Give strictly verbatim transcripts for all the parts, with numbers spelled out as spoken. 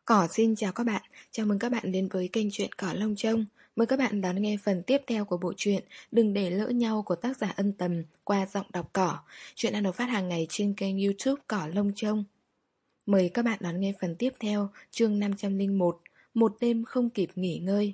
Cỏ xin chào các bạn, chào mừng các bạn đến với kênh truyện Cỏ Lông Trông. Mời các bạn đón nghe phần tiếp theo của bộ truyện Đừng để lỡ nhau của tác giả Ân Tầm qua giọng đọc Cỏ. Truyện đang được phát hàng ngày trên kênh YouTube Cỏ Lông Trông. Mời các bạn đón nghe phần tiếp theo, chương năm trăm lẻ một, Một đêm không kịp nghỉ ngơi.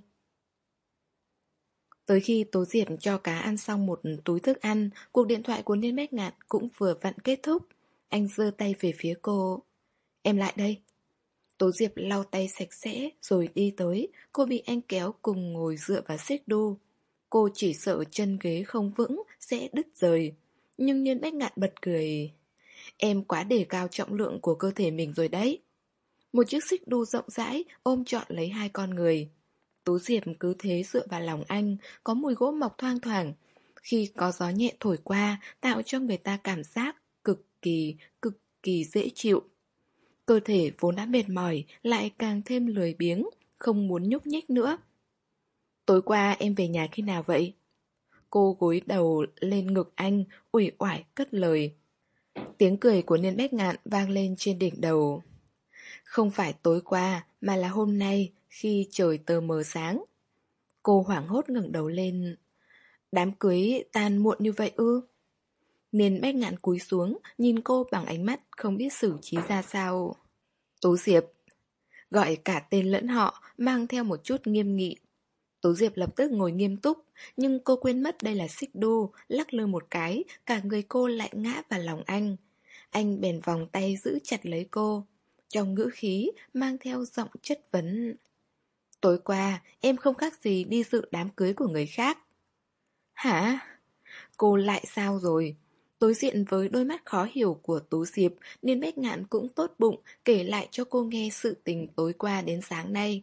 Tới khi Tố Diệp cho cá ăn xong một túi thức ăn, cuộc điện thoại của Niên Bách Ngạn cũng vừa vặn kết thúc. Anh giơ tay về phía cô. Em lại đây. Tố Diệp lau tay sạch sẽ rồi đi tới, cô bị anh kéo cùng ngồi dựa vào xích đu. Cô chỉ sợ chân ghế không vững sẽ đứt rời. Nhưng Niên Bách Ngạn bật cười. Em quá đề cao trọng lượng của cơ thể mình rồi đấy. Một chiếc xích đu rộng rãi ôm trọn lấy hai con người. Tố Diệp cứ thế dựa vào lòng anh, có mùi gỗ mọc thoang thoảng. Khi có gió nhẹ thổi qua, tạo cho người ta cảm giác cực kỳ, cực kỳ dễ chịu. Cơ thể vốn đã mệt mỏi lại càng thêm lười biếng, không muốn nhúc nhích nữa. Tối qua em về nhà khi nào vậy? Cô gối đầu lên ngực anh, uể oải cất lời. Tiếng cười của Niên Bách Ngạn vang lên trên đỉnh đầu. Không phải tối qua mà là hôm nay khi trời tờ mờ sáng. Cô hoảng hốt ngẩng đầu lên. Đám cưới tan muộn như vậy ư? Niên Bách Ngạn cúi xuống, nhìn cô bằng ánh mắt không biết xử trí ra sao. Tố Diệp. Gọi cả tên lẫn họ, mang theo một chút nghiêm nghị. Tố Diệp lập tức ngồi nghiêm túc, nhưng cô quên mất đây là xích đu, lắc lư một cái, cả người cô lại ngã vào lòng anh. Anh bèn vòng tay giữ chặt lấy cô, trong ngữ khí mang theo giọng chất vấn. Tối qua, em không khác gì đi dự đám cưới của người khác. Hả? Cô lại sao rồi? Đối diện với đôi mắt khó hiểu của Tố Diệp, Niên Bách Ngạn cũng tốt bụng kể lại cho cô nghe sự tình tối qua đến sáng nay.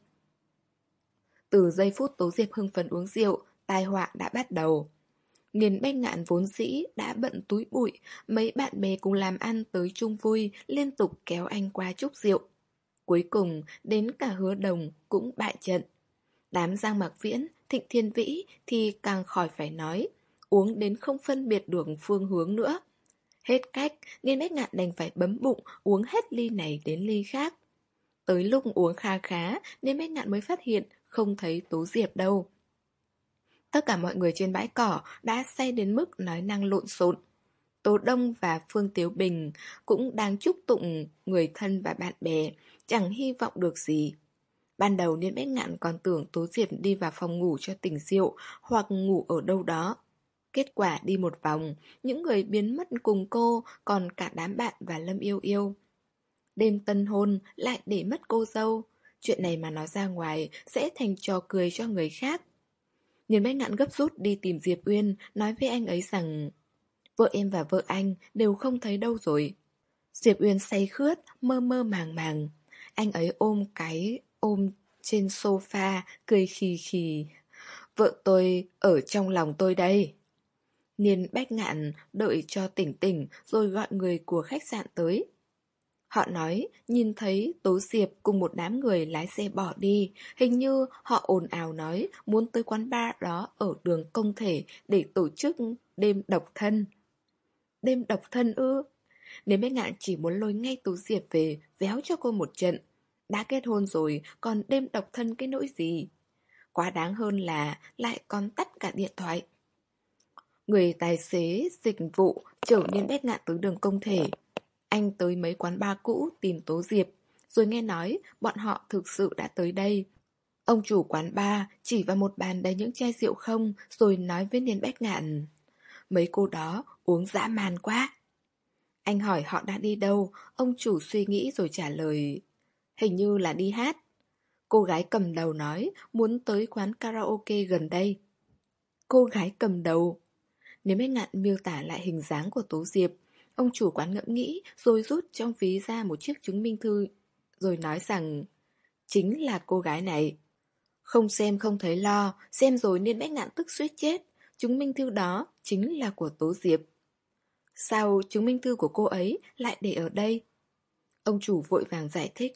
Từ giây phút Tố Diệp hưng phấn uống rượu, tai họa đã bắt đầu. Niên Bách Ngạn vốn dĩ đã bận túi bụi, mấy bạn bè cùng làm ăn tới chung vui liên tục kéo anh qua chúc rượu. Cuối cùng đến cả Hứa Đồng cũng bại trận. Đám Giang Mặc Viễn, Thịnh Thiên Vĩ thì càng khỏi phải nói, uống đến không phân biệt được phương hướng nữa. Hết cách, Niên Bách Ngạn đành phải bấm bụng uống hết ly này đến ly khác. Tới lúc uống kha khá, Niên Bách Ngạn mới phát hiện không thấy Tố Diệp đâu. Tất cả mọi người trên bãi cỏ đã say đến mức nói năng lộn xộn. Tố Đông và Phương Tiếu Bình cũng đang chúc tụng người thân và bạn bè, chẳng hy vọng được gì. Ban đầu Niên Bách Ngạn còn tưởng Tố Diệp đi vào phòng ngủ cho tỉnh rượu hoặc ngủ ở đâu đó. Kết quả đi một vòng, những người biến mất cùng cô còn cả đám bạn và Lâm Yêu Yêu. Đêm tân hôn lại để mất cô dâu. Chuyện này mà nói ra ngoài sẽ thành trò cười cho người khác. Niên Bách Ngạn gấp rút đi tìm Diệp Uyên, nói với anh ấy rằng vợ em và vợ anh đều không thấy đâu rồi. Diệp Uyên say khướt, mơ mơ màng màng. Anh ấy ôm cái ôm trên sofa, cười khì khì. Vợ tôi ở trong lòng tôi đây. Niên Bách Ngạn đợi cho tỉnh tỉnh rồi gọi người của khách sạn tới. Họ nói nhìn thấy Tố Diệp cùng một đám người lái xe bỏ đi. Hình như họ ồn ào nói muốn tới quán bar đó ở đường Công Thể để tổ chức đêm độc thân. Đêm độc thân ư? Nếu Bách Ngạn chỉ muốn lôi ngay Tố Diệp về, véo cho cô một trận. Đã kết hôn rồi, còn đêm độc thân cái nỗi gì? Quá đáng hơn là lại còn tắt cả điện thoại. Người tài xế dịch vụ chở Niên Bách Ngạn tới đường Công Thể. Anh tới mấy quán bar cũ tìm Tố Diệp, rồi nghe nói bọn họ thực sự đã tới đây. Ông chủ quán bar chỉ vào một bàn đầy những chai rượu không, rồi nói với Niên Bách Ngạn. Mấy cô đó uống dã man quá. Anh hỏi họ đã đi đâu, ông chủ suy nghĩ rồi trả lời. Hình như là đi hát. Cô gái cầm đầu nói muốn tới quán karaoke gần đây. Cô gái cầm đầu. Nếu Bách Ngạn miêu tả lại hình dáng của Tố Diệp, ông chủ quán ngẫm nghĩ rồi rút trong ví ra một chiếc chứng minh thư, rồi nói rằng chính là cô gái này. Không xem không thấy lo, xem rồi Niên Bách Ngạn tức suýt chết. Chứng minh thư đó chính là của Tố Diệp. Sao chứng minh thư của cô ấy lại để ở đây? Ông chủ vội vàng giải thích.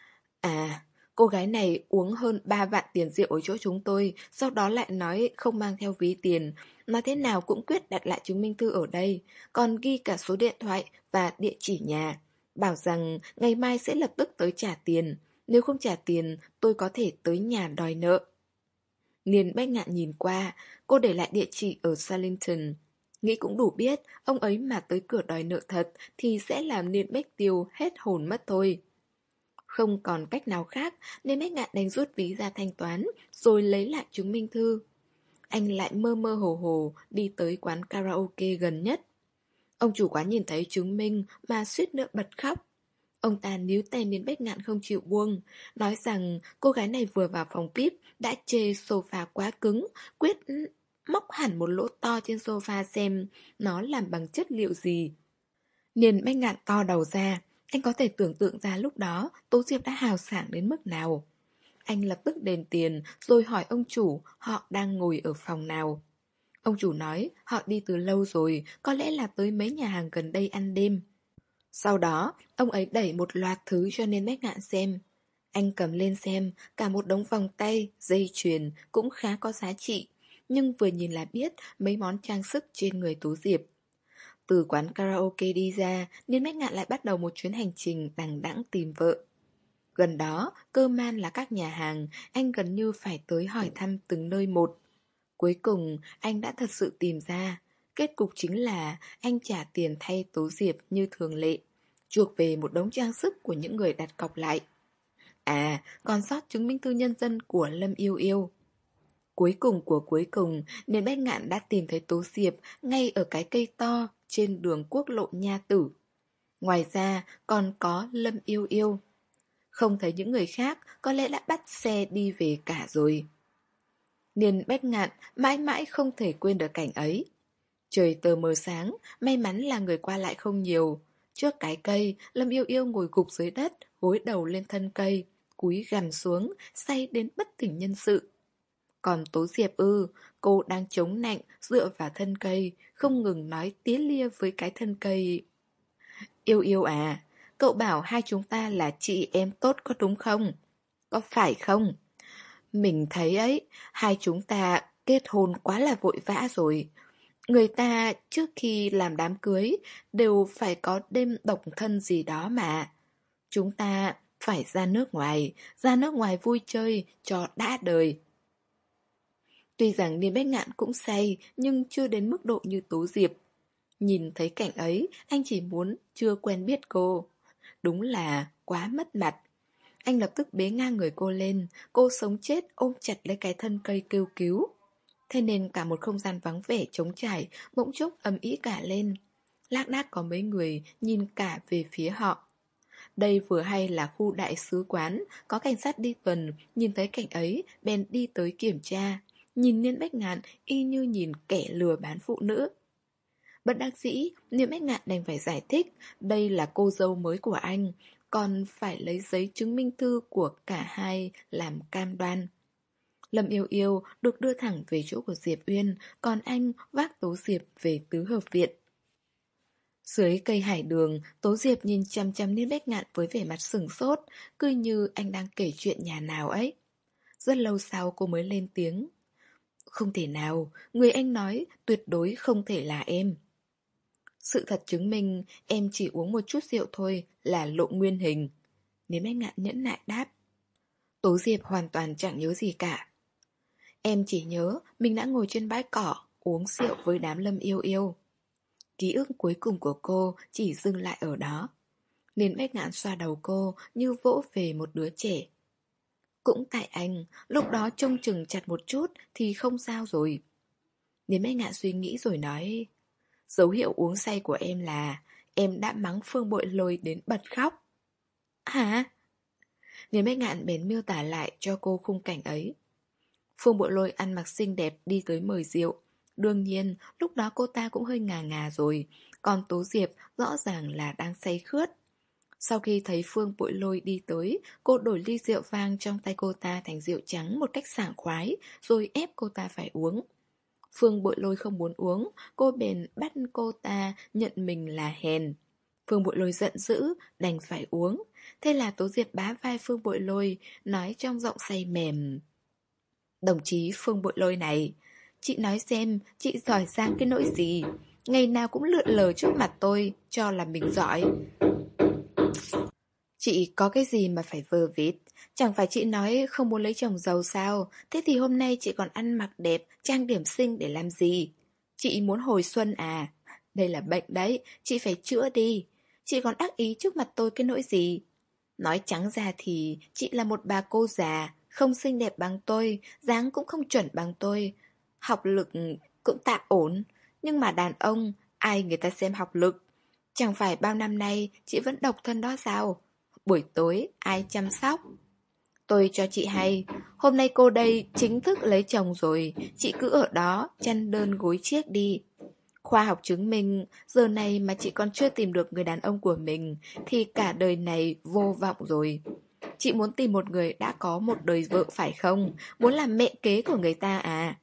À, cô gái này uống hơn ba vạn tiền rượu ở chỗ chúng tôi, sau đó lại nói không mang theo ví tiền. Nói thế nào cũng quyết đặt lại chứng minh thư ở đây, còn ghi cả số điện thoại và địa chỉ nhà. Bảo rằng ngày mai sẽ lập tức tới trả tiền. Nếu không trả tiền, tôi có thể tới nhà đòi nợ. Niên Bách Ngạn nhìn qua, cô để lại địa chỉ ở Salington. Nghĩ cũng đủ biết, ông ấy mà tới cửa đòi nợ thật thì sẽ làm Niên Bách Tiêu hết hồn mất thôi. Không còn cách nào khác, nên Bách Ngạn đành rút ví ra thanh toán, rồi lấy lại chứng minh thư. Anh lại mơ mơ hồ hồ đi tới quán karaoke gần nhất. Ông chủ quán nhìn thấy chứng minh mà suýt nữa bật khóc. Ông ta níu tay Niên Bách Ngạn không chịu buông, nói rằng cô gái này vừa vào phòng vê i pê đã chê sofa quá cứng, quyết móc hẳn một lỗ to trên sofa xem nó làm bằng chất liệu gì. Niên Bách Ngạn to đầu ra, anh có thể tưởng tượng ra lúc đó Tố Diệp đã hào sảng đến mức nào. Anh lập tức đền tiền rồi hỏi ông chủ họ đang ngồi ở phòng nào. Ông chủ nói họ đi từ lâu rồi, có lẽ là tới mấy nhà hàng gần đây ăn đêm. Sau đó, ông ấy đẩy một loạt thứ cho Niên Bách Ngạn xem. Anh cầm lên xem, cả một đống vòng tay, dây chuyền cũng khá có giá trị, nhưng vừa nhìn là biết mấy món trang sức trên người Tố Diệp. Từ quán karaoke đi ra, Niên Bách Ngạn lại bắt đầu một chuyến hành trình đằng đẵng tìm vợ. Gần đó, cơ man là các nhà hàng, anh gần như phải tới hỏi thăm từng nơi một. Cuối cùng, anh đã thật sự tìm ra. Kết cục chính là anh trả tiền thay Tố Diệp như thường lệ, chuộc về một đống trang sức của những người đặt cọc lại. À, còn sót chứng minh thư nhân dân của Lâm Yêu Yêu. Cuối cùng của cuối cùng, Niên Bách Ngạn đã tìm thấy Tố Diệp ngay ở cái cây to trên đường quốc lộ Nha Tử. Ngoài ra còn có Lâm Yêu Yêu. Không thấy những người khác, có lẽ đã bắt xe đi về cả rồi. Niên Bách Ngạn mãi mãi không thể quên được cảnh ấy. Trời tờ mờ sáng, may mắn là người qua lại không nhiều. Trước cái cây, Lâm Yêu Yêu ngồi gục dưới đất, gối đầu lên thân cây, cúi gằm xuống, say đến bất tỉnh nhân sự. Còn Tố Diệp ư, cô đang chống nạnh, dựa vào thân cây, không ngừng nói tía lia với cái thân cây. Yêu Yêu à, cậu bảo hai chúng ta là chị em tốt có đúng không? Có phải không? Mình thấy ấy, hai chúng ta kết hôn quá là vội vã rồi. Người ta trước khi làm đám cưới đều phải có đêm độc thân gì đó mà. Chúng ta phải ra nước ngoài, ra nước ngoài vui chơi cho đã đời. Tuy rằng Niên Bách Ngạn cũng say, nhưng chưa đến mức độ như Tố Diệp. Nhìn thấy cảnh ấy, anh chỉ muốn chưa quen biết cô. Đúng là quá mất mặt. Anh lập tức bế ngang người cô lên, cô sống chết ôm chặt lấy cái thân cây kêu cứu. Thế nên cả một không gian vắng vẻ trống trải, bỗng chốc ầm ĩ cả lên. Lác đác có mấy người nhìn cả về phía họ. Đây vừa hay là khu đại sứ quán, có cảnh sát đi tuần, nhìn thấy cảnh ấy, bèn đi tới kiểm tra. Nhìn Niên Bách Ngạn y như nhìn kẻ lừa bán phụ nữ. Bất đắc dĩ, Niên Bách Ngạn đành phải giải thích, đây là cô dâu mới của anh, còn phải lấy giấy chứng minh thư của cả hai làm cam đoan. Lâm Yêu Yêu được đưa thẳng về chỗ của Diệp Uyên, còn anh vác Tố Diệp về tứ hợp viện. Dưới cây hải đường, Tố Diệp nhìn chăm chăm Niên Bách Ngạn với vẻ mặt sừng sốt, cứ như anh đang kể chuyện nhà nào ấy. Rất lâu sau cô mới lên tiếng. Không thể nào, người anh nói tuyệt đối không thể là em. Sự thật chứng minh em chỉ uống một chút rượu thôi là lộ nguyên hình. Niên Bách Ngạn nhẫn nại đáp. Tố Diệp hoàn toàn chẳng nhớ gì cả. Em chỉ nhớ mình đã ngồi trên bãi cỏ uống rượu với đám Lâm Yêu Yêu. Ký ức cuối cùng của cô chỉ dừng lại ở đó. Niên Bách Ngạn xoa đầu cô như vỗ về một đứa trẻ. Cũng tại anh, lúc đó trông chừng chặt một chút thì không sao rồi. Niên Bách Ngạn suy nghĩ rồi nói. Dấu hiệu uống say của em là em đã mắng Phương Bội Lôi đến bật khóc. Hả? Niên Bách Ngạn bèn miêu tả lại cho cô khung cảnh ấy. Phương Bội Lôi ăn mặc xinh đẹp đi tới mời rượu. Đương nhiên, lúc đó cô ta cũng hơi ngà ngà rồi, còn Tố Diệp rõ ràng là đang say khướt. Sau khi thấy Phương Bội Lôi đi tới, cô đổi ly rượu vang trong tay cô ta thành rượu trắng một cách sảng khoái, rồi ép cô ta phải uống. Phương Bội Lôi không muốn uống, cô bèn bắt cô ta nhận mình là hèn. Phương Bội Lôi giận dữ, đành phải uống. Thế là Tố Diệp bá vai Phương Bội Lôi, nói trong giọng say mềm. Đồng chí Phương Bội Lôi này, chị nói xem, chị giỏi giang cái nỗi gì? Ngày nào cũng lượn lờ trước mặt tôi, cho là mình giỏi. Chị có cái gì mà phải vờ vịt? Chẳng phải chị nói không muốn lấy chồng giàu sao? Thế thì hôm nay chị còn ăn mặc đẹp, trang điểm xinh để làm gì? Chị muốn hồi xuân à? Đây là bệnh đấy, chị phải chữa đi. Chị còn ác ý trước mặt tôi cái nỗi gì? Nói trắng ra thì chị là một bà cô già, không xinh đẹp bằng tôi, dáng cũng không chuẩn bằng tôi. Học lực cũng tạm ổn, nhưng mà đàn ông, ai người ta xem học lực? Chẳng phải bao năm nay chị vẫn độc thân đó sao? Buổi tối ai chăm sóc? Tôi cho chị hay, hôm nay cô đây chính thức lấy chồng rồi, chị cứ ở đó chăn đơn gối chiếc đi. Khoa học chứng minh, giờ này mà chị còn chưa tìm được người đàn ông của mình thì cả đời này vô vọng rồi. Chị muốn tìm một người đã có một đời vợ phải không? Muốn làm mẹ kế của người ta à?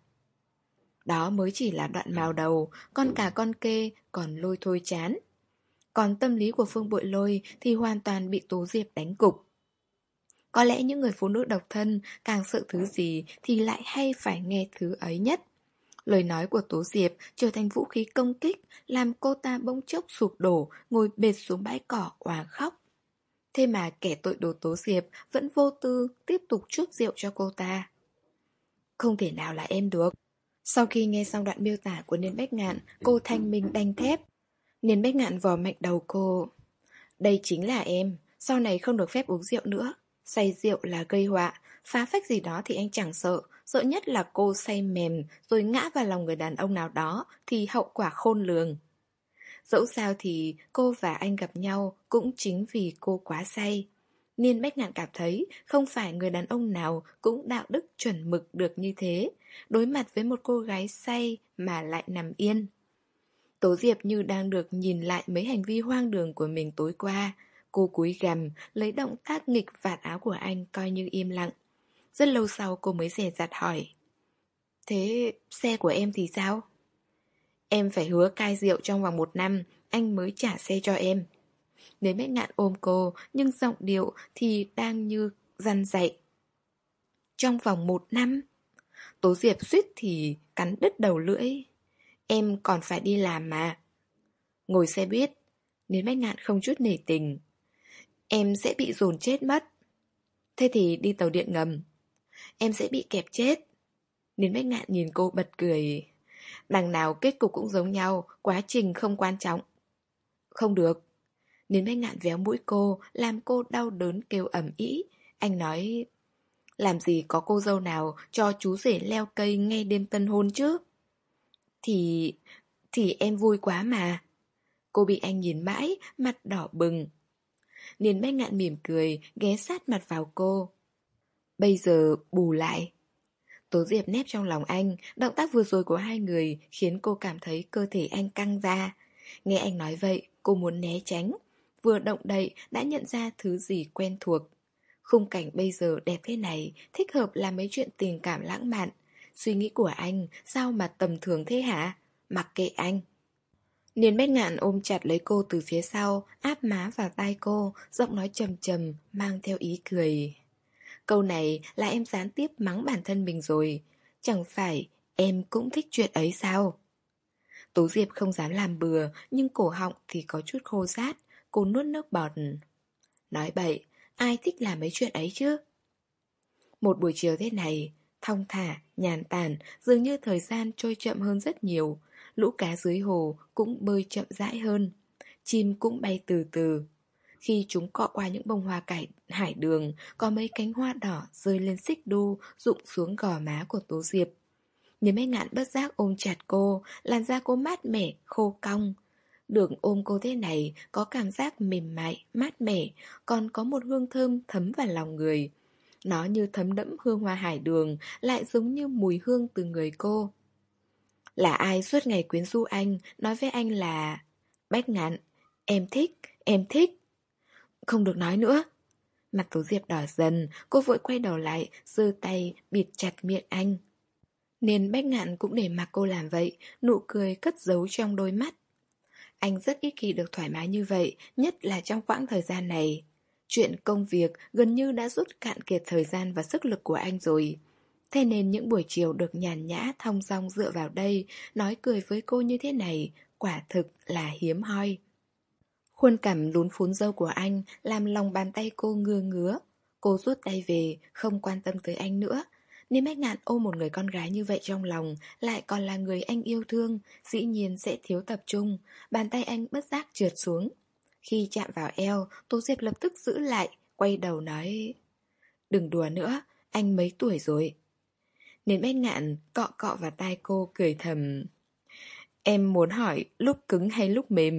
Đó mới chỉ là đoạn mào đầu, con cả con kê còn lôi thôi chán. Còn tâm lý của Phương Bội Lôi thì hoàn toàn bị Tố Diệp đánh gục. Có lẽ những người phụ nữ độc thân càng sợ thứ gì thì lại hay phải nghe thứ ấy nhất. Lời nói của Tố Diệp trở thành vũ khí công kích, làm cô ta bỗng chốc sụp đổ, ngồi bệt xuống bãi cỏ òa khóc. Thế mà kẻ tội đồ Tố Diệp vẫn vô tư tiếp tục chuốc rượu cho cô ta. Không thể nào là em được. Sau khi nghe xong đoạn miêu tả của Niên Bách Ngạn, cô thanh minh đanh thép. Niên Bách Ngạn vò mạnh đầu cô. Đây chính là em, sau này không được phép uống rượu nữa. Say rượu là gây họa, phá phách gì đó thì anh chẳng sợ. Sợ nhất là cô say mềm rồi ngã vào lòng người đàn ông nào đó thì hậu quả khôn lường. Dẫu sao thì cô và anh gặp nhau cũng chính vì cô quá say. Niên Bách Ngạn cảm thấy không phải người đàn ông nào cũng đạo đức chuẩn mực được như thế, đối mặt với một cô gái say mà lại nằm yên. Tố Diệp như đang được nhìn lại mấy hành vi hoang đường của mình tối qua. Cô cúi gằm, lấy động tác nghịch vạt áo của anh coi như im lặng. Rất lâu sau cô mới dè dặt hỏi. Thế xe của em thì sao? Em phải hứa cai rượu trong vòng một năm, anh mới trả xe cho em. Nếu Bách Ngạn ôm cô, nhưng giọng điệu thì đang như dằn dạy. Trong vòng một năm? Tố Diệp suýt thì cắn đứt đầu lưỡi. Em còn phải đi làm mà. Ngồi xe buýt, Nên Bách Ngạn không chút nể tình. Em sẽ bị dồn chết mất. Thế thì đi tàu điện ngầm. Em sẽ bị kẹp chết. Nên Bách Ngạn nhìn cô bật cười. Đằng nào kết cục cũng giống nhau, quá trình không quan trọng. Không được. Nên Bách Ngạn véo mũi cô, làm cô đau đớn kêu ầm ĩ. Anh nói, làm gì có cô dâu nào cho chú rể leo cây ngay đêm tân hôn chứ? Thì... thì em vui quá mà. Cô bị anh nhìn mãi, mặt đỏ bừng. Niên Bách Ngạn mỉm cười, ghé sát mặt vào cô. Bây giờ bù lại. Tố Diệp nép trong lòng anh, động tác vừa rồi của hai người khiến cô cảm thấy cơ thể anh căng ra. Nghe anh nói vậy, cô muốn né tránh. Vừa động đậy đã nhận ra thứ gì quen thuộc. Khung cảnh bây giờ đẹp thế này, thích hợp làm mấy chuyện tình cảm lãng mạn. Suy nghĩ của anh, sao mà tầm thường thế hả? Mặc kệ anh. Niên Bách Ngạn ôm chặt lấy cô từ phía sau, áp má vào tai cô, giọng nói trầm trầm, mang theo ý cười. Câu này là em gián tiếp mắng bản thân mình rồi. Chẳng phải em cũng thích chuyện ấy sao? Tố Diệp không dám làm bừa, nhưng cổ họng thì có chút khô rát. Cô nuốt nước bọt. Nói bậy, ai thích làm mấy chuyện ấy chứ? Một buổi chiều thế này, thong thả, nhàn tản, dường như thời gian trôi chậm hơn rất nhiều. Lũ cá dưới hồ cũng bơi chậm rãi hơn. Chim cũng bay từ từ. Khi chúng cọ qua những bông hoa cải hải đường, có mấy cánh hoa đỏ rơi lên xích đu, rụng xuống gò má của Tố Diệp. Niên Bách Ngạn bất giác ôm chặt cô, làn da cô mát mẻ, khô cong. Được ôm cô thế này, có cảm giác mềm mại, mát mẻ, còn có một hương thơm thấm vào lòng người. Nó như thấm đẫm hương hoa hải đường, lại giống như mùi hương từ người cô. Là ai suốt ngày quyến rũ anh, nói với anh là... Bách Ngạn, em thích, em thích. Không được nói nữa. Mặt Tố Diệp đỏ dần, cô vội quay đầu lại, giơ tay bịt chặt miệng anh. Nên Bách Ngạn cũng để mặc cô làm vậy, nụ cười cất giấu trong đôi mắt. Anh rất ít khi được thoải mái như vậy, nhất là trong quãng thời gian này. Chuyện công việc gần như đã rút cạn kiệt thời gian và sức lực của anh rồi. Thế nên những buổi chiều được nhàn nhã thong dong dựa vào đây, nói cười với cô như thế này, quả thực là hiếm hoi. Khuôn cằm lún phún râu của anh làm lòng bàn tay cô ngứa ngứa. Cô rút tay về, không quan tâm tới anh nữa. Nếu Bách Ngạn ôm một người con gái như vậy trong lòng, lại còn là người anh yêu thương, dĩ nhiên sẽ thiếu tập trung. Bàn tay anh bất giác trượt xuống. Khi chạm vào eo, Tố Diệp lập tức giữ lại, quay đầu nói: đừng đùa nữa, anh mấy tuổi rồi? Nên Bách Ngạn cọ cọ vào tai cô cười thầm: em muốn hỏi lúc cứng hay lúc mềm?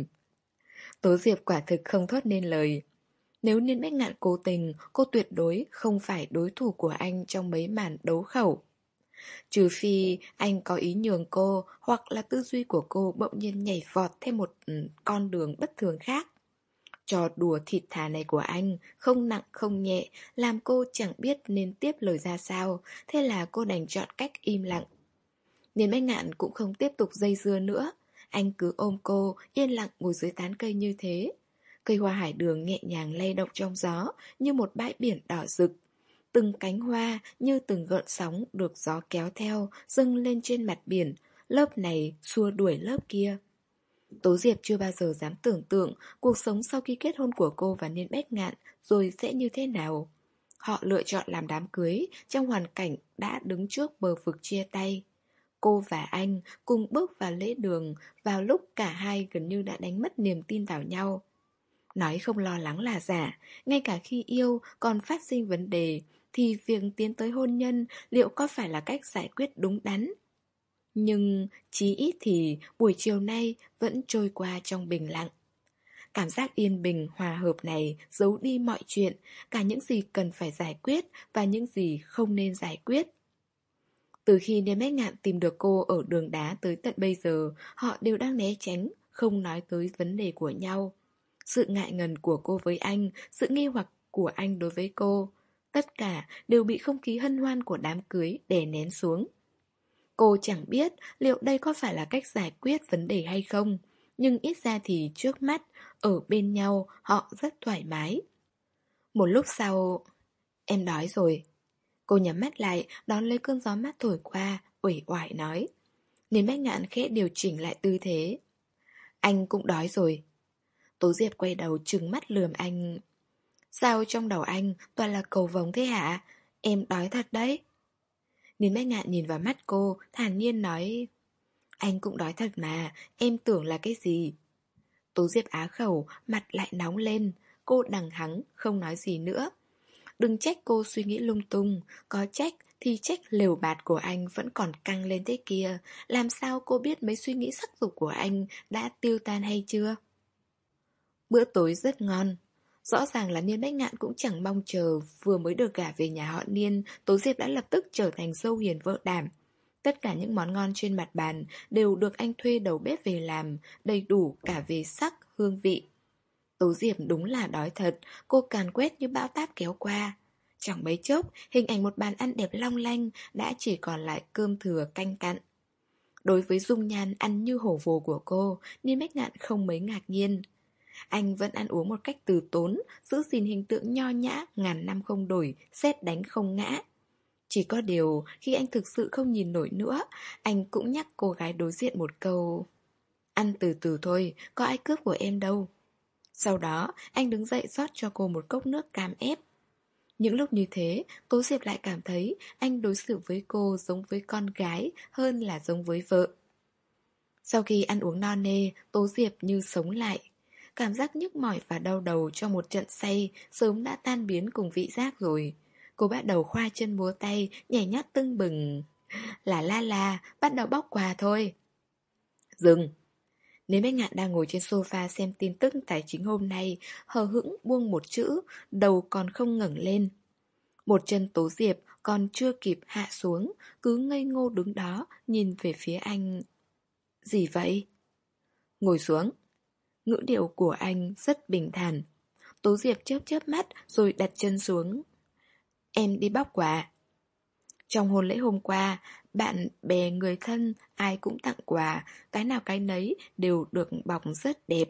Tố Diệp quả thực không thốt nên lời. Nếu Niên Bách Ngạn cố tình, cô tuyệt đối không phải đối thủ của anh trong mấy màn đấu khẩu. Trừ phi anh có ý nhường cô, hoặc là tư duy của cô bỗng nhiên nhảy vọt thêm một ừ, con đường bất thường khác. Trò đùa thịt thà này của anh, không nặng không nhẹ, làm cô chẳng biết nên tiếp lời ra sao, thế là cô đành chọn cách im lặng. Niên Bách Ngạn cũng không tiếp tục dây dưa nữa, anh cứ ôm cô, yên lặng ngồi dưới tán cây như thế. Cây hoa hải đường nhẹ nhàng lay động trong gió, như một bãi biển đỏ rực. Từng cánh hoa như từng gợn sóng được gió kéo theo, dâng lên trên mặt biển, lớp này xua đuổi lớp kia. Tố Diệp chưa bao giờ dám tưởng tượng cuộc sống sau khi kết hôn của cô và Niên Bách Ngạn rồi sẽ như thế nào. Họ lựa chọn làm đám cưới trong hoàn cảnh đã đứng trước bờ vực chia tay. Cô và anh cùng bước vào lễ đường vào lúc cả hai gần như đã đánh mất niềm tin vào nhau. Nói không lo lắng là giả, ngay cả khi yêu còn phát sinh vấn đề, thì việc tiến tới hôn nhân liệu có phải là cách giải quyết đúng đắn? Nhưng chí ít thì buổi chiều nay vẫn trôi qua trong bình lặng. Cảm giác yên bình, hòa hợp này giấu đi mọi chuyện, cả những gì cần phải giải quyết và những gì không nên giải quyết. Từ khi Niên Bách Ngạn tìm được cô ở đường đá tới tận bây giờ, họ đều đang né tránh, không nói tới vấn đề của nhau. Sự ngại ngần của cô với anh, sự nghi hoặc của anh đối với cô, tất cả đều bị không khí hân hoan của đám cưới đè nén xuống. Cô chẳng biết liệu đây có phải là cách giải quyết vấn đề hay không, nhưng ít ra thì trước mắt, ở bên nhau họ rất thoải mái. Một lúc sau, em đói rồi. Cô nhắm mắt lại, đón lấy cơn gió mát thổi qua, uể oải nói. Nên Bách Ngạn khẽ điều chỉnh lại tư thế. Anh cũng đói rồi. Tố Diệp quay đầu trừng mắt lườm anh. Sao trong đầu anh toàn là cầu vồng thế hả? Em đói thật đấy. Nên Bách Ngạn nhìn vào mắt cô, thản nhiên nói. Anh cũng đói thật mà, em tưởng là cái gì? Tố Diệp á khẩu, mặt lại nóng lên. Cô đằng hắng, không nói gì nữa. Đừng trách cô suy nghĩ lung tung, có trách thì trách lều bạt của anh vẫn còn căng lên thế kia. Làm sao cô biết mấy suy nghĩ sắc dục của anh đã tiêu tan hay chưa? Bữa tối rất ngon. Rõ ràng là Niên Bách Ngạn cũng chẳng mong chờ, vừa mới được gả về nhà họ Niên, Tố Diệp đã lập tức trở thành dâu hiền vợ đảm. Tất cả những món ngon trên mặt bàn đều được anh thuê đầu bếp về làm, đầy đủ cả về sắc, hương vị. Tố Diệp đúng là đói thật, cô càn quét như bão táp kéo qua. Chẳng mấy chốc, hình ảnh một bàn ăn đẹp long lanh đã chỉ còn lại cơm thừa canh cặn. Đối với dung nhan ăn như hổ vồ của cô, Niên Bách Ngạn không mấy ngạc nhiên. Anh vẫn ăn uống một cách từ tốn, giữ gìn hình tượng nho nhã, ngàn năm không đổi, sét đánh không ngã. Chỉ có điều, khi anh thực sự không nhìn nổi nữa, anh cũng nhắc cô gái đối diện một câu. Ăn từ từ thôi, có ai cướp của em đâu. Sau đó, anh đứng dậy rót cho cô một cốc nước cam ép. Những lúc như thế, Tố Diệp lại cảm thấy anh đối xử với cô giống với con gái hơn là giống với vợ. Sau khi ăn uống no nê, Tố Diệp như sống lại. Cảm giác nhức mỏi và đau đầu trong một trận say sớm đã tan biến cùng vị giác rồi. Cô bắt đầu khoa chân múa tay, nhảy nhót tưng bừng. Là la la, bắt đầu bóc quà thôi. Dừng! Nếu Bách Ngạn đang ngồi trên sofa xem tin tức tài chính hôm nay, hờ hững buông một chữ, đầu còn không ngẩng lên. Một chân Tố Diệp còn chưa kịp hạ xuống, cứ ngây ngô đứng đó, nhìn về phía anh. Gì vậy? Ngồi xuống. Ngữ điệu của anh rất bình thản. Tố Diệp chớp chớp mắt rồi đặt chân xuống. Em đi bóc quà. Trong hôn lễ hôm qua, bạn bè người thân ai cũng tặng quà, cái nào cái nấy đều được bọc rất đẹp.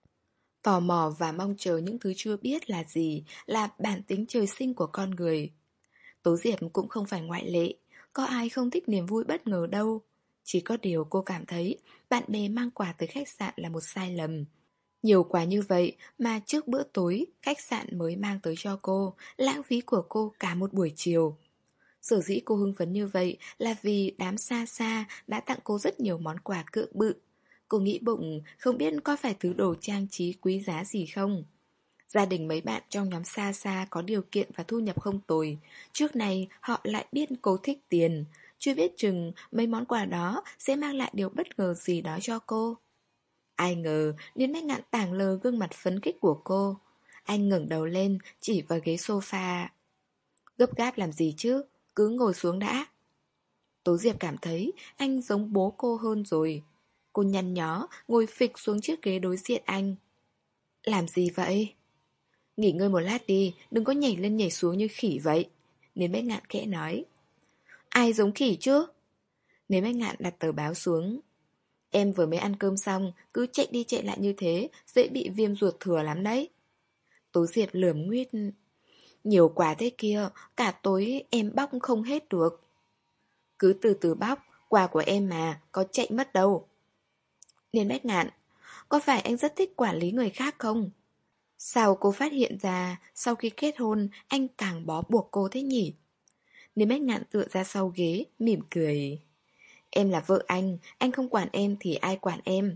Tò mò và mong chờ những thứ chưa biết là gì là bản tính trời sinh của con người. Tố Diệp cũng không phải ngoại lệ, có ai không thích niềm vui bất ngờ đâu. Chỉ có điều cô cảm thấy bạn bè mang quà tới khách sạn là một sai lầm. Nhiều quá như vậy mà trước bữa tối khách sạn mới mang tới cho cô, lãng phí của cô cả một buổi chiều. Sở dĩ cô hưng phấn như vậy là vì đám xa xa đã tặng cô rất nhiều món quà cỡ bự. Cô nghĩ bụng không biết có phải thứ đồ trang trí quý giá gì không. Gia đình mấy bạn trong nhóm xa xa có điều kiện và thu nhập không tồi. Trước này họ lại biết cô thích tiền. Chưa biết chừng mấy món quà đó sẽ mang lại điều bất ngờ gì đó cho cô. Ai ngờ Liên Bách Ngạn tảng lờ gương mặt phấn khích của cô. Anh ngẩng đầu lên chỉ vào ghế sofa. Gấp gáp làm gì chứ, cứ ngồi xuống đã. Tố Diệp cảm thấy anh giống bố cô hơn rồi. Cô nhăn nhó ngồi phịch xuống chiếc ghế đối diện anh. Làm gì vậy? Nghỉ ngơi một lát đi, đừng có nhảy lên nhảy xuống như khỉ vậy. Nên Bách Ngạn khẽ nói. Ai giống khỉ chứ? Nên Bách Ngạn đặt tờ báo xuống. Em vừa mới ăn cơm xong, cứ chạy đi chạy lại như thế, dễ bị viêm ruột thừa lắm đấy. Tố Diệp lườm nguyết. Nhiều quá thế kia, cả tối em bóc không hết được. Cứ từ từ bóc, quà của em mà, có chạy mất đâu. Liên Bách Ngạn, có phải anh rất thích quản lý người khác không? Sao cô phát hiện ra sau khi kết hôn anh càng bó buộc cô thế nhỉ? Liên Bách Ngạn tựa ra sau ghế, mỉm cười. Em là vợ anh, anh không quản em thì ai quản em?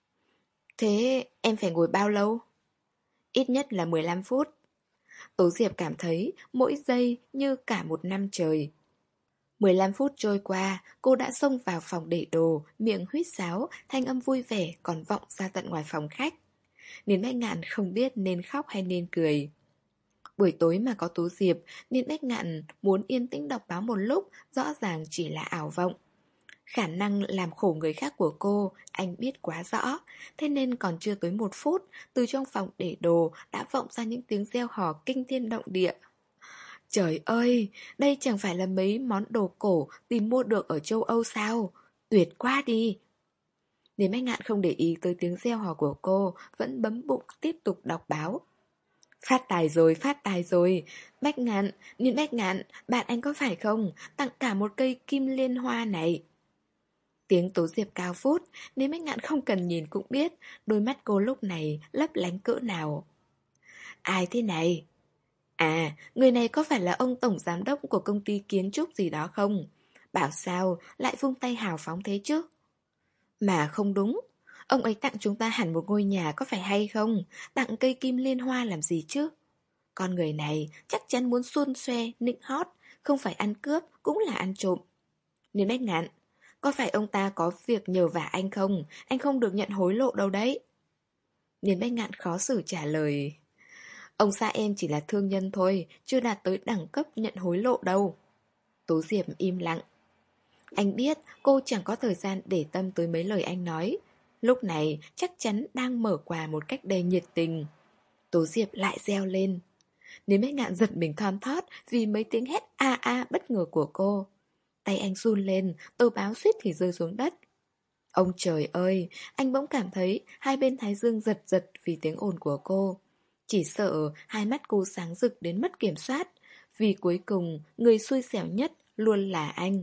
Thế em phải ngồi bao lâu? Ít nhất là mười lăm phút. Tố Diệp cảm thấy mỗi giây như cả một năm trời. mười lăm phút trôi qua, cô đã xông vào phòng để đồ, miệng huýt sáo, thanh âm vui vẻ còn vọng ra tận ngoài phòng khách. Nên Bách Ngạn không biết nên khóc hay nên cười. Buổi tối mà có Tố Diệp, nên Bách Ngạn muốn yên tĩnh đọc báo một lúc, rõ ràng chỉ là ảo vọng. Khả năng làm khổ người khác của cô, anh biết quá rõ. Thế nên còn chưa tới một phút, từ trong phòng để đồ đã vọng ra những tiếng reo hò kinh thiên động địa. Trời ơi, đây chẳng phải là mấy món đồ cổ tìm mua được ở châu Âu sao? Tuyệt quá đi! Nên Bách Ngạn không để ý tới tiếng reo hò của cô, vẫn bấm bụng tiếp tục đọc báo. Phát tài rồi, phát tài rồi. Bách Ngạn, Nên Bách Ngạn, bạn anh có phải không? Tặng cả một cây kim liên hoa này. Tiếng Tố Diệp cao vút, Nên Bách Ngạn không cần nhìn cũng biết đôi mắt cô lúc này lấp lánh cỡ nào. Ai thế này? À, người này có phải là ông tổng giám đốc của công ty kiến trúc gì đó không? Bảo sao lại vung tay hào phóng thế chứ? Mà không đúng, ông ấy tặng chúng ta hẳn một ngôi nhà có phải hay không? Tặng cây kim liên hoa làm gì chứ? Con người này chắc chắn muốn xuôn xoe, nịnh hót, không phải ăn cướp cũng là ăn trộm. Nên Bách Ngạn, có phải ông ta có việc nhờ vả anh không? Anh không được nhận hối lộ đâu đấy. Nên Bách Ngạn khó xử trả lời. Ông xã em chỉ là thương nhân thôi, chưa đạt tới đẳng cấp nhận hối lộ đâu. Tố Diệp im lặng. Anh biết cô chẳng có thời gian để tâm tới mấy lời anh nói. Lúc này chắc chắn đang mở quà một cách đầy nhiệt tình. Tố Diệp lại reo lên. Nếu Bách Ngạn giật mình thon thót vì mấy tiếng hét a a bất ngờ của cô. Tay anh run lên, tờ báo suýt thì rơi xuống đất. Ông trời ơi, anh bỗng cảm thấy hai bên thái dương giật giật vì tiếng ồn của cô. Chỉ sợ hai mắt cô sáng rực đến mất kiểm soát, vì cuối cùng người xui xẻo nhất luôn là anh.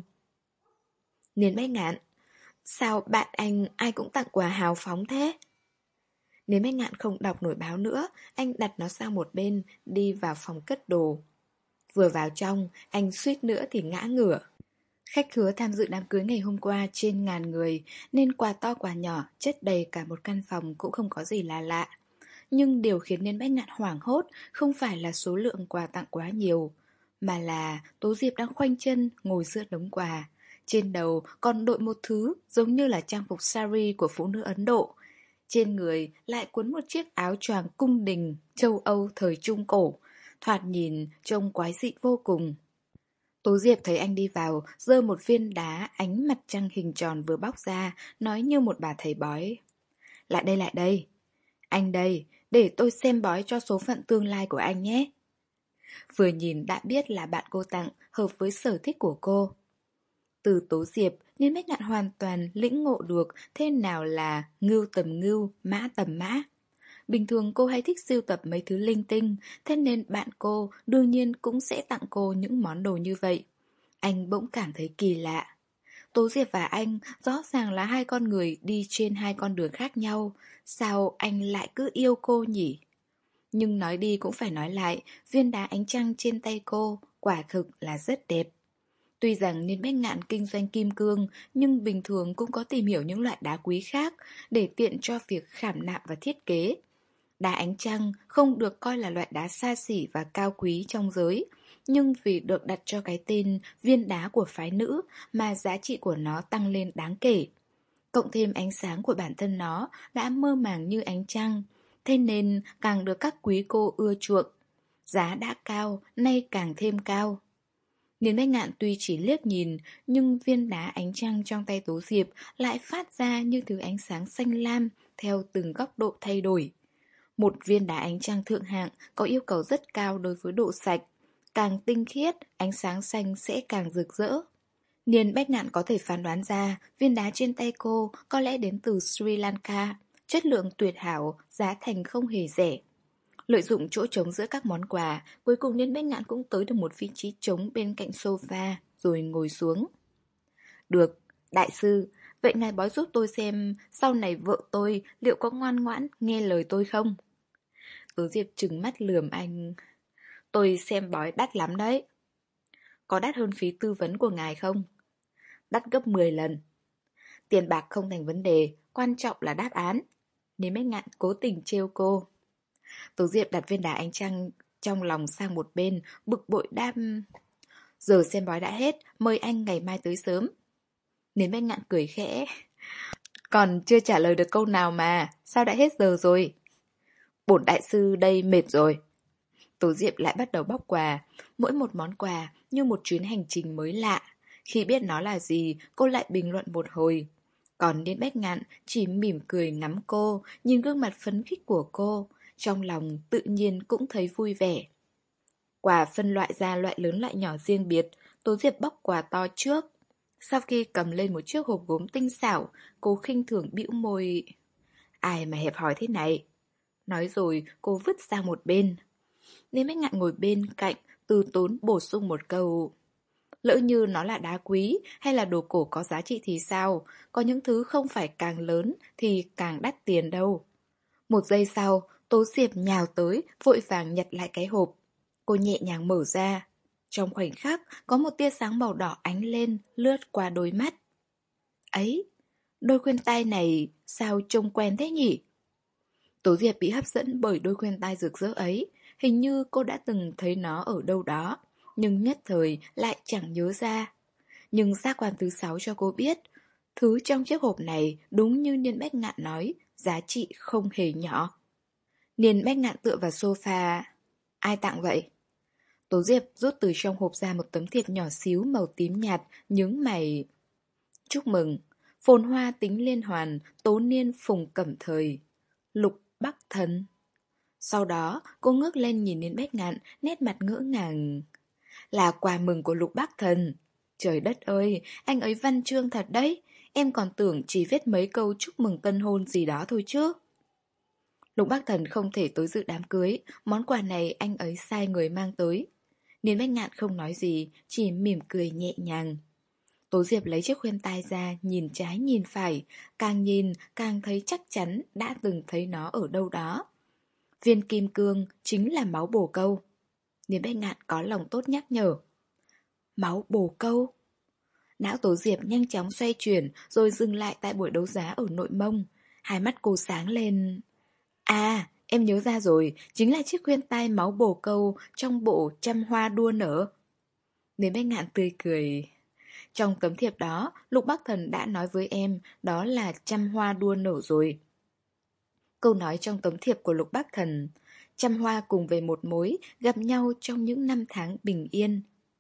Nên Bách Ngạn, sao bạn anh ai cũng tặng quà hào phóng thế? Nếu Bách Ngạn không đọc nổi báo nữa, anh đặt nó sang một bên, đi vào phòng cất đồ. Vừa vào trong, anh suýt nữa thì ngã ngửa. Khách khứa tham dự đám cưới ngày hôm qua trên ngàn người, nên quà to quà nhỏ chất đầy cả một căn phòng cũng không có gì là lạ. Nhưng điều khiến nên Bách Ngạn hoảng hốt không phải là số lượng quà tặng quá nhiều, mà là Tố Diệp đang khoanh chân ngồi giữa đống quà. Trên đầu còn đội một thứ giống như là trang phục sari của phụ nữ Ấn Độ. Trên người lại cuốn một chiếc áo choàng cung đình châu Âu thời Trung Cổ, thoạt nhìn trông quái dị vô cùng. Tố Diệp thấy anh đi vào, giơ một viên đá ánh mặt trăng hình tròn vừa bóc ra, nói như một bà thầy bói. Lại đây, lại đây. Anh đây, để tôi xem bói cho số phận tương lai của anh nhé. Vừa nhìn đã biết là bạn cô tặng, hợp với sở thích của cô. Từ Tố Diệp, nên Bách Ngạn hoàn toàn lĩnh ngộ được thế nào là ngưu tầm ngưu, mã tầm mã. Bình thường cô hay thích sưu tập mấy thứ linh tinh, thế nên bạn cô đương nhiên cũng sẽ tặng cô những món đồ như vậy. Anh bỗng cảm thấy kỳ lạ. Tố Diệp và anh rõ ràng là hai con người đi trên hai con đường khác nhau. Sao anh lại cứ yêu cô nhỉ? Nhưng nói đi cũng phải nói lại, viên đá ánh trăng trên tay cô quả thực là rất đẹp. Tuy rằng Niên Bách Ngạn kinh doanh kim cương, nhưng bình thường cũng có tìm hiểu những loại đá quý khác để tiện cho việc khảm nạm và thiết kế. Đá ánh trăng không được coi là loại đá xa xỉ và cao quý trong giới, nhưng vì được đặt cho cái tên viên đá của phái nữ mà giá trị của nó tăng lên đáng kể. Cộng thêm ánh sáng của bản thân nó đã mơ màng như ánh trăng, thế nên càng được các quý cô ưa chuộng. Giá đã cao, nay càng thêm cao. Niên Bách Ngạn tuy chỉ liếc nhìn, nhưng viên đá ánh trăng trong tay Tố Diệp lại phát ra như thứ ánh sáng xanh lam theo từng góc độ thay đổi. Một viên đá ánh trăng thượng hạng có yêu cầu rất cao đối với độ sạch. Càng tinh khiết, ánh sáng xanh sẽ càng rực rỡ. Niên Bách Ngạn có thể phán đoán ra viên đá trên tay cô có lẽ đến từ Sri Lanka, chất lượng tuyệt hảo, giá thành không hề rẻ. Lợi dụng chỗ trống giữa các món quà, cuối cùng Niên Bách Ngạn cũng tới được một vị trí trống bên cạnh sofa, rồi ngồi xuống. Được, đại sư, vậy ngài bói giúp tôi xem sau này vợ tôi liệu có ngoan ngoãn nghe lời tôi không? Tố Diệp trừng mắt lườm anh. Tôi xem bói đắt lắm đấy. Có đắt hơn phí tư vấn của ngài không? Đắt gấp mười lần. Tiền bạc không thành vấn đề, quan trọng là đáp án. Niên Bách Ngạn cố tình trêu cô. Tố Diệp đặt viên đá ánh trăng trong lòng sang một bên, bực bội đáp. Giờ xem bói đã hết, mời anh ngày mai tới sớm. Niên Bách Ngạn cười khẽ. Còn chưa trả lời được câu nào mà, sao đã hết giờ rồi? Bổn đại sư đây mệt rồi. Tố Diệp lại bắt đầu bóc quà, mỗi một món quà như một chuyến hành trình mới lạ. Khi biết nó là gì, cô lại bình luận một hồi. Còn Niên Bách Ngạn chỉ mỉm cười ngắm cô, nhìn gương mặt phấn khích của cô. Trong lòng tự nhiên cũng thấy vui vẻ. Quà phân loại ra loại lớn loại nhỏ riêng biệt, Tố Diệp bóc quà to trước. Sau khi cầm lên một chiếc hộp gốm tinh xảo, cô khinh thường bĩu môi. Ai mà hẹp hòi thế này? Nói rồi cô vứt sang một bên. Niên Bách Ngạn ngồi bên cạnh, từ tốn bổ sung một câu. Lỡ như nó là đá quý hay là đồ cổ có giá trị thì sao? Có những thứ không phải càng lớn thì càng đắt tiền đâu. Một giây sau, Tố Diệp nhào tới, vội vàng nhặt lại cái hộp. Cô nhẹ nhàng mở ra. Trong khoảnh khắc, có một tia sáng màu đỏ ánh lên, lướt qua đôi mắt. Ấy, đôi khuyên tai này sao trông quen thế nhỉ? Tố Diệp bị hấp dẫn bởi đôi khuyên tai rực rỡ ấy. Hình như cô đã từng thấy nó ở đâu đó, nhưng nhất thời lại chẳng nhớ ra. Nhưng giác quan thứ sáu cho cô biết, thứ trong chiếc hộp này đúng như Niên Bách Ngạn nói, giá trị không hề nhỏ. Niên Bách Ngạn tựa vào sofa. Ai tặng vậy? Tố Diệp rút từ trong hộp ra một tấm thiệp nhỏ xíu màu tím nhạt, nhướng mày. Chúc mừng, phồn hoa tính liên hoàn, tố niên phùng cẩm thời. Lục Bắc Thần. Sau đó, cô ngước lên nhìn Niên Bách Ngạn, nét mặt ngỡ ngàng. Là quà mừng của Lục Bắc Thần. Trời đất ơi, anh ấy văn chương thật đấy. Em còn tưởng chỉ viết mấy câu chúc mừng tân hôn gì đó thôi chứ. Lục Bắc Thần không thể tới dự đám cưới, món quà này anh ấy sai người mang tới. Niên Bách Ngạn không nói gì, chỉ mỉm cười nhẹ nhàng. Tố Diệp lấy chiếc khuyên tai ra, nhìn trái nhìn phải, càng nhìn càng thấy chắc chắn đã từng thấy nó ở đâu đó. Viên kim cương chính là máu bồ câu. Niên Bách Ngạn có lòng tốt nhắc nhở. Máu bồ câu? Não Tố Diệp nhanh chóng xoay chuyển rồi dừng lại tại buổi đấu giá ở Nội Mông. Hai mắt cô sáng lên. À, em nhớ ra rồi, chính là chiếc khuyên tai máu bồ câu trong bộ Trăm Hoa Đua Nở. Niên Bách Ngạn tươi cười. Trong tấm thiệp đó, Lục Bắc Thần đã nói với em đó là Trăm Hoa Đua Nở rồi. Câu nói trong tấm thiệp của Lục Bắc Thần, trăm hoa cùng về một mối, gặp nhau trong những năm tháng bình yên.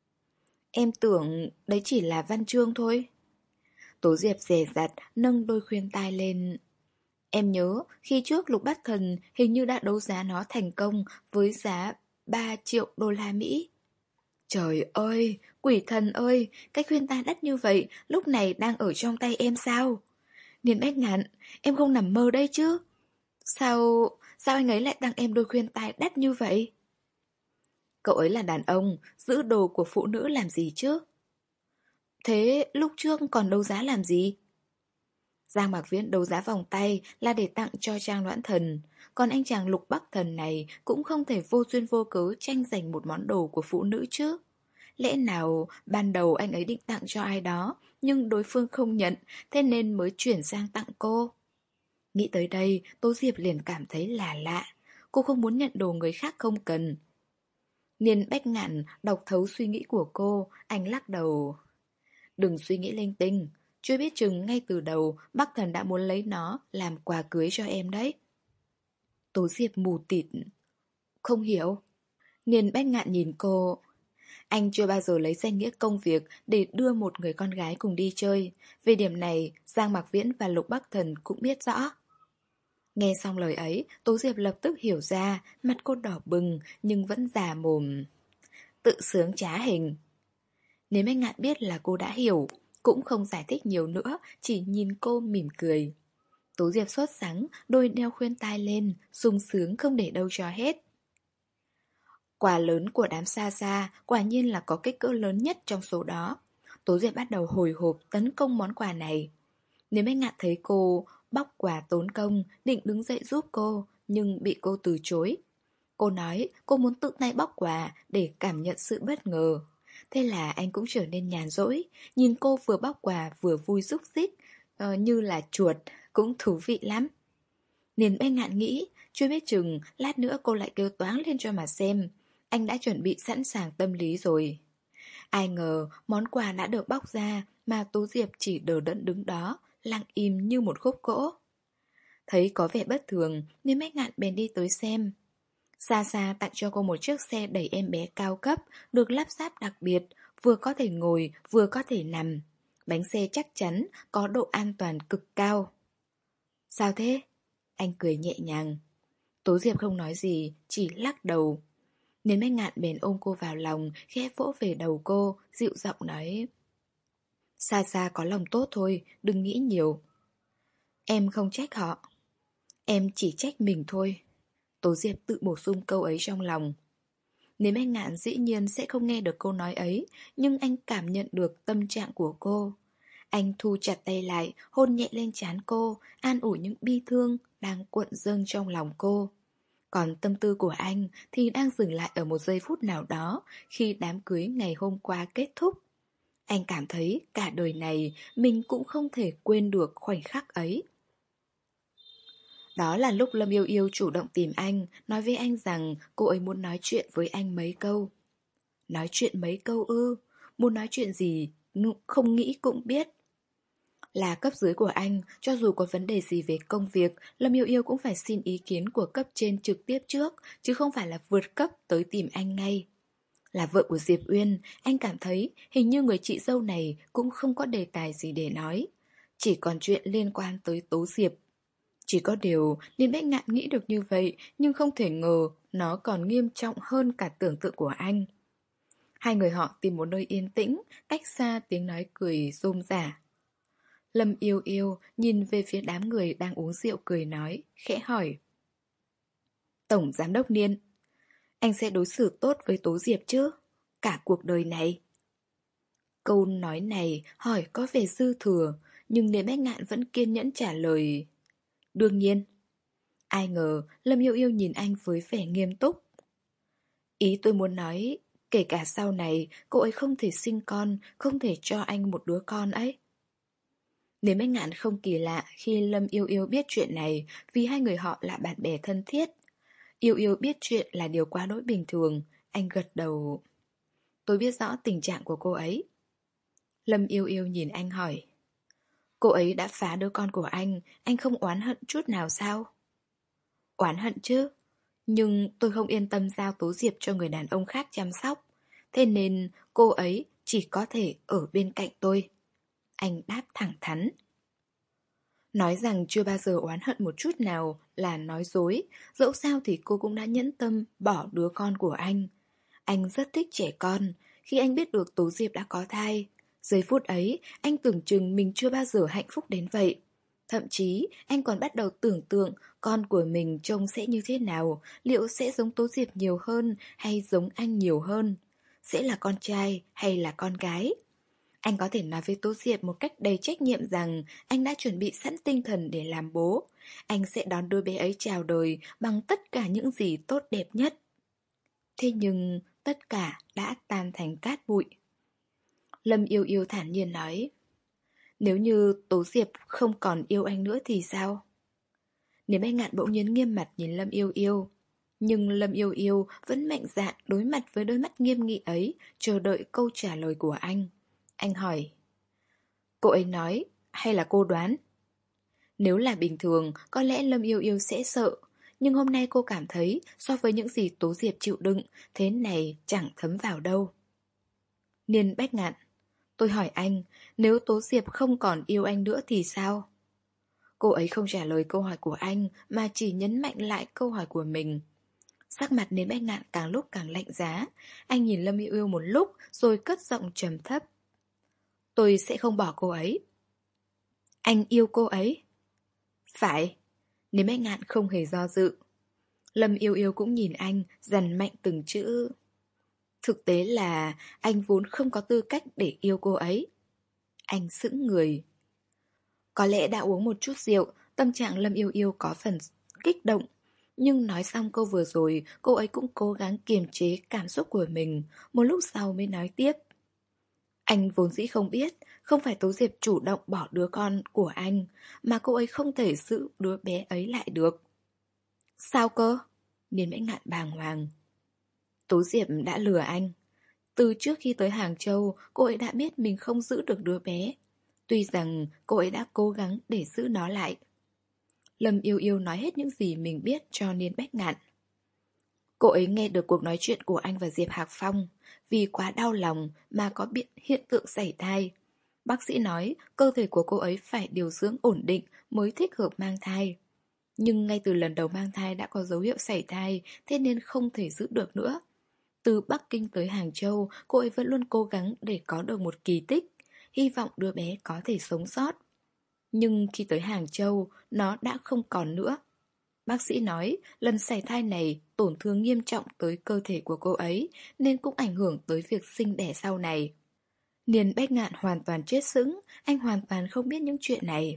Em tưởng đấy chỉ là văn chương thôi. Tố Diệp dè dặt nâng đôi khuyên tai lên. Em nhớ khi trước Lục Bắc Thần hình như đã đấu giá nó thành công với giá ba triệu đô la Mỹ. Trời ơi, quỷ thần ơi, cái khuyên tai đắt như vậy lúc này đang ở trong tay em sao? Niên Bách Ngạn, em không nằm mơ đây chứ? Sao, sao anh ấy lại tặng em đôi khuyên tai đắt như vậy? Cậu ấy là đàn ông, giữ đồ của phụ nữ làm gì chứ? Thế lúc trước còn đấu giá làm gì? Giang Mạc Viễn đấu giá vòng tay là để tặng cho Trang Noãn Thần. Còn anh chàng Lục Bắc Thần này cũng không thể vô duyên vô cớ tranh giành một món đồ của phụ nữ chứ. Lẽ nào ban đầu anh ấy định tặng cho ai đó, nhưng đối phương không nhận, thế nên mới chuyển sang tặng cô? Nghĩ tới đây, Tố Diệp liền cảm thấy là lạ. Cô không muốn nhận đồ người khác không cần. Niên Bách Ngạn đọc thấu suy nghĩ của cô, anh lắc đầu. Đừng suy nghĩ linh tinh, chưa biết chừng ngay từ đầu Bắc Thần đã muốn lấy nó làm quà cưới cho em đấy. Tố Diệp mù tịt. Không hiểu. Niên Bách Ngạn nhìn cô. Anh chưa bao giờ lấy danh nghĩa công việc để đưa một người con gái cùng đi chơi. Về điểm này, Giang Mạc Viễn và Lục Bắc Thần cũng biết rõ. Nghe xong lời ấy, Tố Diệp lập tức hiểu ra, mặt cô đỏ bừng nhưng vẫn già mồm. Tự sướng trá hình. Nếu Bách Ngạn biết là cô đã hiểu, cũng không giải thích nhiều nữa, chỉ nhìn cô mỉm cười. Tố Diệp sốt sắng, đôi đeo khuyên tai lên, sung sướng không để đâu cho hết. Quà lớn của đám xa xa quả nhiên là có kích cỡ lớn nhất trong số đó. Tố Diệp bắt đầu hồi hộp tấn công món quà này. Nếu Bách Ngạn thấy cô bóc quà tốn công, định đứng dậy giúp cô, nhưng bị cô từ chối. Cô nói cô muốn tự tay bóc quà để cảm nhận sự bất ngờ. Thế là anh cũng trở nên nhàn rỗi, nhìn cô vừa bóc quà vừa vui rúc rích, uh, như là chuột, cũng thú vị lắm. Niên Bách Ngạn nghĩ, chưa biết chừng lát nữa cô lại kêu toáng lên cho mà xem. Anh đã chuẩn bị sẵn sàng tâm lý rồi. Ai ngờ món quà đã được bóc ra mà Tố Diệp chỉ đờ đẫn đứng đó, lặng im như một khúc gỗ. Thấy có vẻ bất thường nên Bách Ngạn bèn đi tới xem. Xa xa tặng cho cô một chiếc xe đẩy em bé cao cấp, được lắp ráp đặc biệt, vừa có thể ngồi vừa có thể nằm. Bánh xe chắc chắn, có độ an toàn cực cao. Sao thế? Anh cười nhẹ nhàng. Tố Diệp không nói gì, chỉ lắc đầu. Nên Bách Ngạn bèn ôm cô vào lòng, khẽ vỗ về đầu cô, dịu giọng nói. Xa xa có lòng tốt thôi, đừng nghĩ nhiều. Em không trách họ. Em chỉ trách mình thôi. Tố Diệp tự bổ sung câu ấy trong lòng. Nếu Bách Ngạn dĩ nhiên sẽ không nghe được câu nói ấy, nhưng anh cảm nhận được tâm trạng của cô. Anh thu chặt tay lại, hôn nhẹ lên trán cô, an ủi những bi thương đang cuộn dâng trong lòng cô. Còn tâm tư của anh thì đang dừng lại ở một giây phút nào đó khi đám cưới ngày hôm qua kết thúc. Anh cảm thấy cả đời này mình cũng không thể quên được khoảnh khắc ấy. Đó là lúc Lâm Yêu Yêu chủ động tìm anh, nói với anh rằng cô ấy muốn nói chuyện với anh mấy câu. Nói chuyện mấy câu ư? Muốn nói chuyện gì? Không nghĩ cũng biết. Là cấp dưới của anh, cho dù có vấn đề gì về công việc, Lâm Yêu Yêu cũng phải xin ý kiến của cấp trên trực tiếp trước, chứ không phải là vượt cấp tới tìm anh ngay. Là vợ của Diệp Uyên, anh cảm thấy hình như người chị dâu này cũng không có đề tài gì để nói. Chỉ còn chuyện liên quan tới Tố Diệp. Chỉ có điều, Liên Bách Ngạn nghĩ được như vậy, nhưng không thể ngờ nó còn nghiêm trọng hơn cả tưởng tượng của anh. Hai người họ tìm một nơi yên tĩnh, cách xa tiếng nói cười rôm rả. Lâm Yêu Yêu nhìn về phía đám người đang uống rượu cười nói, khẽ hỏi. Tổng Giám đốc Niên, anh sẽ đối xử tốt với Tố Diệp chứ? Cả cuộc đời này. Câu nói này hỏi có vẻ dư thừa, nhưng Liên Bách Ngạn vẫn kiên nhẫn trả lời. Đương nhiên. Ai ngờ Lâm Yêu Yêu nhìn anh với vẻ nghiêm túc. Ý tôi muốn nói, kể cả sau này cô ấy không thể sinh con, không thể cho anh một đứa con ấy. Nếu Bách Ngạn không kỳ lạ khi Lâm Yêu Yêu biết chuyện này, vì hai người họ là bạn bè thân thiết. Yêu Yêu biết chuyện là điều quá đỗi bình thường, anh gật đầu. Tôi biết rõ tình trạng của cô ấy. Lâm Yêu Yêu nhìn anh hỏi. Cô ấy đã phá đứa con của anh, anh không oán hận chút nào sao? Oán hận chứ, nhưng tôi không yên tâm giao Tố Diệp cho người đàn ông khác chăm sóc. Thế nên cô ấy chỉ có thể ở bên cạnh tôi. Anh đáp thẳng thắn. Nói rằng chưa bao giờ oán hận một chút nào là nói dối, dẫu sao thì cô cũng đã nhẫn tâm bỏ đứa con của anh. Anh rất thích trẻ con, khi anh biết được Tố Diệp đã có thai. Giây phút ấy, anh tưởng chừng mình chưa bao giờ hạnh phúc đến vậy. Thậm chí, anh còn bắt đầu tưởng tượng con của mình trông sẽ như thế nào, liệu sẽ giống Tố Diệp nhiều hơn hay giống anh nhiều hơn? Sẽ là con trai hay là con gái? Anh có thể nói với Tố Diệp một cách đầy trách nhiệm rằng anh đã chuẩn bị sẵn tinh thần để làm bố. Anh sẽ đón đứa bé ấy chào đời bằng tất cả những gì tốt đẹp nhất. Thế nhưng tất cả đã tan thành cát bụi. Lâm Yêu Yêu thản nhiên nói, nếu như Tố Diệp không còn yêu anh nữa thì sao? Nếu anh ngạn bỗng nhiên nghiêm mặt nhìn Lâm Yêu Yêu. Nhưng Lâm Yêu Yêu vẫn mạnh dạn đối mặt với đôi mắt nghiêm nghị ấy, chờ đợi câu trả lời của anh. Anh hỏi, cô ấy nói hay là cô đoán? Nếu là bình thường, có lẽ Lâm Yêu Yêu sẽ sợ. Nhưng hôm nay cô cảm thấy so với những gì Tố Diệp chịu đựng, thế này chẳng thấm vào đâu. Niên Bách Ngạn, tôi hỏi anh, nếu Tố Diệp không còn yêu anh nữa thì sao? Cô ấy không trả lời câu hỏi của anh mà chỉ nhấn mạnh lại câu hỏi của mình. Sắc mặt Niên Bách Ngạn càng lúc càng lạnh giá. Anh nhìn Lâm Yêu Yêu một lúc rồi cất giọng trầm thấp. Tôi sẽ không bỏ cô ấy. Anh yêu cô ấy? Phải. Niên Bách Ngạn không hề do dự. Lâm Yêu Yêu cũng nhìn anh, dằn mạnh từng chữ. Thực tế là anh vốn không có tư cách để yêu cô ấy. Anh sững người. Có lẽ đã uống một chút rượu, tâm trạng Lâm Yêu Yêu có phần kích động. Nhưng nói xong câu vừa rồi, cô ấy cũng cố gắng kiềm chế cảm xúc của mình. Một lúc sau mới nói tiếp. Anh vốn dĩ không biết, không phải Tố Diệp chủ động bỏ đứa con của anh, mà cô ấy không thể giữ đứa bé ấy lại được. Sao cơ? Niên Bách Ngạn bàng hoàng. Tố Diệp đã lừa anh. Từ trước khi tới Hàng Châu, cô ấy đã biết mình không giữ được đứa bé. Tuy rằng cô ấy đã cố gắng để giữ nó lại. Lâm Yêu Yêu nói hết những gì mình biết cho Niên Bách Ngạn. Cô ấy nghe được cuộc nói chuyện của anh và Diệp Hạc Phong. Vì quá đau lòng mà có biện hiện tượng sảy thai. Bác sĩ nói cơ thể của cô ấy phải điều dưỡng ổn định mới thích hợp mang thai. Nhưng ngay từ lần đầu mang thai đã có dấu hiệu sảy thai, thế nên không thể giữ được nữa. Từ Bắc Kinh tới Hàng Châu, cô ấy vẫn luôn cố gắng để có được một kỳ tích, hy vọng đứa bé có thể sống sót. Nhưng khi tới Hàng Châu, nó đã không còn nữa. Bác sĩ nói lần sảy thai này tổn thương nghiêm trọng tới cơ thể của cô ấy, nên cũng ảnh hưởng tới việc sinh đẻ sau này. Niên Bách Ngạn hoàn toàn chết sững, anh hoàn toàn không biết những chuyện này.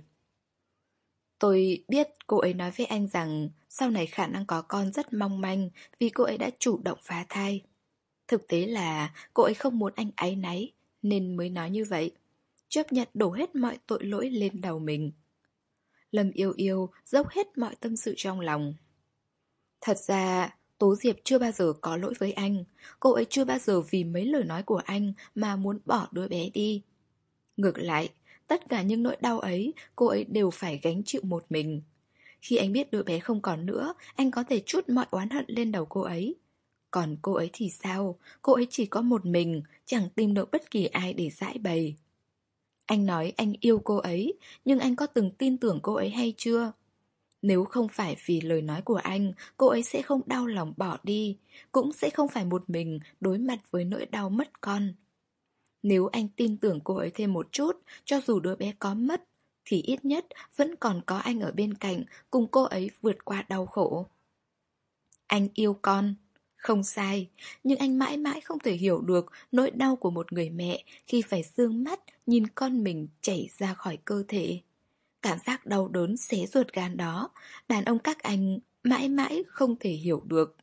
Tôi biết cô ấy nói với anh rằng sau này khả năng có con rất mong manh vì cô ấy đã chủ động phá thai. Thực tế là cô ấy không muốn anh áy náy nên mới nói như vậy. Chấp nhận đổ hết mọi tội lỗi lên đầu mình. Lâm Yêu Yêu dốc hết mọi tâm sự trong lòng. Thật ra Tố Diệp chưa bao giờ có lỗi với anh. Cô ấy chưa bao giờ vì mấy lời nói của anh mà muốn bỏ đứa bé đi. Ngược lại, tất cả những nỗi đau ấy cô ấy đều phải gánh chịu một mình. Khi anh biết đứa bé không còn nữa, anh có thể trút mọi oán hận lên đầu cô ấy. Còn cô ấy thì sao? Cô ấy chỉ có một mình, chẳng tìm được bất kỳ ai để giải bày. Anh nói anh yêu cô ấy, nhưng anh có từng tin tưởng cô ấy hay chưa? Nếu không phải vì lời nói của anh, cô ấy sẽ không đau lòng bỏ đi, cũng sẽ không phải một mình đối mặt với nỗi đau mất con. Nếu anh tin tưởng cô ấy thêm một chút, cho dù đứa bé có mất, thì ít nhất vẫn còn có anh ở bên cạnh cùng cô ấy vượt qua đau khổ. Anh yêu con, không sai, nhưng anh mãi mãi không thể hiểu được nỗi đau của một người mẹ khi phải dương mắt nhìn con mình chảy ra khỏi cơ thể. Cảm giác đau đớn xé ruột gan đó, đàn ông các anh mãi mãi không thể hiểu được.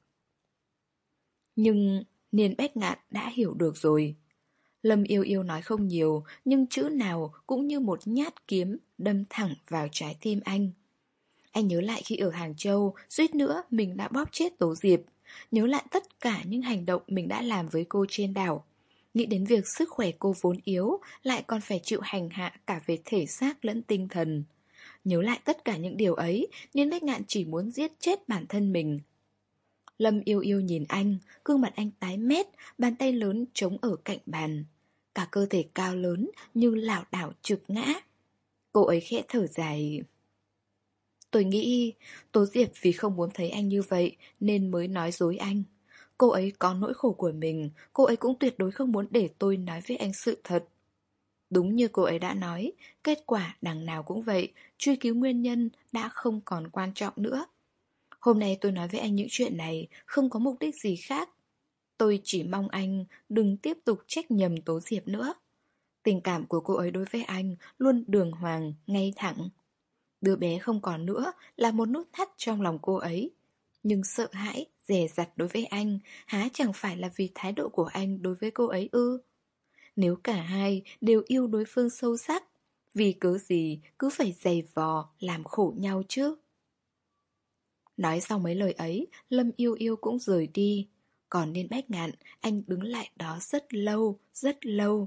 Nhưng Niên Bách Ngạn đã hiểu được rồi. Lâm Yêu Yêu nói không nhiều, nhưng chữ nào cũng như một nhát kiếm đâm thẳng vào trái tim anh. Anh nhớ lại khi ở Hàng Châu, suýt nữa mình đã bóp chết Tố Diệp. Nhớ lại tất cả những hành động mình đã làm với cô trên đảo. Nghĩ đến việc sức khỏe cô vốn yếu, lại còn phải chịu hành hạ cả về thể xác lẫn tinh thần. Nhớ lại tất cả những điều ấy, Niên Bách Ngạn chỉ muốn giết chết bản thân mình. Lâm Yêu Yêu nhìn anh, gương mặt anh tái mét, bàn tay lớn chống ở cạnh bàn. Cả cơ thể cao lớn như lảo đảo trượt ngã. Cô ấy khẽ thở dài. Tôi nghĩ Tố Diệp vì không muốn thấy anh như vậy nên mới nói dối anh. Cô ấy có nỗi khổ của mình, cô ấy cũng tuyệt đối không muốn để tôi nói với anh sự thật. Đúng như cô ấy đã nói, kết quả đằng nào cũng vậy, truy cứu nguyên nhân đã không còn quan trọng nữa. Hôm nay tôi nói với anh những chuyện này không có mục đích gì khác. Tôi chỉ mong anh đừng tiếp tục trách nhầm Tố Diệp nữa. Tình cảm của cô ấy đối với anh luôn đường hoàng, ngay thẳng. Đứa bé không còn nữa là một nút thắt trong lòng cô ấy. Nhưng sợ hãi, dè dặt đối với anh há chẳng phải là vì thái độ của anh đối với cô ấy ư? Nếu cả hai đều yêu đối phương sâu sắc, vì cớ gì cứ phải giày vò làm khổ nhau chứ? Nói xong mấy lời ấy, Lâm Yêu Yêu cũng rời đi. Còn Niên Bách Ngạn, anh đứng lại đó rất lâu, rất lâu.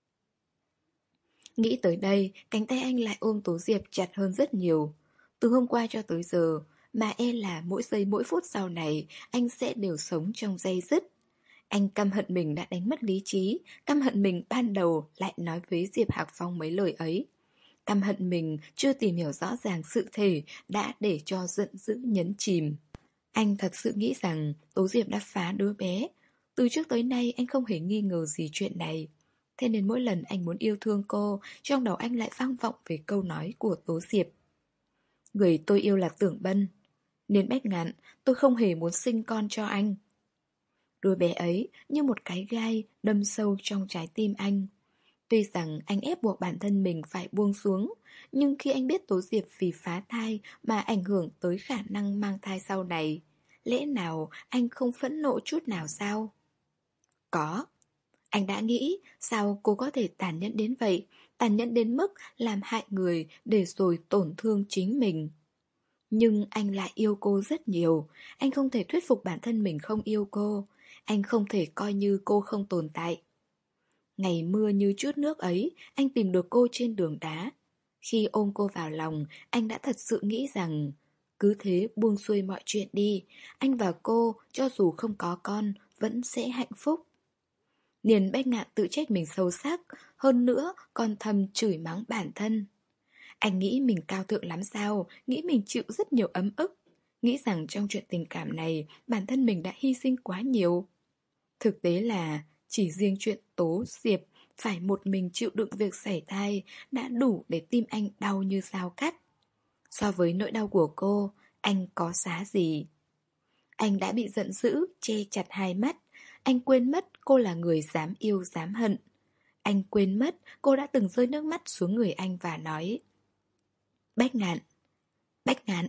Nghĩ tới đây, cánh tay anh lại ôm Tố Diệp chặt hơn rất nhiều. Từ hôm qua cho tới giờ, mà e là mỗi giây mỗi phút sau này, anh sẽ đều sống trong day dứt. Anh căm hận mình đã đánh mất lý trí, căm hận mình ban đầu lại nói với Diệp Hạc Phong mấy lời ấy. Căm hận mình chưa tìm hiểu rõ ràng sự thể đã để cho giận dữ nhấn chìm. Anh thật sự nghĩ rằng Tố Diệp đã phá đứa bé. Từ trước tới nay anh không hề nghi ngờ gì chuyện này. Thế nên mỗi lần anh muốn yêu thương cô, trong đầu anh lại vang vọng về câu nói của Tố Diệp. Người tôi yêu là Tưởng Bân. Nên Bách Ngạn, tôi không hề muốn sinh con cho anh. Đứa bé ấy như một cái gai đâm sâu trong trái tim anh. Tuy rằng anh ép buộc bản thân mình phải buông xuống, nhưng khi anh biết Tố Diệp vì phá thai mà ảnh hưởng tới khả năng mang thai sau này, lẽ nào anh không phẫn nộ chút nào sao? Có. Anh đã nghĩ sao cô có thể tàn nhẫn đến vậy, tàn nhẫn đến mức làm hại người để rồi tổn thương chính mình. Nhưng anh lại yêu cô rất nhiều, anh không thể thuyết phục bản thân mình không yêu cô, anh không thể coi như cô không tồn tại. Ngày mưa như chút nước ấy, anh tìm được cô trên đường đá. Khi ôm cô vào lòng, anh đã thật sự nghĩ rằng cứ thế buông xuôi mọi chuyện đi, anh và cô cho dù không có con vẫn sẽ hạnh phúc. Niên Bách Ngạn tự trách mình sâu sắc, hơn nữa còn thầm chửi mắng bản thân. Anh nghĩ mình cao thượng lắm sao, nghĩ mình chịu rất nhiều ấm ức, nghĩ rằng trong chuyện tình cảm này bản thân mình đã hy sinh quá nhiều. Thực tế là chỉ riêng chuyện Tố Diệp phải một mình chịu đựng việc sảy thai đã đủ để tim anh đau như dao cắt. So với nỗi đau của cô, anh có giá gì? Anh đã bị giận dữ, che chặt hai mắt. Anh quên mất cô là người dám yêu dám hận. Anh quên mất cô đã từng rơi nước mắt xuống người anh và nói: Bách Ngạn, Bách Ngạn,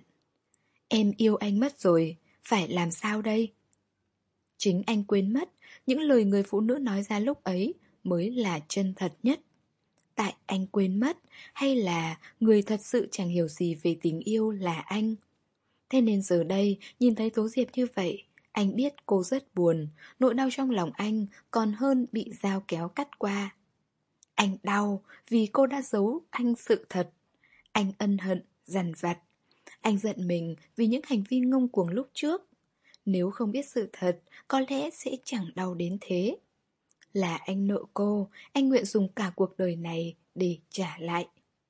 em yêu anh mất rồi, phải làm sao đây? Chính anh quên mất, những lời người phụ nữ nói ra lúc ấy mới là chân thật nhất. Tại anh quên mất, hay là người thật sự chẳng hiểu gì về tình yêu là anh? Thế nên giờ đây, nhìn thấy Tố Diệp như vậy, anh biết cô rất buồn, nỗi đau trong lòng anh còn hơn bị dao kéo cắt qua. Anh đau vì cô đã giấu anh sự thật. Anh ân hận, dằn vặt. Anh giận mình vì những hành vi ngông cuồng lúc trước. Nếu không biết sự thật, có lẽ sẽ chẳng đau đến thế. Là anh nợ cô, anh nguyện dùng cả cuộc đời này để trả lại.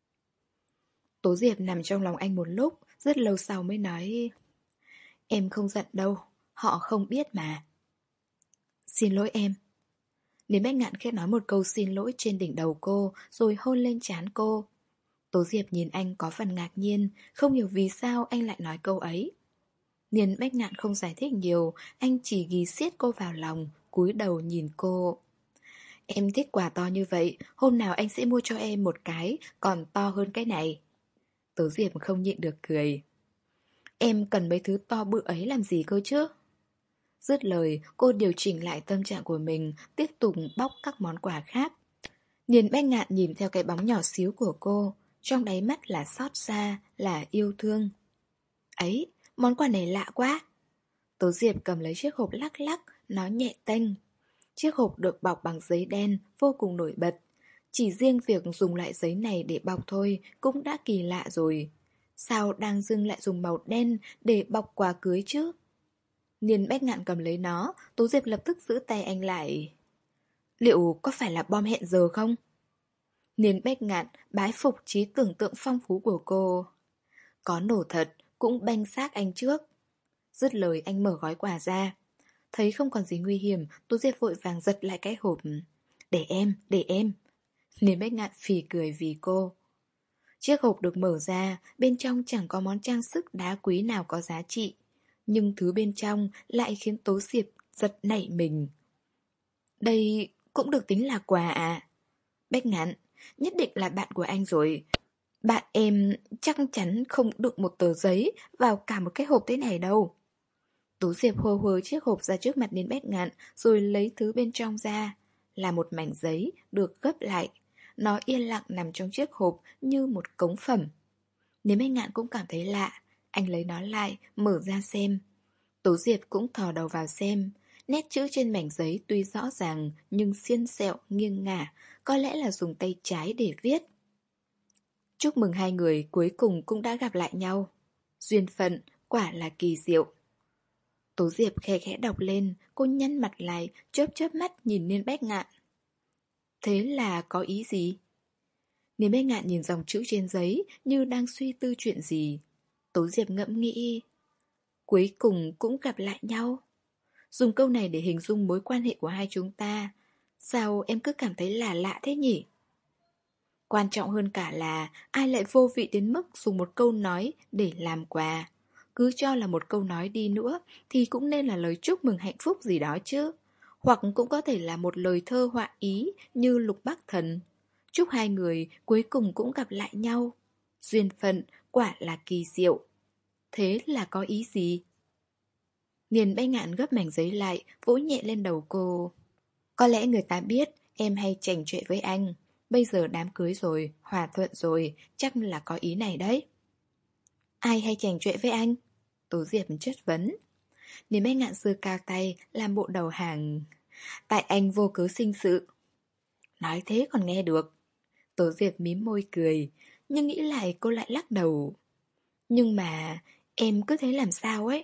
Tố Diệp nằm trong lòng anh một lúc, rất lâu sau mới nói: Em không giận đâu, họ không biết mà. Xin lỗi em. Đến Bách Ngạn khẽ nói một câu xin lỗi trên đỉnh đầu cô, rồi hôn lên trán cô. Tố Diệp nhìn anh có phần ngạc nhiên, không hiểu vì sao anh lại nói câu ấy. Niên Bách Ngạn không giải thích nhiều, anh chỉ ghì siết cô vào lòng, cúi đầu nhìn cô. Em thích quà to như vậy, hôm nào anh sẽ mua cho em một cái, còn to hơn cái này. Tố Diệp không nhịn được cười. Em cần mấy thứ to bự ấy làm gì cơ chứ? Dứt lời, cô điều chỉnh lại tâm trạng của mình, tiếp tục bóc các món quà khác. Niên Bách Ngạn nhìn theo cái bóng nhỏ xíu của cô, trong đáy mắt là xót xa, là yêu thương. Ấy, món quà này lạ quá. Tố Diệp cầm lấy chiếc hộp lắc lắc, nói nhẹ tênh. Chiếc hộp được bọc bằng giấy đen, vô cùng nổi bật. Chỉ riêng việc dùng lại giấy này để bọc thôi cũng đã kỳ lạ rồi. Sao đang dưng lại dùng màu đen để bọc quà cưới chứ? Niên Bách Ngạn cầm lấy nó, Tố Diệp lập tức giữ tay anh lại. Liệu có phải là bom hẹn giờ không? Niên Bách Ngạn bái phục trí tưởng tượng phong phú của cô. Có nổ thật, cũng banh xác anh trước. Dứt lời anh mở gói quà ra. Thấy không còn gì nguy hiểm, Tố Diệp vội vàng giật lại cái hộp. Để em, để em. Niên Bách Ngạn phì cười vì cô. Chiếc hộp được mở ra, bên trong chẳng có món trang sức đá quý nào có giá trị. Nhưng thứ bên trong lại khiến Tố Diệp giật nảy mình. Đây cũng được tính là quà à? Bách Ngạn, nhất định là bạn của anh rồi. Bạn em chắc chắn không đựng một tờ giấy vào cả một cái hộp thế này đâu. Tú Diệp hô hô chiếc hộp ra trước mặt Niên Bách Ngạn rồi lấy thứ bên trong ra. Là một mảnh giấy được gấp lại. Nó yên lặng nằm trong chiếc hộp như một cống phẩm. Niên Bách Ngạn cũng cảm thấy lạ. Anh lấy nó lại, mở ra xem. Tú Diệp cũng thò đầu vào xem. Nét chữ trên mảnh giấy tuy rõ ràng nhưng xiên xẹo, nghiêng ngả. Có lẽ là dùng tay trái để viết. Chúc mừng hai người cuối cùng cũng đã gặp lại nhau. Duyên phận, quả là kỳ diệu. Tố Diệp khẽ khẽ đọc lên, cô nhăn mặt lại, chớp chớp mắt nhìn Niên Bách Ngạn. Thế là có ý gì? Niên Bách Ngạn nhìn dòng chữ trên giấy như đang suy tư chuyện gì. Tố Diệp ngẫm nghĩ. Cuối cùng cũng gặp lại nhau. Dùng câu này để hình dung mối quan hệ của hai chúng ta. Sao em cứ cảm thấy là lạ thế nhỉ? Quan trọng hơn cả là ai lại vô vị đến mức dùng một câu nói để làm quà. Cứ cho là một câu nói đi nữa thì cũng nên là lời chúc mừng hạnh phúc gì đó chứ. Hoặc cũng có thể là một lời thơ họa ý như Lục Bắc Thần. Chúc hai người cuối cùng cũng gặp lại nhau. Duyên phận quả là kỳ diệu. Thế là có ý gì? Niên Bách Ngạn gấp mảnh giấy lại, vỗ nhẹ lên đầu cô. Có lẽ người ta biết em hay chảnh chọe với anh. Bây giờ đám cưới rồi, hòa thuận rồi, chắc là có ý này đấy. Ai hay chảnh chọe với anh? Tố Diệp chất vấn. Niên Bách Ngạn giơ cao tay, làm bộ đầu hàng. Tại anh vô cớ sinh sự. Nói thế còn nghe được. Tố Diệp mím môi cười, nhưng nghĩ lại cô lại lắc đầu. Nhưng mà em cứ thế làm sao ấy?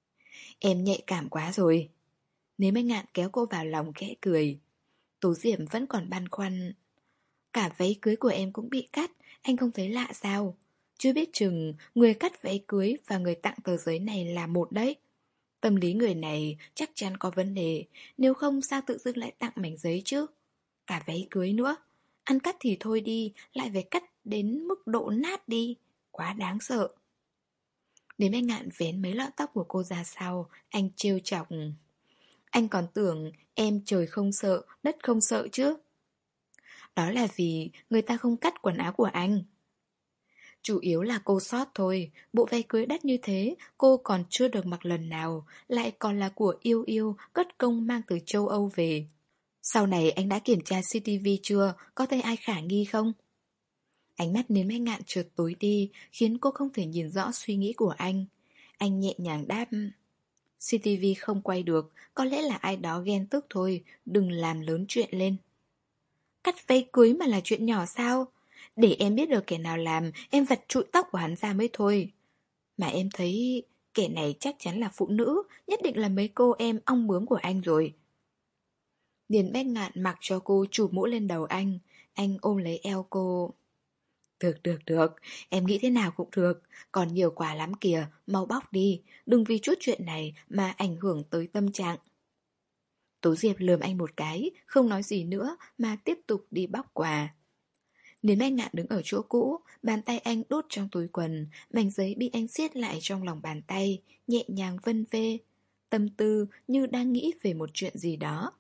Em nhạy cảm quá rồi. Niên Bách Ngạn kéo cô vào lòng khẽ cười. Tố Diệp vẫn còn băn khoăn. Cả váy cưới của em cũng bị cắt, anh không thấy lạ sao? Chưa biết chừng người cắt váy cưới và người tặng tờ giấy này là một đấy. Tâm lý người này chắc chắn có vấn đề, nếu không sao tự dưng lại tặng mảnh giấy chứ? Cả váy cưới nữa. Ăn cắt thì thôi đi, lại phải cắt đến mức độ nát đi. Quá đáng sợ. Đến Bách Ngạn vén mấy lọn tóc của cô ra sau, anh trêu chọc. Anh còn tưởng em trời không sợ, đất không sợ chứ. Đó là vì người ta không cắt quần áo của anh. Chủ yếu là cô sót thôi. Bộ váy cưới đắt như thế cô còn chưa được mặc lần nào, lại còn là của yêu yêu cất công mang từ châu Âu về. Sau này anh đã kiểm tra xê xê tê vê chưa? Có thấy ai khả nghi không? Ánh mắt Niên Bách Ngạn trượt tối đi, khiến cô không thể nhìn rõ suy nghĩ của anh. Anh nhẹ nhàng đáp. xê xê tê vê không quay được, có lẽ là ai đó ghen tức thôi, đừng làm lớn chuyện lên. Cắt váy cưới mà là chuyện nhỏ sao? Để em biết được kẻ nào làm, em vặt trụi tóc của hắn ra mới thôi. Mà em thấy kẻ này chắc chắn là phụ nữ, nhất định là mấy cô em ong bướm của anh rồi. Điền Bách Ngạn mặc cho cô chụp mũ lên đầu anh, anh ôm lấy eo cô. Được, được, được, em nghĩ thế nào cũng được, còn nhiều quà lắm kìa, mau bóc đi, đừng vì chút chuyện này mà ảnh hưởng tới tâm trạng. Tố Diệp lườm anh một cái, không nói gì nữa mà tiếp tục đi bóc quà. Niên Bách Ngạn đứng ở chỗ cũ, bàn tay anh đút trong túi quần, mảnh giấy bị anh siết lại trong lòng bàn tay, nhẹ nhàng vân vê, tâm tư như đang nghĩ về một chuyện gì đó.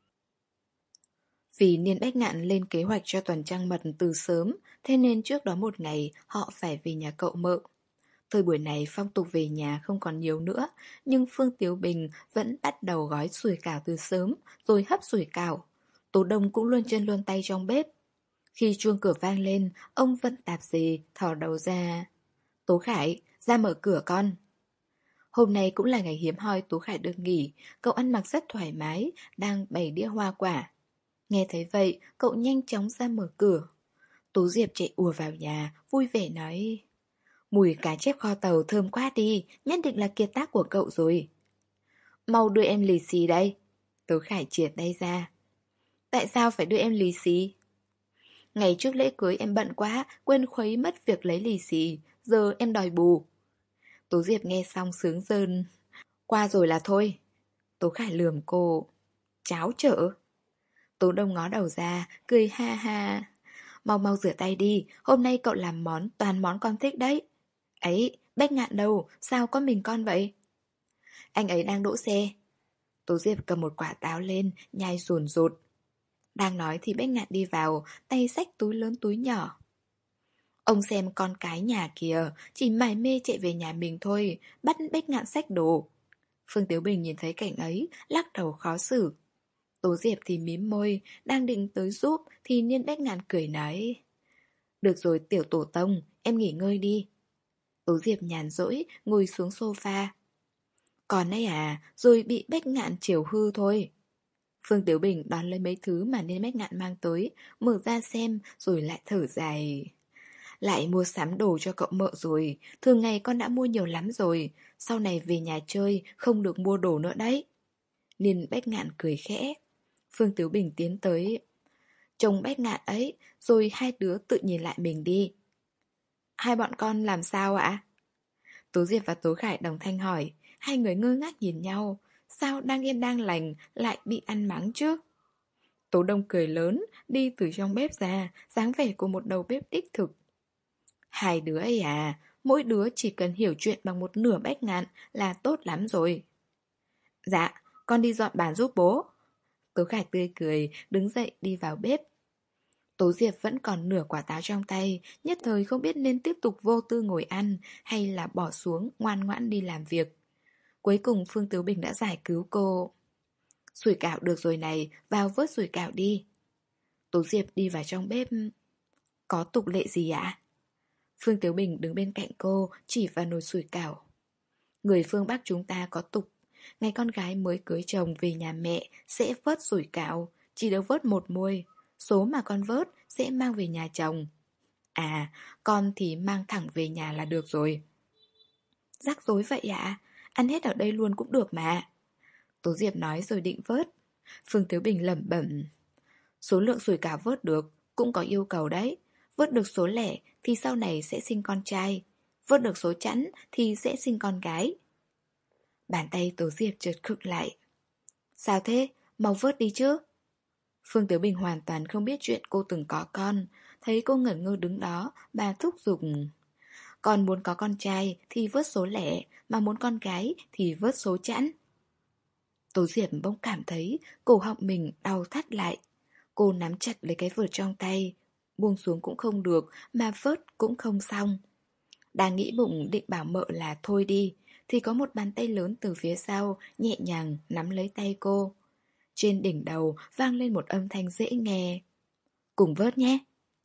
Vì Niên Bách Ngạn lên kế hoạch cho tuần trăng mật từ sớm, thế nên trước đó một ngày họ phải về nhà cậu mợ. Thời buổi này phong tục về nhà không còn nhiều nữa, nhưng Phương Tiếu Bình vẫn bắt đầu gói sủi cảo từ sớm, rồi hấp sủi cảo. Tố Đông cũng luôn chân luôn tay trong bếp. Khi chuông cửa vang lên, ông vẫn tạp dề, thò đầu ra. Tố Khải, ra mở cửa con. Hôm nay cũng là ngày hiếm hoi Tố Khải được nghỉ, cậu ăn mặc rất thoải mái, đang bày đĩa hoa quả. Nghe thấy vậy, cậu nhanh chóng ra mở cửa. Tố Diệp chạy ùa vào nhà, vui vẻ nói. Mùi cá chép kho tàu thơm quá đi, nhất định là kiệt tác của cậu rồi. Mau đưa em lì xì đây. Tố Khải chìa tay ra. Tại sao phải đưa em lì xì? Ngày trước lễ cưới em bận quá, quên khuấy mất việc lấy lì xì, giờ em đòi bù. Tố Diệp nghe xong sướng rơn. Qua rồi là thôi. Tố Khải lườm cô. Cháo chở. Tố Đông ngó đầu ra, cười ha ha. Mau mau rửa tay đi, hôm nay cậu làm món toàn món con thích đấy. Ấy, Bách Ngạn đâu, sao có mình con vậy? Anh ấy đang đỗ xe. Tố Diệp cầm một quả táo lên, nhai rồn rột. Đang nói thì Bách Ngạn đi vào, tay xách túi lớn túi nhỏ. Ông xem con cái nhà kìa, chỉ mải mê chạy về nhà mình thôi, bắt Bách Ngạn xách đồ. Phương Tiếu Bình nhìn thấy cảnh ấy, lắc đầu khó xử. Tố Diệp thì mím môi, đang định tới giúp thì Niên Bách Ngạn cười nói. Được rồi tiểu tổ tông, em nghỉ ngơi đi. Tố Diệp nhàn rỗi, ngồi xuống sofa. Còn ấy à, rồi bị Bách Ngạn chiều hư thôi. Phương Tiếu Bình đón lấy mấy thứ mà Niên Bách Ngạn mang tới, mở ra xem rồi lại thở dài. Lại mua sắm đồ cho cậu mợ rồi, thường ngày con đã mua nhiều lắm rồi, sau này về nhà chơi không được mua đồ nữa đấy. Niên Bách Ngạn cười khẽ. Phương Tiếu Bình tiến tới. Chồng Bách Ngạn ấy, rồi hai đứa tự nhìn lại mình đi. Hai bọn con làm sao ạ? Tố Diệp và Tố Khải đồng thanh hỏi. Hai người ngơ ngác nhìn nhau. Sao đang yên đang lành lại bị ăn mắng chứ? Tố Đông cười lớn, đi từ trong bếp ra, dáng vẻ của một đầu bếp đích thực. Hai đứa ấy à, mỗi đứa chỉ cần hiểu chuyện bằng một nửa Bách Ngạn là tốt lắm rồi. Dạ, con đi dọn bàn giúp bố. Tố Khải tươi cười, đứng dậy đi vào bếp. Tố Diệp vẫn còn nửa quả táo trong tay, nhất thời không biết nên tiếp tục vô tư ngồi ăn hay là bỏ xuống ngoan ngoãn đi làm việc. Cuối cùng Phương Tứ Bình đã giải cứu cô. Sủi cảo được rồi này, vào vớt sủi cảo đi. Tố Diệp đi vào trong bếp. Có tục lệ gì ạ? Phương Tiếu Bình đứng bên cạnh cô, chỉ vào nồi sủi cảo. Người phương Bắc chúng ta có tục, ngày con gái mới cưới chồng về nhà mẹ sẽ vớt sủi cảo, chỉ được vớt một muôi. Số mà con vớt sẽ mang về nhà chồng. À, con thì mang thẳng về nhà là được rồi. Rắc rối vậy ạ? Ăn hết ở đây luôn cũng được mà. Tố Diệp nói rồi định vớt. Phương Tiếu Bình lẩm bẩm. Số lượng sủi cảo vớt được cũng có yêu cầu đấy. Vớt được số lẻ thì sau này sẽ sinh con trai. Vớt được số chẵn thì sẽ sinh con gái. Bàn tay Tố Diệp chợt khựng lại. Sao thế? Mau vớt đi chứ. Phương Tiếu Bình hoàn toàn không biết chuyện cô từng có con. Thấy cô ngẩn ngơ đứng đó, bà thúc giục. Con muốn có con trai thì vớt số lẻ, mà muốn con gái thì vớt số chẵn. Tố Diệp bỗng cảm thấy cổ họng mình đau thắt lại. Cô nắm chặt lấy cái vợt trong tay. Buông xuống cũng không được, mà vớt cũng không xong. Đang nghĩ bụng định bảo mợ là thôi đi, thì có một bàn tay lớn từ phía sau nhẹ nhàng nắm lấy tay cô. Trên đỉnh đầu vang lên một âm thanh dễ nghe. Cùng vớt nhé.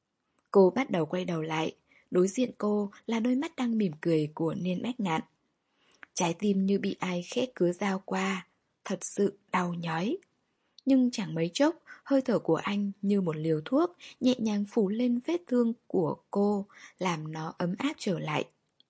Cô bắt đầu quay đầu lại. Đối diện cô là đôi mắt đang mỉm cười của Niên Bách Ngạn. Trái tim như bị ai khẽ cứa dao qua. Thật sự đau nhói. Nhưng chẳng mấy chốc, hơi thở của anh như một liều thuốc nhẹ nhàng phủ lên vết thương của cô, làm nó ấm áp trở lại.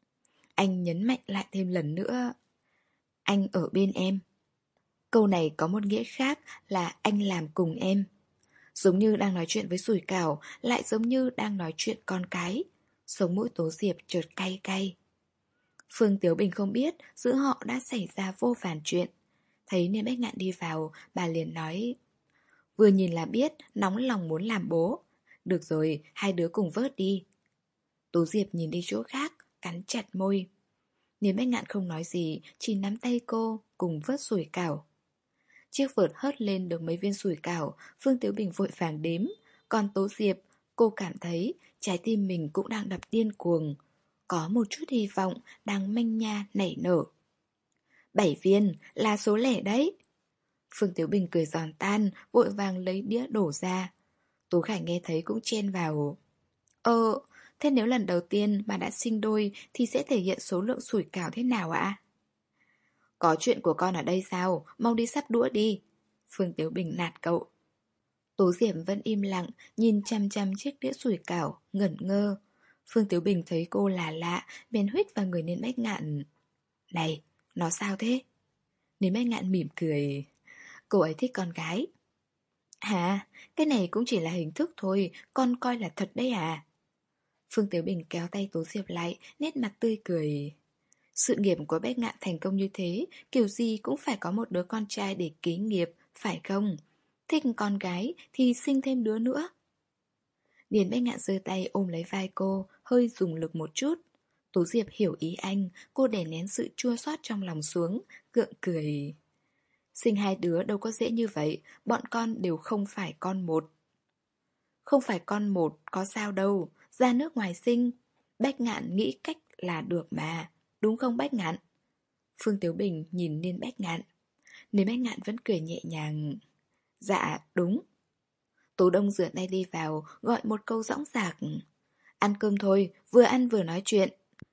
Anh nhấn mạnh lại thêm lần nữa. Anh ở bên em. Câu này có một nghĩa khác là anh làm cùng em. Giống như đang nói chuyện với sủi cảo, lại giống như đang nói chuyện con cái. Sống mũi Tố Diệp chợt cay cay. Phương Tiếu Bình không biết giữa họ đã xảy ra vô vàn chuyện. Thấy Niên Bách Ngạn đi vào, bà liền nói. Vừa nhìn là biết, nóng lòng muốn làm bố. Được rồi, hai đứa cùng vớt đi. Tố Diệp nhìn đi chỗ khác, cắn chặt môi. Niên Bách Ngạn không nói gì, chỉ nắm tay cô, cùng vớt sủi cảo. Chiếc vợt hớt lên được mấy viên sủi cảo, Phương Tiếu Bình vội vàng đếm. Còn Tố Diệp, cô cảm thấy trái tim mình cũng đang đập điên cuồng. Có một chút hy vọng đang manh nha nảy nở. Bảy viên là số lẻ đấy. Phương Tiếu Bình cười giòn tan, vội vàng lấy đĩa đổ ra. Tú Khải nghe thấy cũng chen vào. Ờ, thế nếu lần đầu tiên mà đã sinh đôi thì sẽ thể hiện số lượng sủi cảo thế nào ạ? Có chuyện của con ở đây sao? Mau đi sắp đũa đi. Phương Tiếu Bình nạt cậu. Tố Diệp vẫn im lặng, nhìn chăm chăm chiếc đĩa sủi cảo, ngẩn ngơ. Phương Tiếu Bình thấy cô là lạ, bèn huých vào người Niên Bách Ngạn. Này, nó sao thế? Niên Bách Ngạn mỉm cười. Cô ấy thích con gái. Hả? Cái này cũng chỉ là hình thức thôi, con coi là thật đấy à? Phương Tiếu Bình kéo tay Tố Diệp lại, nét mặt tươi cười. Sự nghiệp của Bách Ngạn thành công như thế, kiểu gì cũng phải có một đứa con trai để kế nghiệp, phải không? Thích con gái thì sinh thêm đứa nữa. Điền Bách Ngạn giơ tay ôm lấy vai cô, hơi dùng lực một chút. Tố Diệp hiểu ý anh, cô đè nén sự chua xót trong lòng xuống, gượng cười. Sinh hai đứa đâu có dễ như vậy, bọn con đều không phải con một. Không phải con một, có sao đâu, ra nước ngoài sinh. Bách Ngạn nghĩ cách là được mà, đúng không Bách Ngạn? Phương Tiếu Bình nhìn Niên Bách Ngạn. Niên Bách Ngạn vẫn cười nhẹ nhàng. Dạ, đúng. Tố Đông rửa tay đi vào, gọi một câu dõng dạc. Ăn cơm thôi, vừa ăn vừa nói chuyện.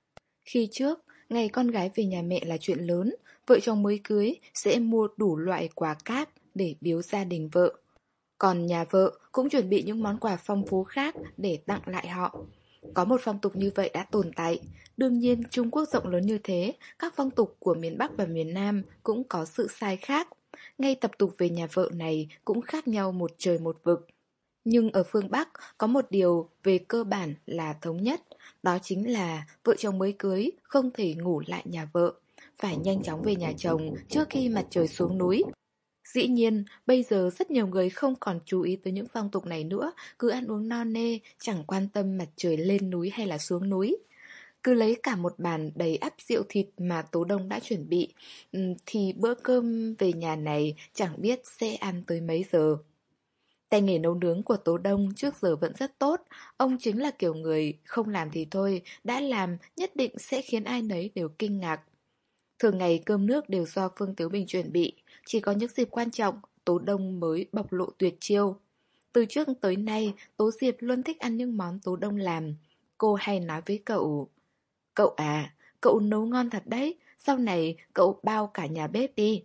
Khi trước, ngày con gái về nhà mẹ là chuyện lớn, vợ chồng mới cưới sẽ mua đủ loại quà cáp để biếu gia đình vợ. Còn nhà vợ cũng chuẩn bị những món quà phong phú khác để tặng lại họ. Có một phong tục như vậy đã tồn tại. Đương nhiên, Trung Quốc rộng lớn như thế, các phong tục của miền Bắc và miền Nam cũng có sự sai khác. Ngay tập tục về nhà vợ này cũng khác nhau một trời một vực. Nhưng ở phương Bắc có một điều về cơ bản là thống nhất, đó chính là vợ chồng mới cưới không thể ngủ lại nhà vợ, phải nhanh chóng về nhà chồng trước khi mặt trời xuống núi. Dĩ nhiên, bây giờ rất nhiều người không còn chú ý tới những phong tục này nữa, cứ ăn uống no nê, chẳng quan tâm mặt trời lên núi hay là xuống núi. Cứ lấy cả một bàn đầy ắp rượu thịt mà Tố Đông đã chuẩn bị, thì bữa cơm về nhà này chẳng biết sẽ ăn tới mấy giờ. Tay nghề nấu nướng của Tố Đông trước giờ vẫn rất tốt, ông chính là kiểu người không làm thì thôi, đã làm nhất định sẽ khiến ai nấy đều kinh ngạc. Thường ngày cơm nước đều do Phương Tiếu Bình chuẩn bị, chỉ có những dịp quan trọng, Tố Đông mới bộc lộ tuyệt chiêu. Từ trước tới nay, Tố Diệp luôn thích ăn những món Tố Đông làm. Cô hay nói với cậu, cậu à, cậu nấu ngon thật đấy, sau này cậu bao cả nhà bếp đi.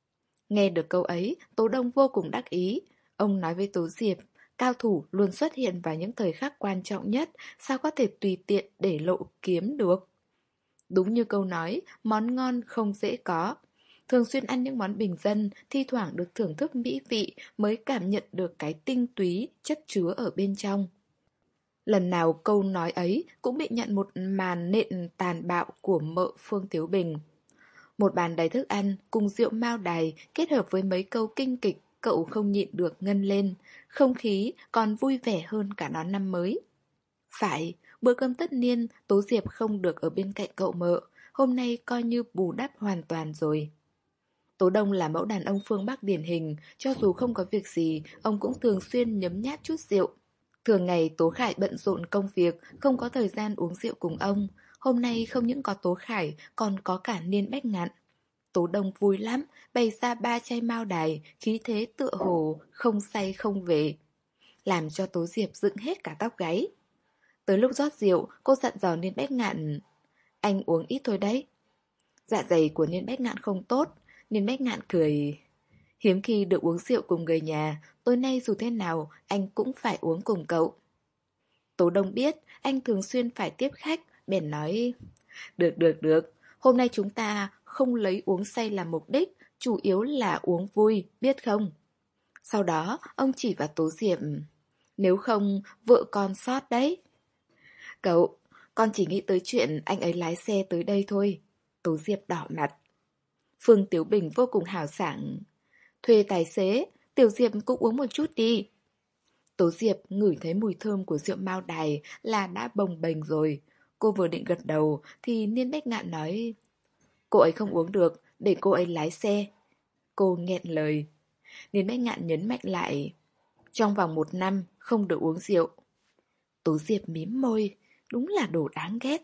Nghe được câu ấy, Tố Đông vô cùng đắc ý. Ông nói với Tố Diệp, cao thủ luôn xuất hiện vào những thời khắc quan trọng nhất, sao có thể tùy tiện để lộ kiếm được. Đúng như câu nói, món ngon không dễ có. Thường xuyên ăn những món bình dân, thi thoảng được thưởng thức mỹ vị mới cảm nhận được cái tinh túy, chất chứa ở bên trong. Lần nào câu nói ấy cũng bị nhận một màn nện tàn bạo của mợ Phương Tiếu Bình. Một bàn đầy thức ăn cùng rượu mao đài kết hợp với mấy câu kinh kịch, cậu không nhịn được ngân lên. Không khí còn vui vẻ hơn cả đón năm mới. Phải, bữa cơm tất niên Tố Diệp không được ở bên cạnh cậu mợ, hôm nay coi như bù đắp hoàn toàn rồi. Tố Đông là mẫu đàn ông phương Bắc điển hình, cho dù không có việc gì, ông cũng thường xuyên nhấm nháp chút rượu. Thường ngày Tố Khải bận rộn công việc, không có thời gian uống rượu cùng ông. Hôm nay không những có Tố Khải, còn có cả Niên Bách Ngạn. Tố Đông vui lắm, bày ra ba chai mao đài, khí thế tựa hồ, không say không về. Làm cho Tố Diệp dựng hết cả tóc gáy. Tới lúc rót rượu, cô dặn dò Niên Bách Ngạn, anh uống ít thôi đấy. Dạ dày của Niên Bách Ngạn không tốt, Niên Bách Ngạn cười. Hiếm khi được uống rượu cùng người nhà, tối nay dù thế nào, anh cũng phải uống cùng cậu. Tố Đông biết, anh thường xuyên phải tiếp khách, bèn nói, được được được, hôm nay chúng ta không lấy uống say làm mục đích, chủ yếu là uống vui, biết không? Sau đó, ông chỉ vào Tố Diệp, nếu không, vợ con sót đấy. Cậu, con chỉ nghĩ tới chuyện anh ấy lái xe tới đây thôi. Tố Diệp đỏ mặt. Phương Tiếu Bình vô cùng hào sảng. Thuê tài xế, Tiểu Diệp cũng uống một chút đi. Tố Diệp ngửi thấy mùi thơm của rượu mao đài là đã bồng bềnh rồi. Cô vừa định gật đầu thì Niên Bách Ngạn nói, cô ấy không uống được, để cô ấy lái xe. Cô nghẹn lời. Niên Bách Ngạn nhấn mạnh lại, trong vòng một năm không được uống rượu. Tố Diệp mím môi, đúng là đồ đáng ghét.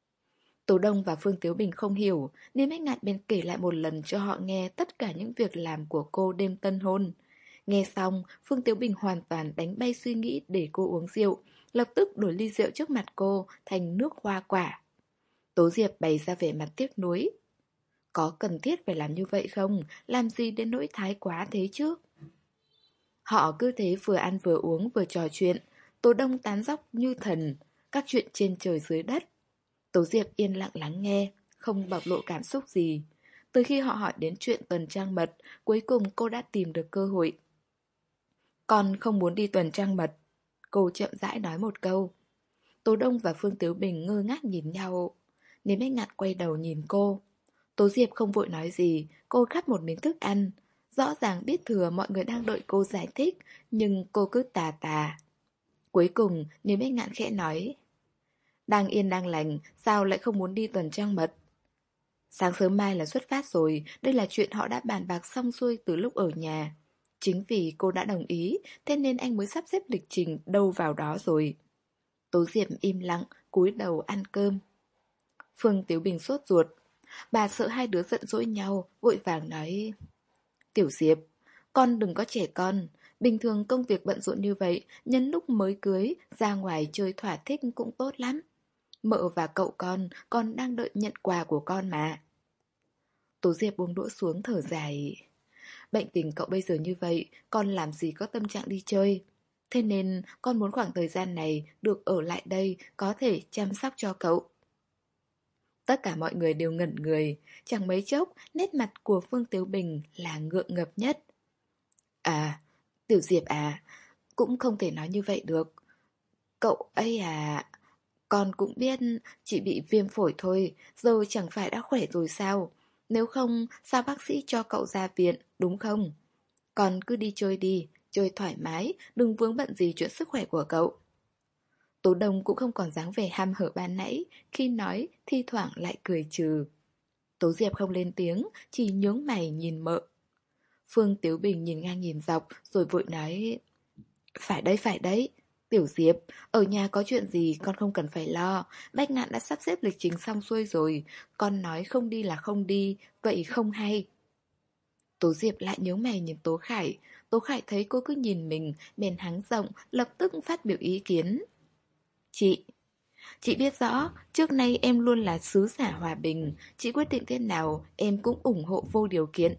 Tố Đông và Phương Tiếu Bình không hiểu, nên Bách Ngạn bèn kể lại một lần cho họ nghe tất cả những việc làm của cô đêm tân hôn. Nghe xong, Phương Tiếu Bình hoàn toàn đánh bay suy nghĩ để cô uống rượu, lập tức đổi ly rượu trước mặt cô thành nước hoa quả. Tố Diệp bày ra vẻ mặt tiếc nuối. Có cần thiết phải làm như vậy không? Làm gì đến nỗi thái quá thế chứ? Họ cứ thế vừa ăn vừa uống vừa trò chuyện. Tố Đông tán dóc như thần, các chuyện trên trời dưới đất. Tố Diệp yên lặng lắng nghe, không bộc lộ cảm xúc gì. Từ khi họ hỏi đến chuyện tuần trăng mật, cuối cùng cô đã tìm được cơ hội. Con không muốn đi tuần trăng mật. Cô chậm rãi nói một câu. Tố Đông và Phương Tiếu Bình ngơ ngác nhìn nhau. Nên Bách Ngạn quay đầu nhìn cô. Tố Diệp không vội nói gì, cô gắp một miếng thức ăn. Rõ ràng biết thừa mọi người đang đợi cô giải thích, nhưng cô cứ tà tà. Cuối cùng, Nên Bách Ngạn khẽ nói, đang yên đang lành, sao lại không muốn đi tuần trăng mật? Sáng sớm mai là xuất phát rồi, đây là chuyện họ đã bàn bạc xong xuôi từ lúc ở nhà. Chính vì cô đã đồng ý, thế nên anh mới sắp xếp lịch trình đâu vào đó rồi. Tố Diệp im lặng, cúi đầu ăn cơm. Phương Tiếu Bình sốt ruột. Bà sợ hai đứa giận dỗi nhau, vội vàng nói: Tiểu Diệp, con đừng có trẻ con. Bình thường công việc bận rộn như vậy, nhân lúc mới cưới, ra ngoài chơi thỏa thích cũng tốt lắm. Mợ và cậu con còn đang đợi nhận quà của con mà. Tố Diệp buông đũa xuống thở dài. Bệnh tình cậu bây giờ như vậy, con làm gì có tâm trạng đi chơi. Thế nên con muốn khoảng thời gian này được ở lại đây, có thể chăm sóc cho cậu. Tất cả mọi người đều ngẩn người, chẳng mấy chốc nét mặt của Phương Tiếu Bình là ngượng ngập nhất. À, Tiểu Diệp à, cũng không thể nói như vậy được. Cậu ấy à, con cũng biết chỉ bị viêm phổi thôi, giờ chẳng phải đã khỏe rồi sao? Nếu không, sao bác sĩ cho cậu ra viện, đúng không? Con cứ đi chơi đi, chơi thoải mái, đừng vướng bận gì chuyện sức khỏe của cậu. Tố Đông cũng không còn dáng vẻ ham hở ban nãy, khi nói thi thoảng lại cười trừ. Tố Diệp không lên tiếng, chỉ nhướng mày nhìn mợ. Phương Tiếu Bình nhìn ngang nhìn dọc rồi vội nói: Phải đấy, phải đấy. Tiểu Diệp, ở nhà có chuyện gì con không cần phải lo. Bách Ngạn đã sắp xếp lịch trình xong xuôi rồi. Con nói không đi là không đi, vậy không hay. Tố Diệp lại nhướng mày nhìn Tố Khải. Tố Khải thấy cô cứ nhìn mình, bèn hắng giọng, lập tức phát biểu ý kiến. Chị, chị biết rõ, trước nay em luôn là sứ giả hòa bình. Chị quyết định thế nào, em cũng ủng hộ vô điều kiện.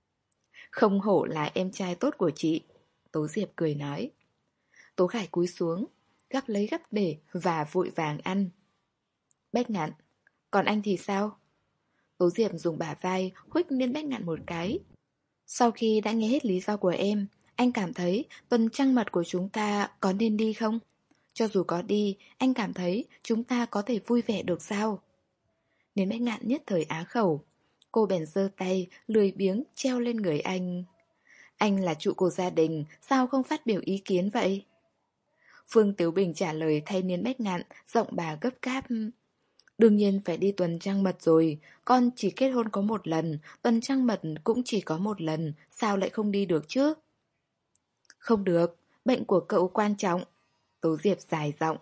Không hổ là em trai tốt của chị. Tố Diệp cười nói. Tố Khải cúi xuống, gắp lấy gắp để và vội vàng ăn. Bách Ngạn, còn anh thì sao? Tố Diệp dùng bả vai huých lên Bách Ngạn một cái. Sau khi đã nghe hết lý do của em, anh cảm thấy tuần trăng mật của chúng ta có nên đi không? Cho dù có đi, anh cảm thấy chúng ta có thể vui vẻ được sao? Nên Bách Ngạn nhất thời á khẩu. Cô bèn giơ tay, lười biếng treo lên người anh. Anh là trụ cột gia đình, sao không phát biểu ý kiến vậy? Phương Tiếu Bình trả lời thay Niên Bách Ngạn, giọng bà gấp gáp. Đương nhiên phải đi tuần trăng mật rồi, con chỉ kết hôn có một lần, tuần trăng mật cũng chỉ có một lần, sao lại không đi được chứ? Không được, bệnh của cậu quan trọng. Tố Diệp dài giọng.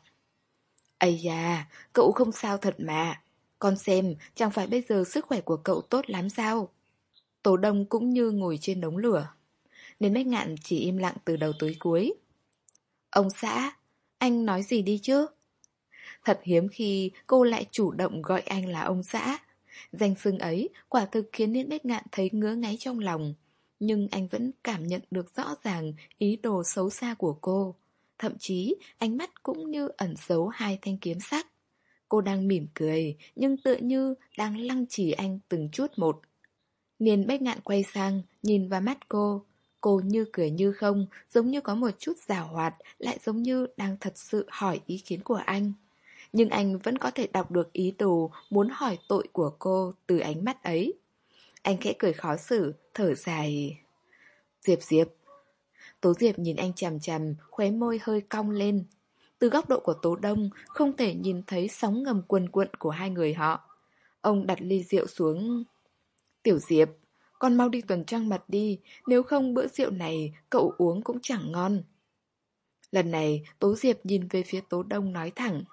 Ây da, cậu không sao thật mà. Con xem, chẳng phải bây giờ sức khỏe của cậu tốt lắm sao? Tố Đông cũng như ngồi trên đống lửa. Nên Bách Ngạn chỉ im lặng từ đầu tới cuối. Ông xã, anh nói gì đi chứ? Thật hiếm khi cô lại chủ động gọi anh là ông xã. Danh xưng ấy quả thực khiến Niên Bách Ngạn thấy ngứa ngáy trong lòng. Nhưng anh vẫn cảm nhận được rõ ràng ý đồ xấu xa của cô. Thậm chí ánh mắt cũng như ẩn giấu hai thanh kiếm sắc. Cô đang mỉm cười, nhưng tựa như đang lăng trì anh từng chút một. Niên Bách Ngạn quay sang, nhìn vào mắt cô. Cô như cười như không, giống như có một chút giảo hoạt, lại giống như đang thật sự hỏi ý kiến của anh. Nhưng anh vẫn có thể đọc được ý đồ muốn hỏi tội của cô từ ánh mắt ấy. Anh khẽ cười khó xử, thở dài. Diệp Diệp. Tố Diệp nhìn anh chằm chằm, khóe môi hơi cong lên. Từ góc độ của Tố Đông, không thể nhìn thấy sóng ngầm cuồn cuộn của hai người họ. Ông đặt ly rượu xuống. Tiểu Diệp, con mau đi tuần trăng mật đi, nếu không bữa rượu này cậu uống cũng chẳng ngon. Lần này, Tố Diệp nhìn về phía Tố Đông nói thẳng.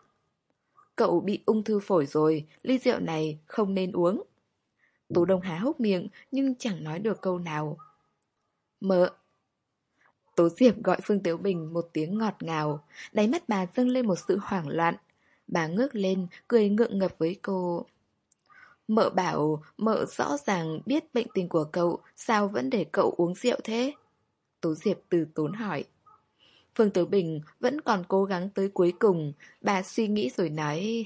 Cậu bị ung thư phổi rồi, ly rượu này không nên uống. Tố Đông há hốc miệng nhưng chẳng nói được câu nào. Mợ. Tố Diệp gọi Phương Tiếu Bình một tiếng ngọt ngào, đáy mắt bà dâng lên một sự hoảng loạn. Bà ngước lên, cười ngượng ngập với cô. Mợ bảo, mợ rõ ràng biết bệnh tình của cậu, sao vẫn để cậu uống rượu thế? Tố Diệp từ tốn hỏi. Phương Tiếu Bình vẫn còn cố gắng tới cuối cùng, bà suy nghĩ rồi nói.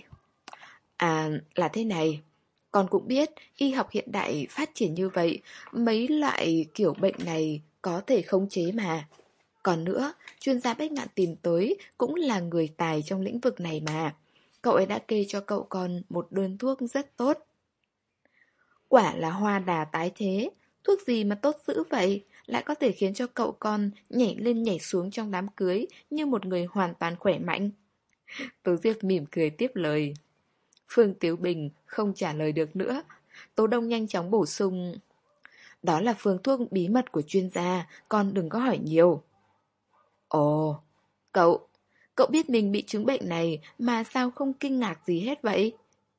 À, là thế này. Con cũng biết, y học hiện đại phát triển như vậy, mấy loại kiểu bệnh này có thể khống chế mà. Còn nữa, chuyên gia Bách Ngạn tìm tới cũng là người tài trong lĩnh vực này mà. Cậu ấy đã kê cho cậu con một đơn thuốc rất tốt. Quả là hoa đà tái thế, thuốc gì mà tốt dữ vậy, lại có thể khiến cho cậu con nhảy lên nhảy xuống trong đám cưới như một người hoàn toàn khỏe mạnh. Tố Diệp mỉm cười tiếp lời. Phương Tiếu Bình không trả lời được nữa. Tố Đông nhanh chóng bổ sung. Đó là phương thuốc bí mật của chuyên gia, con đừng có hỏi nhiều. Ồ, cậu, cậu biết mình bị chứng bệnh này mà sao không kinh ngạc gì hết vậy?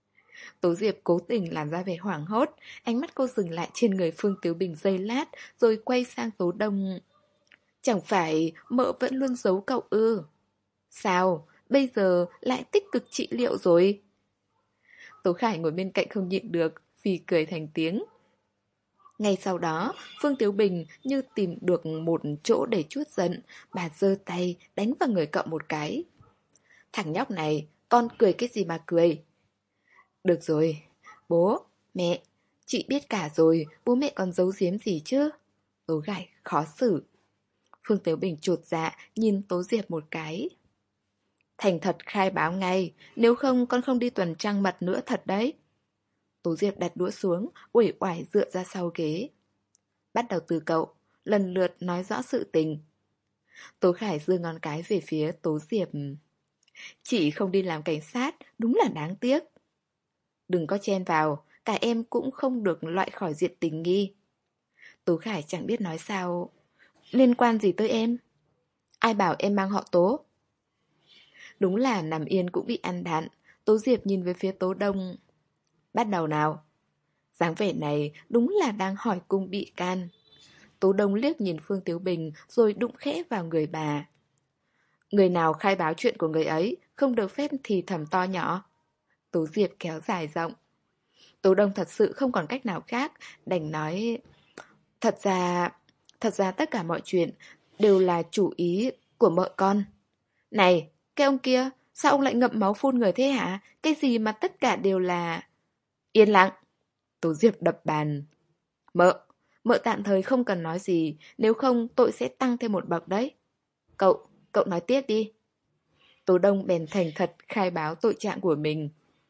Tố Diệp cố tình làm ra vẻ hoảng hốt, ánh mắt cô dừng lại trên người Phương Tiếu Bình giây lát, rồi quay sang Tố Đông. Chẳng phải mợ vẫn luôn giấu cậu ư? Sao, bây giờ lại tích cực trị liệu rồi? Tố Khải ngồi bên cạnh không nhịn được, vì cười thành tiếng. Ngay sau đó, Phương Tiếu Bình như tìm được một chỗ để trút giận, bà giơ tay đánh vào người cậu một cái. Thằng nhóc này, con cười cái gì mà cười? Được rồi, bố, mẹ, chị biết cả rồi, bố mẹ còn giấu giếm gì chứ? Tố Khải khó xử. Phương Tiếu Bình chột dạ, nhìn Tố Diệp một cái. Thành thật khai báo ngay, nếu không con không đi tuần trăng mật nữa thật đấy. Tố Diệp đặt đũa xuống, uể oải dựa ra sau ghế. Bắt đầu từ cậu, lần lượt nói rõ sự tình. Tố Khải giơ ngón cái về phía Tố Diệp. Chị không đi làm cảnh sát, đúng là đáng tiếc. Đừng có chen vào, cả em cũng không được loại khỏi diện tình nghi. Tố Khải chẳng biết nói sao. Liên quan gì tới em? Ai bảo em mang họ Tố? Đúng là nằm yên cũng bị ăn đạn. Tố Diệp nhìn về phía Tố Đông. Bắt đầu nào. Dáng vẻ này đúng là đang hỏi cung bị can. Tố Đông liếc nhìn Phương Tiếu Bình rồi đụng khẽ vào người bà. Người nào khai báo chuyện của người ấy không được phép thì thầm to nhỏ. Tố Diệp kéo dài giọng. Tố Đông thật sự không còn cách nào khác, đành nói. Thật ra, thật ra tất cả mọi chuyện đều là chủ ý của mợ con. Này, cái ông kia, sao ông lại ngậm máu phun người thế hả? Cái gì mà tất cả đều là... Yên lặng. Tố Diệp đập bàn. Mợ, mợ tạm thời không cần nói gì, nếu không tội sẽ tăng thêm một bậc đấy. Cậu, cậu nói tiếp đi. Tố Đông bèn thành thật khai báo tội trạng của mình.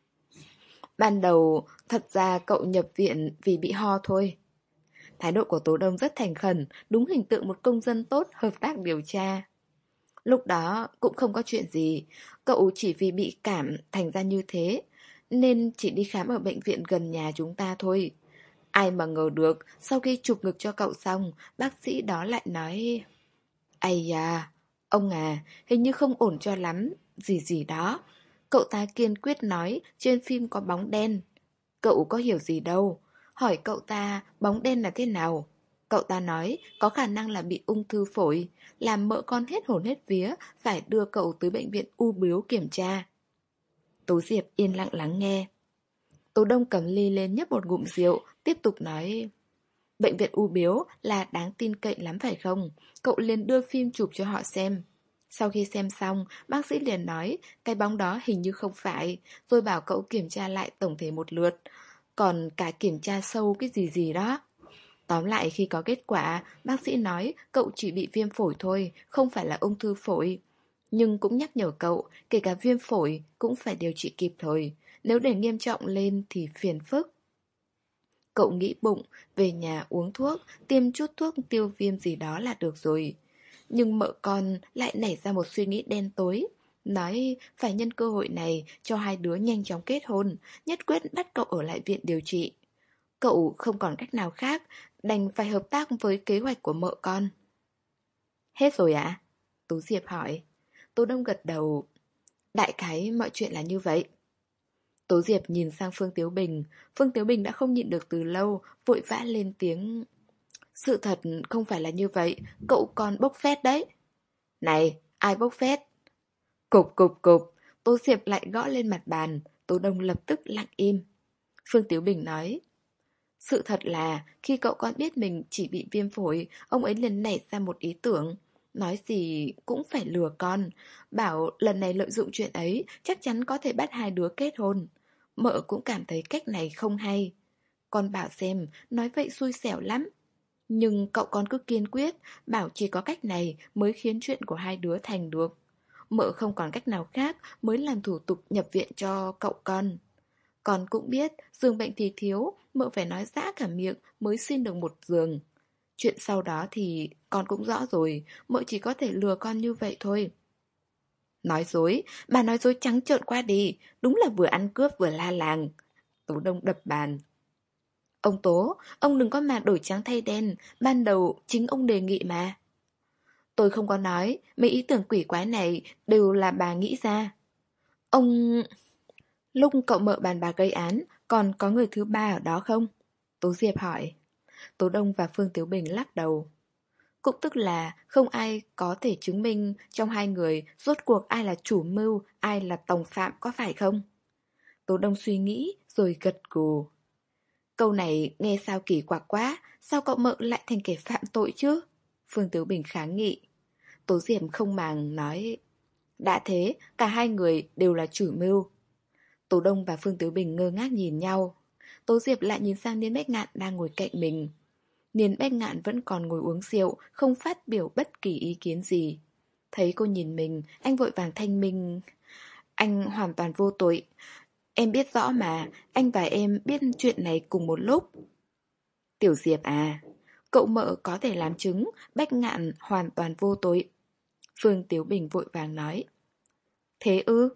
Ban đầu, thật ra cậu nhập viện vì bị ho thôi. Thái độ của Tố Đông rất thành khẩn, đúng hình tượng một công dân tốt hợp tác điều tra. Lúc đó cũng không có chuyện gì, cậu chỉ vì bị cảm thành ra như thế, nên chỉ đi khám ở bệnh viện gần nhà chúng ta thôi. Ai mà ngờ được, sau khi chụp ngực cho cậu xong, bác sĩ đó lại nói... Ây da, ông à, hình như không ổn cho lắm, gì gì đó. Cậu ta kiên quyết nói trên phim có bóng đen. Cậu có hiểu gì đâu. Hỏi cậu ta bóng đen là thế nào. Cậu ta nói có khả năng là bị ung thư phổi, làm mợ con hết hồn hết vía, phải đưa cậu tới bệnh viện u bướu kiểm tra. Tố Diệp yên lặng lắng nghe. Tố Đông cầm ly lên nhấp một ngụm rượu, tiếp tục nói. Bệnh viện u bướu là đáng tin cậy lắm phải không? Cậu liền đưa phim chụp cho họ xem. Sau khi xem xong, bác sĩ liền nói cái bóng đó hình như không phải, rồi bảo cậu kiểm tra lại tổng thể một lượt, còn cả kiểm tra sâu cái gì gì đó. Tóm lại khi có kết quả, bác sĩ nói cậu chỉ bị viêm phổi thôi, không phải là ung thư phổi. Nhưng cũng nhắc nhở cậu, kể cả viêm phổi cũng phải điều trị kịp thời, nếu để nghiêm trọng lên thì phiền phức. Cậu nghĩ bụng, về nhà uống thuốc, tiêm chút thuốc tiêu viêm gì đó là được rồi. Nhưng mợ con lại nảy ra một suy nghĩ đen tối, nói phải nhân cơ hội này cho hai đứa nhanh chóng kết hôn, nhất quyết bắt cậu ở lại viện điều trị. Cậu không còn cách nào khác, đành phải hợp tác với kế hoạch của mợ con. Hết rồi ạ? À? Tú Diệp hỏi. Tô Đông gật đầu. Đại khái mọi chuyện là như vậy. Tố Diệp nhìn sang Phương Tiếu Bình. Phương Tiếu Bình đã không nhịn được từ lâu, vội vã lên tiếng. Sự thật không phải là như vậy, cậu còn bốc phét đấy. Này, ai bốc phét? Cục cục cục, Tố Diệp lại gõ lên mặt bàn. Tố Đông lập tức lặng im. Phương Tiếu Bình nói. Sự thật là khi cậu con biết mình chỉ bị viêm phổi, ông ấy liền nảy ra một ý tưởng. Nói gì cũng phải lừa con, bảo lần này lợi dụng chuyện ấy chắc chắn có thể bắt hai đứa kết hôn. Mợ cũng cảm thấy cách này không hay. Con bảo xem, nói vậy xui xẻo lắm. Nhưng cậu con cứ kiên quyết, bảo chỉ có cách này mới khiến chuyện của hai đứa thành được. Mợ không còn cách nào khác mới làm thủ tục nhập viện cho cậu con. Con cũng biết, giường bệnh thì thiếu, mợ phải nói giã cả miệng mới xin được một giường. Chuyện sau đó thì con cũng rõ rồi, mợ chỉ có thể lừa con như vậy thôi. Nói dối, bà nói dối trắng trợn qua đi, đúng là vừa ăn cướp vừa la làng. Tố Đông đập bàn. Ông Tố, ông đừng có mà đổi trắng thay đen, ban đầu chính ông đề nghị mà. Tôi không có nói, mấy ý tưởng quỷ quái này đều là bà nghĩ ra. Ông... Lúc cậu mợ bàn bạc gây án, còn có người thứ ba ở đó không? Tố Diệp hỏi. Tố Đông và Phương Tiếu Bình lắc đầu. Cũng tức là không ai có thể chứng minh trong hai người rốt cuộc ai là chủ mưu, ai là tòng phạm, có phải không? Tố Đông suy nghĩ rồi gật gù. Câu này nghe sao kỳ quặc quá, sao cậu mợ lại thành kẻ phạm tội chứ? Phương Tiếu Bình kháng nghị. Tố Diệp không màng nói. Đã thế, cả hai người đều là chủ mưu. Tố Đông và Phương Tiếu Bình ngơ ngác nhìn nhau. Tố Diệp lại nhìn sang Niên Bách Ngạn đang ngồi cạnh mình. Niên Bách Ngạn vẫn còn ngồi uống rượu, không phát biểu bất kỳ ý kiến gì. Thấy cô nhìn mình, anh vội vàng thanh minh. Anh hoàn toàn vô tội. Em biết rõ mà, anh và em biết chuyện này cùng một lúc. Tiểu Diệp à, cậu mợ có thể làm chứng Bách Ngạn hoàn toàn vô tội. Phương Tiếu Bình vội vàng nói. Thế ư?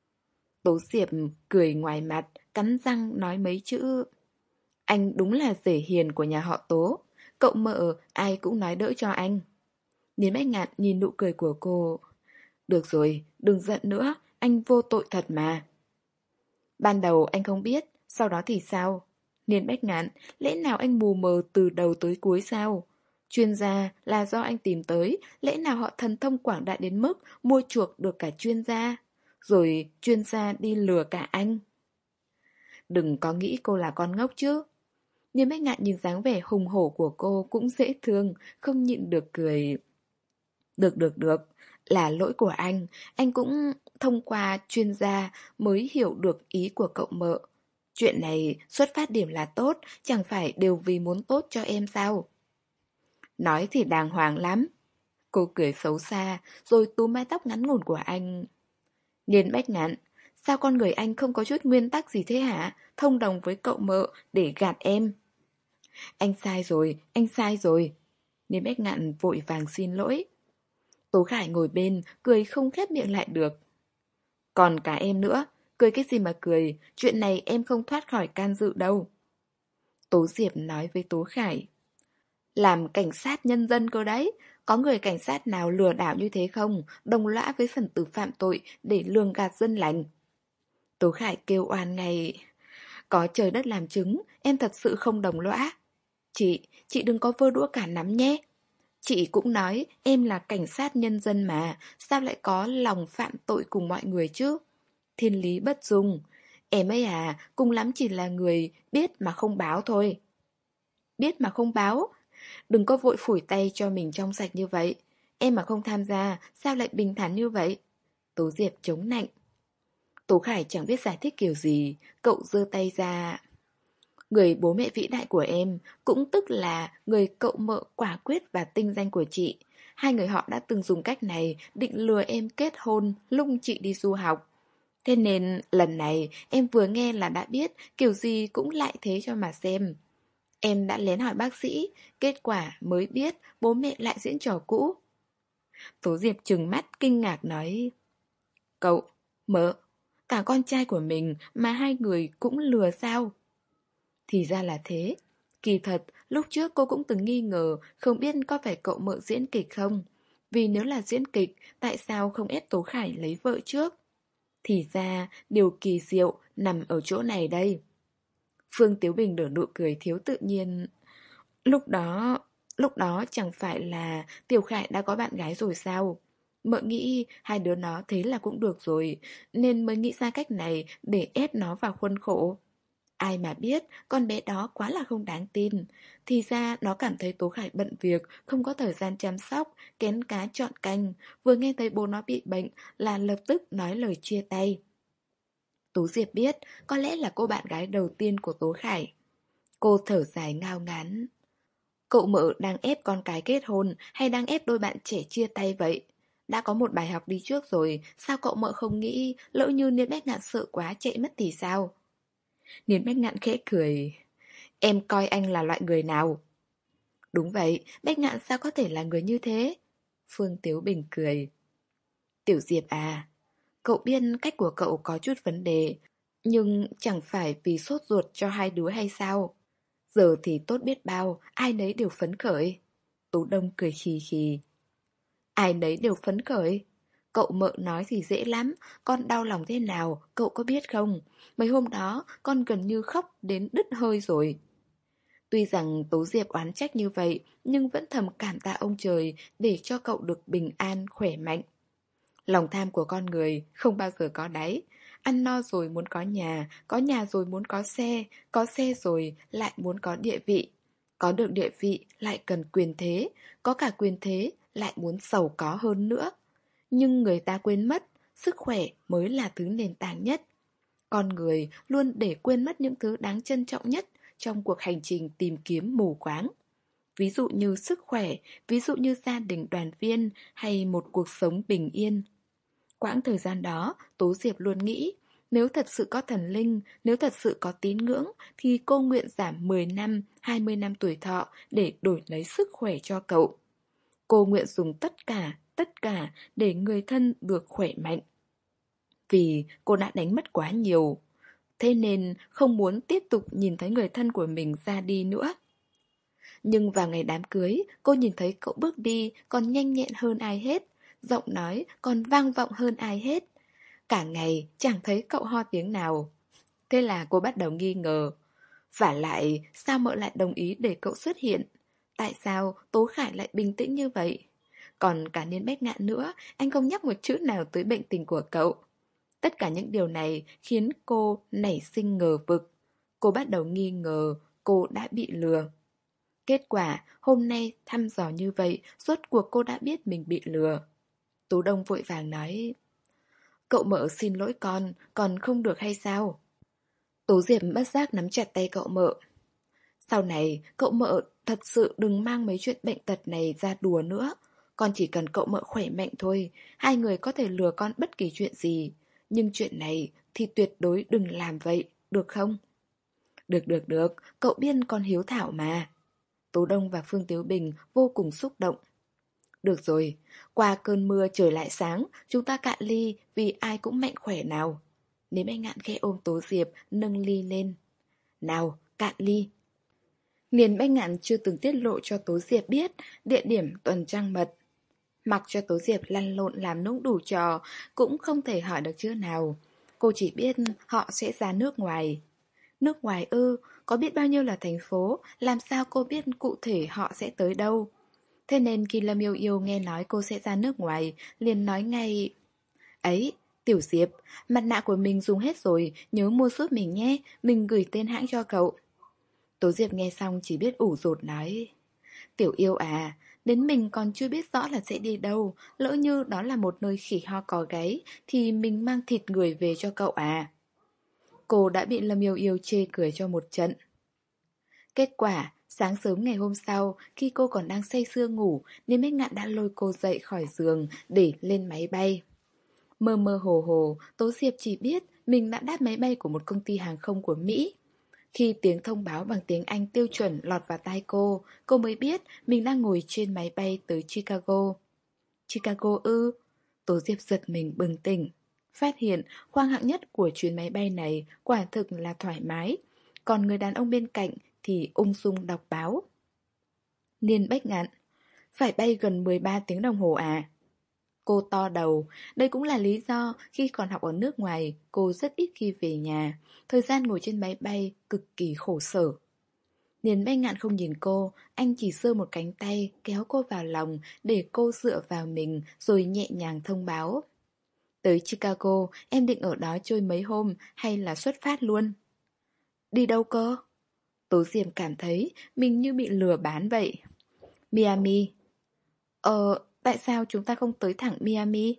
Tố Diệp cười ngoài mặt, cắn răng nói mấy chữ. Anh đúng là rể hiền của nhà họ Tố. Cậu mợ ai cũng nói đỡ cho anh. Niên Bách Ngạn nhìn nụ cười của cô. Được rồi, đừng giận nữa, anh vô tội thật mà. Ban đầu anh không biết, sau đó thì sao? Niên Bách Ngạn, lẽ nào anh mù mờ từ đầu tới cuối sao? Chuyên gia là do anh tìm tới, lẽ nào họ thần thông quảng đại đến mức mua chuộc được cả chuyên gia? Rồi chuyên gia đi lừa cả anh. Đừng có nghĩ cô là con ngốc chứ. Niên Bách Ngạn nhìn dáng vẻ hùng hổ của cô cũng dễ thương, không nhịn được cười. Được được được, là lỗi của anh, anh cũng thông qua chuyên gia mới hiểu được ý của cậu mợ. Chuyện này xuất phát điểm là tốt, chẳng phải đều vì muốn tốt cho em sao? Nói thì đàng hoàng lắm. Cô cười xấu xa, rồi túm mái tóc ngắn ngủn của anh. Niên Bách Ngạn, sao con người anh không có chút nguyên tắc gì thế hả? Thông đồng với cậu mợ để gạt em. Anh sai rồi, anh sai rồi. Niên Bách Ngạn vội vàng xin lỗi. Tố Khải ngồi bên, cười không khép miệng lại được. Còn cả em nữa, cười cái gì mà cười, chuyện này em không thoát khỏi can dự đâu. Tố Diệp nói với Tố Khải. Làm cảnh sát nhân dân cơ đấy, có người cảnh sát nào lừa đảo như thế không, đồng lõa với phần tử phạm tội để lường gạt dân lành. Tố Khải kêu oan ngay. Có trời đất làm chứng, em thật sự không đồng lõa. Chị, chị đừng có vơ đũa cả nắm nhé. Chị cũng nói em là cảnh sát nhân dân mà, sao lại có lòng phạm tội cùng mọi người chứ? Thiên lý bất dung. Em ấy à, cùng lắm chỉ là người biết mà không báo thôi. Biết mà không báo? Đừng có vội phủi tay cho mình trong sạch như vậy. Em mà không tham gia, sao lại bình thản như vậy? Tố Diệp chống nạnh. Tố Khải chẳng biết giải thích kiểu gì, cậu giơ tay ra. Người bố mẹ vĩ đại của em, cũng tức là người cậu mợ quả quyết và tinh danh của chị. Hai người họ đã từng dùng cách này định lừa em kết hôn, lung chị đi du học. Thế nên lần này em vừa nghe là đã biết kiểu gì cũng lại thế cho mà xem. Em đã lén hỏi bác sĩ, kết quả mới biết bố mẹ lại diễn trò cũ. Tố Diệp trừng mắt kinh ngạc nói. Cậu, mợ, cả con trai của mình mà hai người cũng lừa sao? Thì ra là thế. Kỳ thật, lúc trước cô cũng từng nghi ngờ không biết có phải cậu mợ diễn kịch không. Vì nếu là diễn kịch, tại sao không ép Tố Khải lấy vợ trước? Thì ra, điều kỳ diệu nằm ở chỗ này đây. Phương Tiếu Bình nở nụ cười thiếu tự nhiên. Lúc đó, lúc đó chẳng phải là Tiểu Khải đã có bạn gái rồi sao? Mợ nghĩ hai đứa nó thế là cũng được rồi, nên mới nghĩ ra cách này để ép nó vào khuôn khổ. Ai mà biết, con bé đó quá là không đáng tin. Thì ra nó cảm thấy Tố Khải bận việc, không có thời gian chăm sóc, kén cá chọn canh. Vừa nghe thấy bố nó bị bệnh là lập tức nói lời chia tay. Tú Diệp biết, có lẽ là cô bạn gái đầu tiên của Tố Khải. Cô thở dài ngao ngán. Cậu mợ đang ép con cái kết hôn hay đang ép đôi bạn trẻ chia tay vậy? Đã có một bài học đi trước rồi, sao cậu mợ không nghĩ lỡ như Niên Bách Ngạn sợ quá chạy mất thì sao? Niên Bách Ngạn khẽ cười. Em coi anh là loại người nào? Đúng vậy, Bách Ngạn sao có thể là người như thế? Phương Tiếu Bình cười. Tiểu Diệp à, cậu biết cách của cậu có chút vấn đề, nhưng chẳng phải vì sốt ruột cho hai đứa hay sao? Giờ thì tốt biết bao, ai nấy đều phấn khởi. Tú Đông cười khì khì. Ai nấy đều phấn khởi. Cậu mợ nói thì dễ lắm, con đau lòng thế nào, cậu có biết không? Mấy hôm đó, con gần như khóc đến đứt hơi rồi. Tuy rằng Tố Diệp oán trách như vậy, nhưng vẫn thầm cảm tạ ông trời để cho cậu được bình an, khỏe mạnh. Lòng tham của con người không bao giờ có đáy. Ăn no rồi muốn có nhà, có nhà rồi muốn có xe, có xe rồi lại muốn có địa vị. Có được địa vị lại cần quyền thế, có cả quyền thế lại muốn giàu có hơn nữa. Nhưng người ta quên mất, sức khỏe mới là thứ nền tảng nhất. Con người luôn để quên mất những thứ đáng trân trọng nhất trong cuộc hành trình tìm kiếm mù quáng. Ví dụ như sức khỏe, ví dụ như gia đình đoàn viên hay một cuộc sống bình yên. Quãng thời gian đó, Tố Diệp luôn nghĩ, nếu thật sự có thần linh, nếu thật sự có tín ngưỡng, thì cô nguyện giảm mười năm, hai mươi năm tuổi thọ để đổi lấy sức khỏe cho cậu. Cô nguyện dùng tất cả, tất cả để người thân được khỏe mạnh. Vì cô đã đánh mất quá nhiều, thế nên không muốn tiếp tục nhìn thấy người thân của mình ra đi nữa. Nhưng vào ngày đám cưới, cô nhìn thấy cậu bước đi còn nhanh nhẹn hơn ai hết, giọng nói còn vang vọng hơn ai hết. Cả ngày chẳng thấy cậu ho tiếng nào. Thế là cô bắt đầu nghi ngờ. Vả lại, sao mợ lại đồng ý để cậu xuất hiện? Tại sao Tố Khải lại bình tĩnh như vậy? Còn cả Niên Bách Ngạn nữa, anh không nhắc một chữ nào tới bệnh tình của cậu. Tất cả những điều này khiến cô nảy sinh ngờ vực. Cô bắt đầu nghi ngờ cô đã bị lừa. Kết quả, hôm nay thăm dò như vậy, rốt cuộc cô đã biết mình bị lừa. Tú Đông vội vàng nói, cậu mợ xin lỗi con, còn không được hay sao? Tố Diệp bất giác nắm chặt tay cậu mợ. Sau này, cậu mợ thật sự đừng mang mấy chuyện bệnh tật này ra đùa nữa. Con chỉ cần cậu mợ khỏe mạnh thôi, hai người có thể lừa con bất kỳ chuyện gì. Nhưng chuyện này thì tuyệt đối đừng làm vậy, được không? Được được được, cậu biết con hiếu thảo mà. Tố Đông và Phương Tiếu Bình vô cùng xúc động. Được rồi, qua cơn mưa trời lại sáng, chúng ta cạn ly vì ai cũng mạnh khỏe nào. Nếu anh Ngạn khẽ ôm Tố Diệp, nâng ly lên. Nào, cạn ly. Niền Bách Ngạn chưa từng tiết lộ cho Tố Diệp biết địa điểm tuần trăng mật. Mặc cho Tố Diệp lăn lộn làm nũng đủ trò, cũng không thể hỏi được chữ nào. Cô chỉ biết họ sẽ ra nước ngoài. Nước ngoài ư, có biết bao nhiêu là thành phố, làm sao cô biết cụ thể họ sẽ tới đâu. Thế nên khi Lâm Yêu Yêu nghe nói cô sẽ ra nước ngoài, liền nói ngay, ấy, Tiểu Diệp, mặt nạ của mình dùng hết rồi, nhớ mua giúp mình nhé, mình gửi tên hãng cho cậu. Tố Diệp nghe xong chỉ biết ủ rột nói, Tiểu Yêu à, đến mình còn chưa biết rõ là sẽ đi đâu, lỡ như đó là một nơi khỉ ho cò gáy, thì mình mang thịt người về cho cậu à. Cô đã bị Lâm Yêu Yêu chê cười cho một trận. Kết quả, sáng sớm ngày hôm sau, khi cô còn đang say sưa ngủ, Niên Bách Ngạn đã lôi cô dậy khỏi giường để lên máy bay. Mơ mơ hồ hồ, Tố Diệp chỉ biết mình đã đáp máy bay của một công ty hàng không của Mỹ. Khi tiếng thông báo bằng tiếng Anh tiêu chuẩn lọt vào tai cô, cô mới biết mình đang ngồi trên máy bay tới Chicago. Chicago ư? Tố Diệp giật mình bừng tỉnh. Phát hiện khoang hạng nhất của chuyến máy bay này quả thực là thoải mái, còn người đàn ông bên cạnh thì ung dung đọc báo. Niên Bách Ngạn, phải bay gần mười ba tiếng đồng hồ à? Cô to đầu, đây cũng là lý do khi còn học ở nước ngoài, cô rất ít khi về nhà, thời gian ngồi trên máy bay cực kỳ khổ sở. Niên Bách Ngạn không nhìn cô, anh chỉ giơ một cánh tay kéo cô vào lòng để cô dựa vào mình rồi nhẹ nhàng thông báo. Tới Chicago, em định ở đó chơi mấy hôm hay là xuất phát luôn? Đi đâu cơ? Tố Diệp cảm thấy mình như bị lừa bán vậy. Miami. Ờ, tại sao chúng ta không tới thẳng Miami?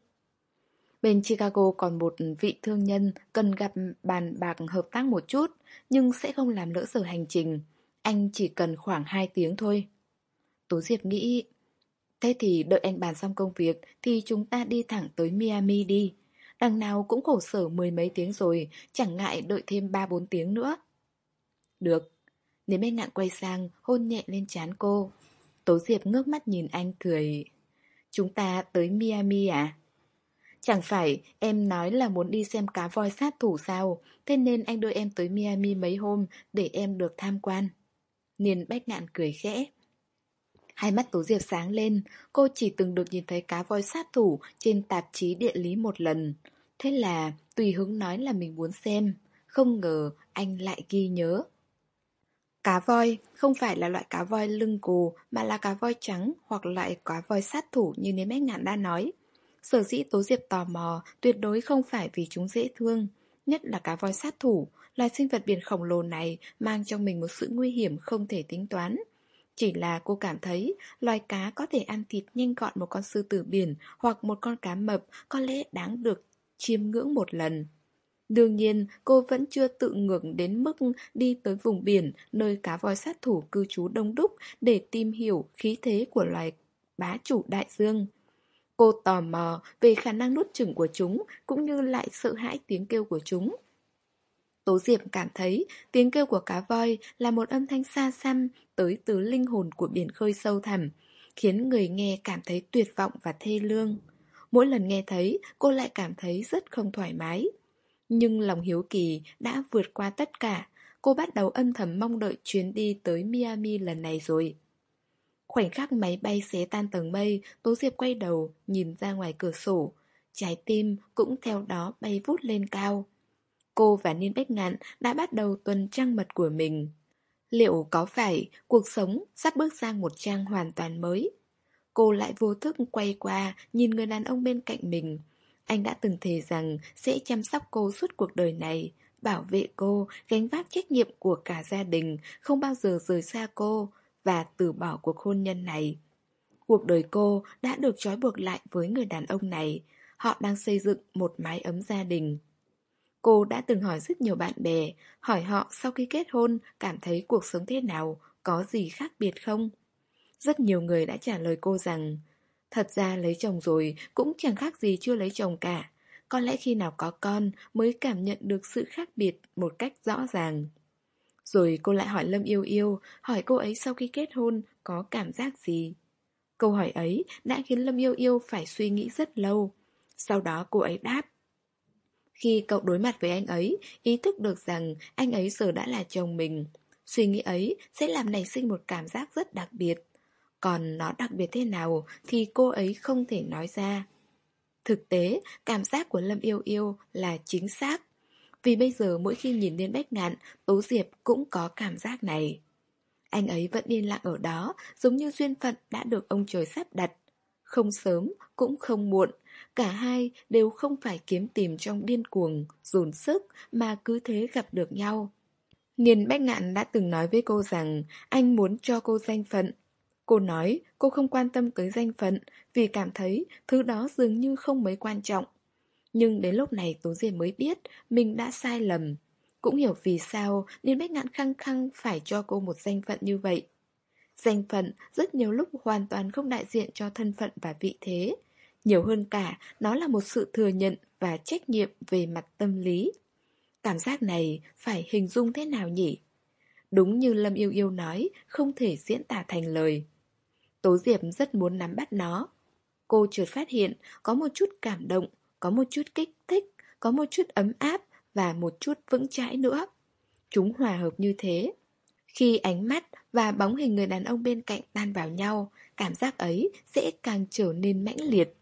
Bên Chicago còn một vị thương nhân cần gặp bàn bạc hợp tác một chút, nhưng sẽ không làm lỡ giờ hành trình. Anh chỉ cần khoảng hai tiếng thôi. Tố Diệp nghĩ, thế thì đợi anh bàn xong công việc thì chúng ta đi thẳng tới Miami đi. Đằng nào cũng khổ sở mười mấy tiếng rồi, chẳng ngại đợi thêm ba bốn tiếng nữa. Được. Nếu Bách Ngạn quay sang, hôn nhẹ lên trán cô. Tố Diệp ngước mắt nhìn anh cười. Chúng ta tới Miami à? Chẳng phải em nói là muốn đi xem cá voi sát thủ sao? Thế nên anh đưa em tới Miami mấy hôm để em được tham quan. Niên Bách Ngạn cười khẽ. Hai mắt Tố Diệp sáng lên, cô chỉ từng được nhìn thấy cá voi sát thủ trên tạp chí địa lý một lần. Thế là tùy hứng nói là mình muốn xem, không ngờ anh lại ghi nhớ. Cá voi không phải là loại cá voi lưng cù mà là cá voi trắng hoặc loại cá voi sát thủ như Niên Bách Ngạn đã nói. Sở dĩ Tố Diệp tò mò tuyệt đối không phải vì chúng dễ thương, nhất là cá voi sát thủ, loài sinh vật biển khổng lồ này mang trong mình một sự nguy hiểm không thể tính toán. Chỉ là cô cảm thấy loài cá có thể ăn thịt nhanh gọn một con sư tử biển hoặc một con cá mập có lẽ đáng được chiêm ngưỡng một lần. Đương nhiên, cô vẫn chưa tự ngược đến mức đi tới vùng biển nơi cá voi sát thủ cư trú đông đúc để tìm hiểu khí thế của loài bá chủ đại dương. Cô tò mò về khả năng nuốt chửng của chúng cũng như lại sợ hãi tiếng kêu của chúng. Tố Diệp cảm thấy tiếng kêu của cá voi là một âm thanh xa xăm tới từ linh hồn của biển khơi sâu thẳm, khiến người nghe cảm thấy tuyệt vọng và thê lương. Mỗi lần nghe thấy, cô lại cảm thấy rất không thoải mái. Nhưng lòng hiếu kỳ đã vượt qua tất cả, cô bắt đầu âm thầm mong đợi chuyến đi tới Miami lần này rồi. Khoảnh khắc máy bay xé tan tầng mây, Tố Diệp quay đầu, nhìn ra ngoài cửa sổ. Trái tim cũng theo đó bay vút lên cao. Cô và Niên Bách Ngạn đã bắt đầu tuần trăng mật của mình. Liệu có phải cuộc sống sắp bước sang một trang hoàn toàn mới? Cô lại vô thức quay qua nhìn người đàn ông bên cạnh mình. Anh đã từng thề rằng sẽ chăm sóc cô suốt cuộc đời này, bảo vệ cô, gánh vác trách nhiệm của cả gia đình, không bao giờ rời xa cô và từ bỏ cuộc hôn nhân này. Cuộc đời cô đã được trói buộc lại với người đàn ông này. Họ đang xây dựng một mái ấm gia đình. Cô đã từng hỏi rất nhiều bạn bè, hỏi họ sau khi kết hôn cảm thấy cuộc sống thế nào, có gì khác biệt không? Rất nhiều người đã trả lời cô rằng thật ra lấy chồng rồi cũng chẳng khác gì chưa lấy chồng cả. Có lẽ khi nào có con mới cảm nhận được sự khác biệt một cách rõ ràng. Rồi cô lại hỏi Lâm Yêu Yêu, hỏi cô ấy sau khi kết hôn có cảm giác gì. Câu hỏi ấy đã khiến Lâm Yêu Yêu phải suy nghĩ rất lâu. Sau đó cô ấy đáp. Khi cậu đối mặt với anh ấy, ý thức được rằng anh ấy giờ đã là chồng mình. Suy nghĩ ấy sẽ làm nảy sinh một cảm giác rất đặc biệt. Còn nó đặc biệt thế nào thì cô ấy không thể nói ra. Thực tế, cảm giác của Lâm Yêu Yêu là chính xác. Vì bây giờ mỗi khi nhìn đến Bách Ngạn, Tố Diệp cũng có cảm giác này. Anh ấy vẫn yên lặng ở đó, giống như duyên phận đã được ông trời sắp đặt. Không sớm, cũng không muộn, cả hai đều không phải kiếm tìm trong điên cuồng, dồn sức mà cứ thế gặp được nhau. Niên Bách Ngạn đã từng nói với cô rằng anh muốn cho cô danh phận. Cô nói cô không quan tâm tới danh phận vì cảm thấy thứ đó dường như không mấy quan trọng. Nhưng đến lúc này Tố Diệp mới biết mình đã sai lầm. Cũng hiểu vì sao Niên Bách Ngạn khăng khăng phải cho cô một danh phận như vậy. Danh phận rất nhiều lúc hoàn toàn không đại diện cho thân phận và vị thế. Nhiều hơn cả, nó là một sự thừa nhận và trách nhiệm về mặt tâm lý. Cảm giác này phải hình dung thế nào nhỉ? Đúng như Lâm Yêu Yêu nói, không thể diễn tả thành lời. Tố Diệp rất muốn nắm bắt nó. Cô chợt phát hiện có một chút cảm động, có một chút kích thích, có một chút ấm áp và một chút vững chãi nữa. Chúng hòa hợp như thế. Khi ánh mắt và bóng hình người đàn ông bên cạnh tan vào nhau, cảm giác ấy sẽ càng trở nên mãnh liệt.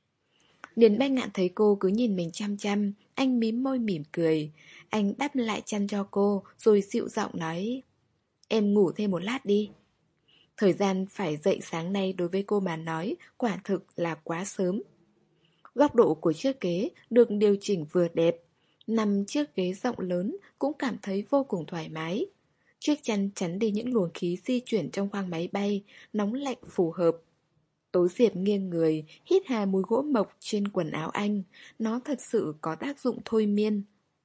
Điền Bách Ngạn thấy cô cứ nhìn mình chăm chăm, anh mím môi mỉm cười. Anh đắp lại chăn cho cô, rồi dịu giọng nói: Em ngủ thêm một lát đi. Thời gian phải dậy sáng nay đối với cô mà nói, quả thực là quá sớm. Góc độ của chiếc ghế được điều chỉnh vừa đẹp. Nằm chiếc ghế rộng lớn cũng cảm thấy vô cùng thoải mái. Chiếc chăn chắn đi những luồng khí di chuyển trong khoang máy bay, nóng lạnh phù hợp. Tố Diệp nghiêng người, hít hà mùi gỗ mộc trên quần áo anh. Nó thật sự có tác dụng thôi miên.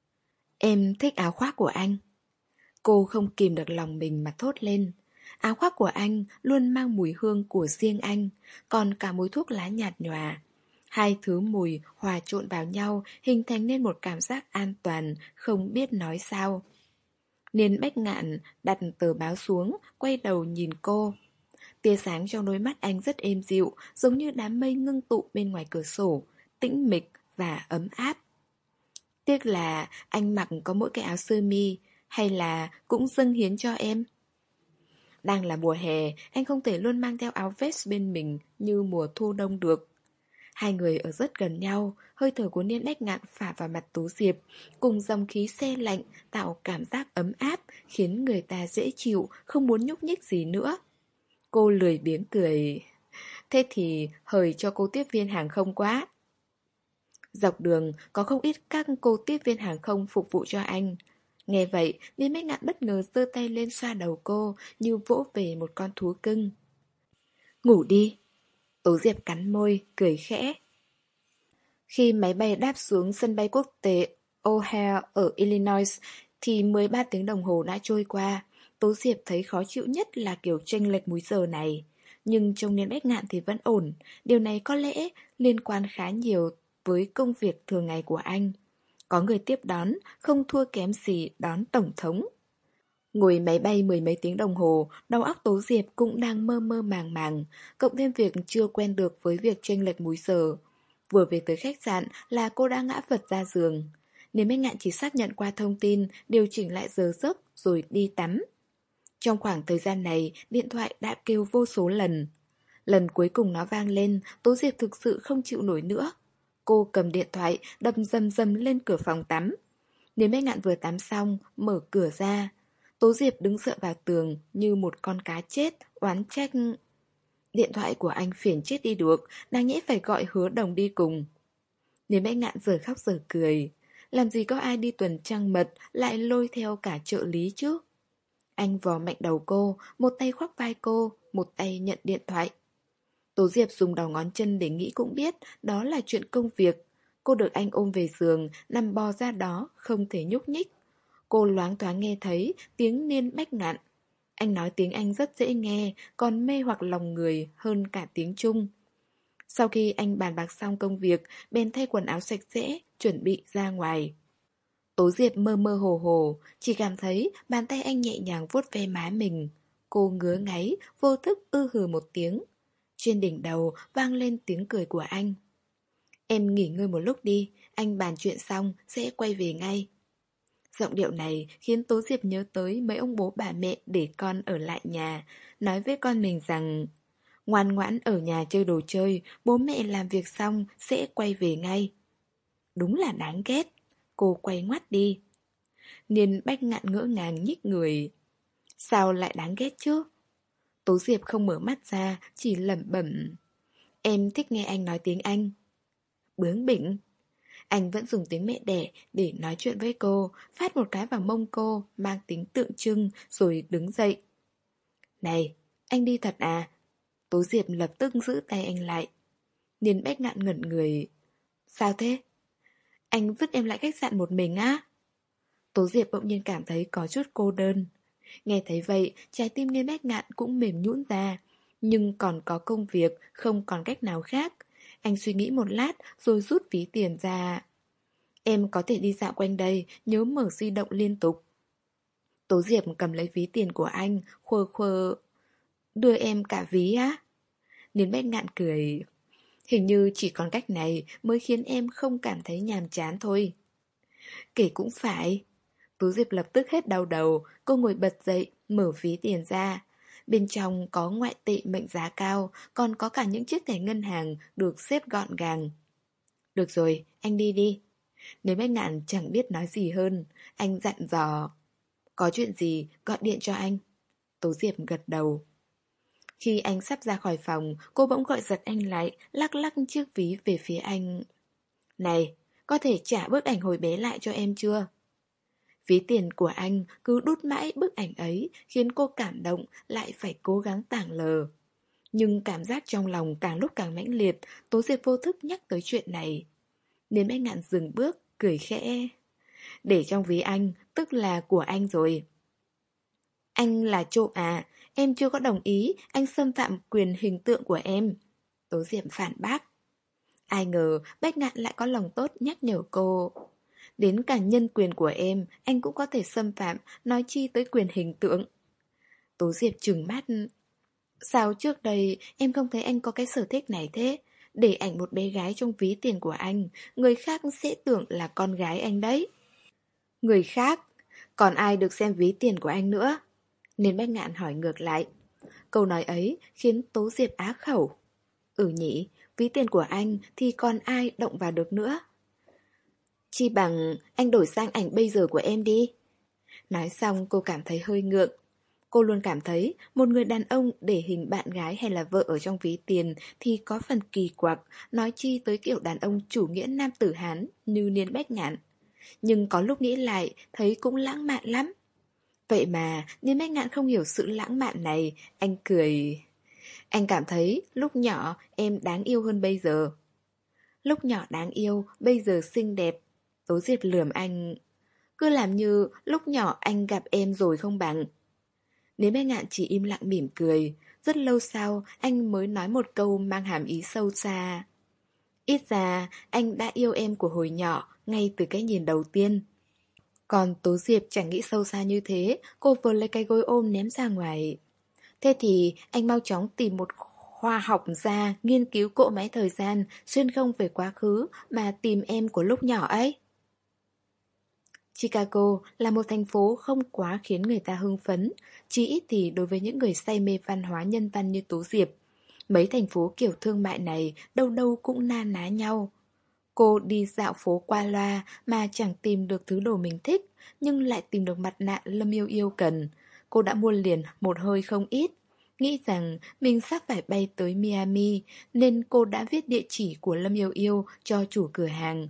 Em thích áo khoác của anh. Cô không kìm được lòng mình mà thốt lên. Áo khoác của anh luôn mang mùi hương của riêng anh, còn cả mùi thuốc lá nhạt nhòa. Hai thứ mùi hòa trộn vào nhau hình thành nên một cảm giác an toàn, không biết nói sao. Niên Bách Ngạn đặt tờ báo xuống, quay đầu nhìn cô. Tia sáng trong đôi mắt anh rất êm dịu, giống như đám mây ngưng tụ bên ngoài cửa sổ, tĩnh mịch và ấm áp. Tiếc là anh mặc có mỗi cái áo sơ mi, hay là cũng dâng hiến cho em? Đang là mùa hè, anh không thể luôn mang theo áo vest bên mình như mùa thu đông được. Hai người ở rất gần nhau, hơi thở của Niên Bách Ngạn phả vào mặt Tố Diệp, cùng dòng khí se lạnh tạo cảm giác ấm áp, khiến người ta dễ chịu, không muốn nhúc nhích gì nữa. Cô lười biếng cười. Thế thì hời cho cô tiếp viên hàng không quá. Dọc đường có không ít các cô tiếp viên hàng không phục vụ cho anh. Nghe vậy, Niên Bách Ngạn bất ngờ giơ tay lên xoa đầu cô như vỗ về một con thú cưng. Ngủ đi. Tố Diệp cắn môi, cười khẽ. Khi máy bay đáp xuống sân bay quốc tế O'Hare ở Illinois thì mười ba tiếng đồng hồ đã trôi qua. Tố Diệp thấy khó chịu nhất là kiểu chênh lệch múi giờ này. Nhưng trong Niên Bách Ngạn thì vẫn ổn. Điều này có lẽ liên quan khá nhiều với công việc thường ngày của anh. Có người tiếp đón, không thua kém gì đón tổng thống. Ngồi máy bay mười mấy tiếng đồng hồ, đầu óc Tố Diệp cũng đang mơ mơ màng màng, cộng thêm việc chưa quen được với việc chênh lệch múi giờ. Vừa về tới khách sạn là cô đã ngã vật ra giường. Nên Bách Ngạn chỉ xác nhận qua thông tin, điều chỉnh lại giờ giấc rồi đi tắm. Trong khoảng thời gian này, điện thoại đã kêu vô số lần. Lần cuối cùng nó vang lên, Tố Diệp thực sự không chịu nổi nữa. Cô cầm điện thoại, đập dầm dầm lên cửa phòng tắm. Nên Bách Ngạn vừa tắm xong, mở cửa ra. Tố Diệp đứng dựa vào tường như một con cá chết, oán trách. Điện thoại của anh phiền chết đi được, đáng nhẽ phải gọi Hứa Đồng đi cùng. Nên Bách Ngạn giờ khóc giờ cười. Làm gì có ai đi tuần trăng mật lại lôi theo cả trợ lý chứ? Anh vò mạnh đầu cô, một tay khoác vai cô, một tay nhận điện thoại. Tố Diệp dùng đầu ngón chân để nghĩ cũng biết đó là chuyện công việc. Cô được anh ôm về giường, nằm bò ra đó, không thể nhúc nhích. Cô loáng thoáng nghe thấy tiếng Niên Bách Ngạn. Anh nói tiếng Anh rất dễ nghe, còn mê hoặc lòng người hơn cả tiếng Trung. Sau khi anh bàn bạc xong công việc, bèn thay quần áo sạch sẽ, chuẩn bị ra ngoài. Tố Diệp mơ mơ hồ hồ, chỉ cảm thấy bàn tay anh nhẹ nhàng vuốt ve má mình. Cô ngứa ngáy, vô thức ư hừ một tiếng. Trên đỉnh đầu vang lên tiếng cười của anh. Em nghỉ ngơi một lúc đi, anh bàn chuyện xong sẽ quay về ngay. Giọng điệu này khiến Tố Diệp nhớ tới mấy ông bố bà mẹ để con ở lại nhà, nói với con mình rằng ngoan ngoãn ở nhà chơi đồ chơi, bố mẹ làm việc xong sẽ quay về ngay. Đúng là đáng ghét. Cô quay ngoắt đi. Niên Bách Ngạn ngỡ ngàng nhích người. Sao lại đáng ghét chứ? Tố Diệp không mở mắt ra, chỉ lẩm bẩm. Em thích nghe anh nói tiếng Anh. Bướng bỉnh. Anh vẫn dùng tiếng mẹ đẻ để nói chuyện với cô, phát một cái vào mông cô, mang tính tượng trưng, rồi đứng dậy. Này, anh đi thật à? Tố Diệp lập tức giữ tay anh lại. Niên Bách Ngạn ngẩn người. Sao thế? Anh vứt em lại khách sạn một mình á? Tố Diệp bỗng nhiên cảm thấy có chút cô đơn. Nghe thấy vậy, trái tim Niên Bách Ngạn cũng mềm nhũn ra. Nhưng còn có công việc, không còn cách nào khác. Anh suy nghĩ một lát rồi rút ví tiền ra. Em có thể đi dạo quanh đây, nhớ mở di động liên tục. Tố Diệp cầm lấy ví tiền của anh, khua khua. Đưa em cả ví á? Niên Bách Ngạn cười. Hình như chỉ còn cách này mới khiến em không cảm thấy nhàm chán thôi. Kể cũng phải. Tú Diệp lập tức hết đau đầu, cô ngồi bật dậy, mở ví tiền ra. Bên trong có ngoại tệ mệnh giá cao, còn có cả những chiếc thẻ ngân hàng được xếp gọn gàng. Được rồi, anh đi đi. Nếu Bách Ngạn chẳng biết nói gì hơn, anh dặn dò. Có chuyện gì, gọi điện cho anh. Tố Diệp gật đầu. Khi anh sắp ra khỏi phòng, cô bỗng gọi giật anh lại, lắc lắc chiếc ví về phía anh. Này, có thể trả bức ảnh hồi bé lại cho em chưa? Ví tiền của anh cứ đút mãi bức ảnh ấy, khiến cô cảm động, lại phải cố gắng tảng lờ. Nhưng cảm giác trong lòng càng lúc càng mãnh liệt, Tố Diệp vô thức nhắc tới chuyện này. Nên Bách Ngạn dừng bước, cười khẽ. Để trong ví anh, tức là của anh rồi. Anh là trộm à? Em chưa có đồng ý, anh xâm phạm quyền hình tượng của em. Tố Diệp phản bác. Ai ngờ Bách Ngạn lại có lòng tốt nhắc nhở cô. Đến cả nhân quyền của em, anh cũng có thể xâm phạm, nói chi tới quyền hình tượng. Tố Diệp trừng mắt. Sao trước đây em không thấy anh có cái sở thích này thế? Để ảnh một bé gái trong ví tiền của anh, người khác sẽ tưởng là con gái anh đấy. Người khác? Còn ai được xem ví tiền của anh nữa? Nên Bách Ngạn hỏi ngược lại. Câu nói ấy khiến Tố Diệp á khẩu. Ừ nhỉ, ví tiền của anh thì còn ai động vào được nữa. Chi bằng anh đổi sang ảnh bây giờ của em đi. Nói xong cô cảm thấy hơi ngượng. Cô luôn cảm thấy một người đàn ông để hình bạn gái hay là vợ ở trong ví tiền thì có phần kỳ quặc, nói chi tới kiểu đàn ông chủ nghĩa nam tử Hán như Niên Bách Ngạn. Nhưng có lúc nghĩ lại thấy cũng lãng mạn lắm. Vậy mà Niên Bách Ngạn không hiểu sự lãng mạn này, anh cười. Anh cảm thấy lúc nhỏ em đáng yêu hơn bây giờ. Lúc nhỏ đáng yêu, bây giờ xinh đẹp. Tố Diệp lườm anh. Cứ làm như lúc nhỏ anh gặp em rồi không bằng. Nếu Bách Ngạn chỉ im lặng mỉm cười. Rất lâu sau anh mới nói một câu mang hàm ý sâu xa. Ít ra anh đã yêu em của hồi nhỏ, ngay từ cái nhìn đầu tiên. Còn Tố Diệp chẳng nghĩ sâu xa như thế. Cô vừa lấy cái gối ôm ném ra ngoài. Thế thì anh mau chóng tìm một khoa học gia nghiên cứu cỗ máy thời gian xuyên không về quá khứ mà tìm em của lúc nhỏ ấy. Chicago là một thành phố không quá khiến người ta hưng phấn, chỉ ít thì đối với những người say mê văn hóa nhân văn như Tố Diệp. Mấy thành phố kiểu thương mại này đâu đâu cũng na ná nhau. Cô đi dạo phố qua loa mà chẳng tìm được thứ đồ mình thích, nhưng lại tìm được mặt nạ Lâm Yêu Yêu cần. Cô đã mua liền một hơi không ít. Nghĩ rằng mình sắp phải bay tới Miami, nên cô đã viết địa chỉ của Lâm Yêu Yêu cho chủ cửa hàng,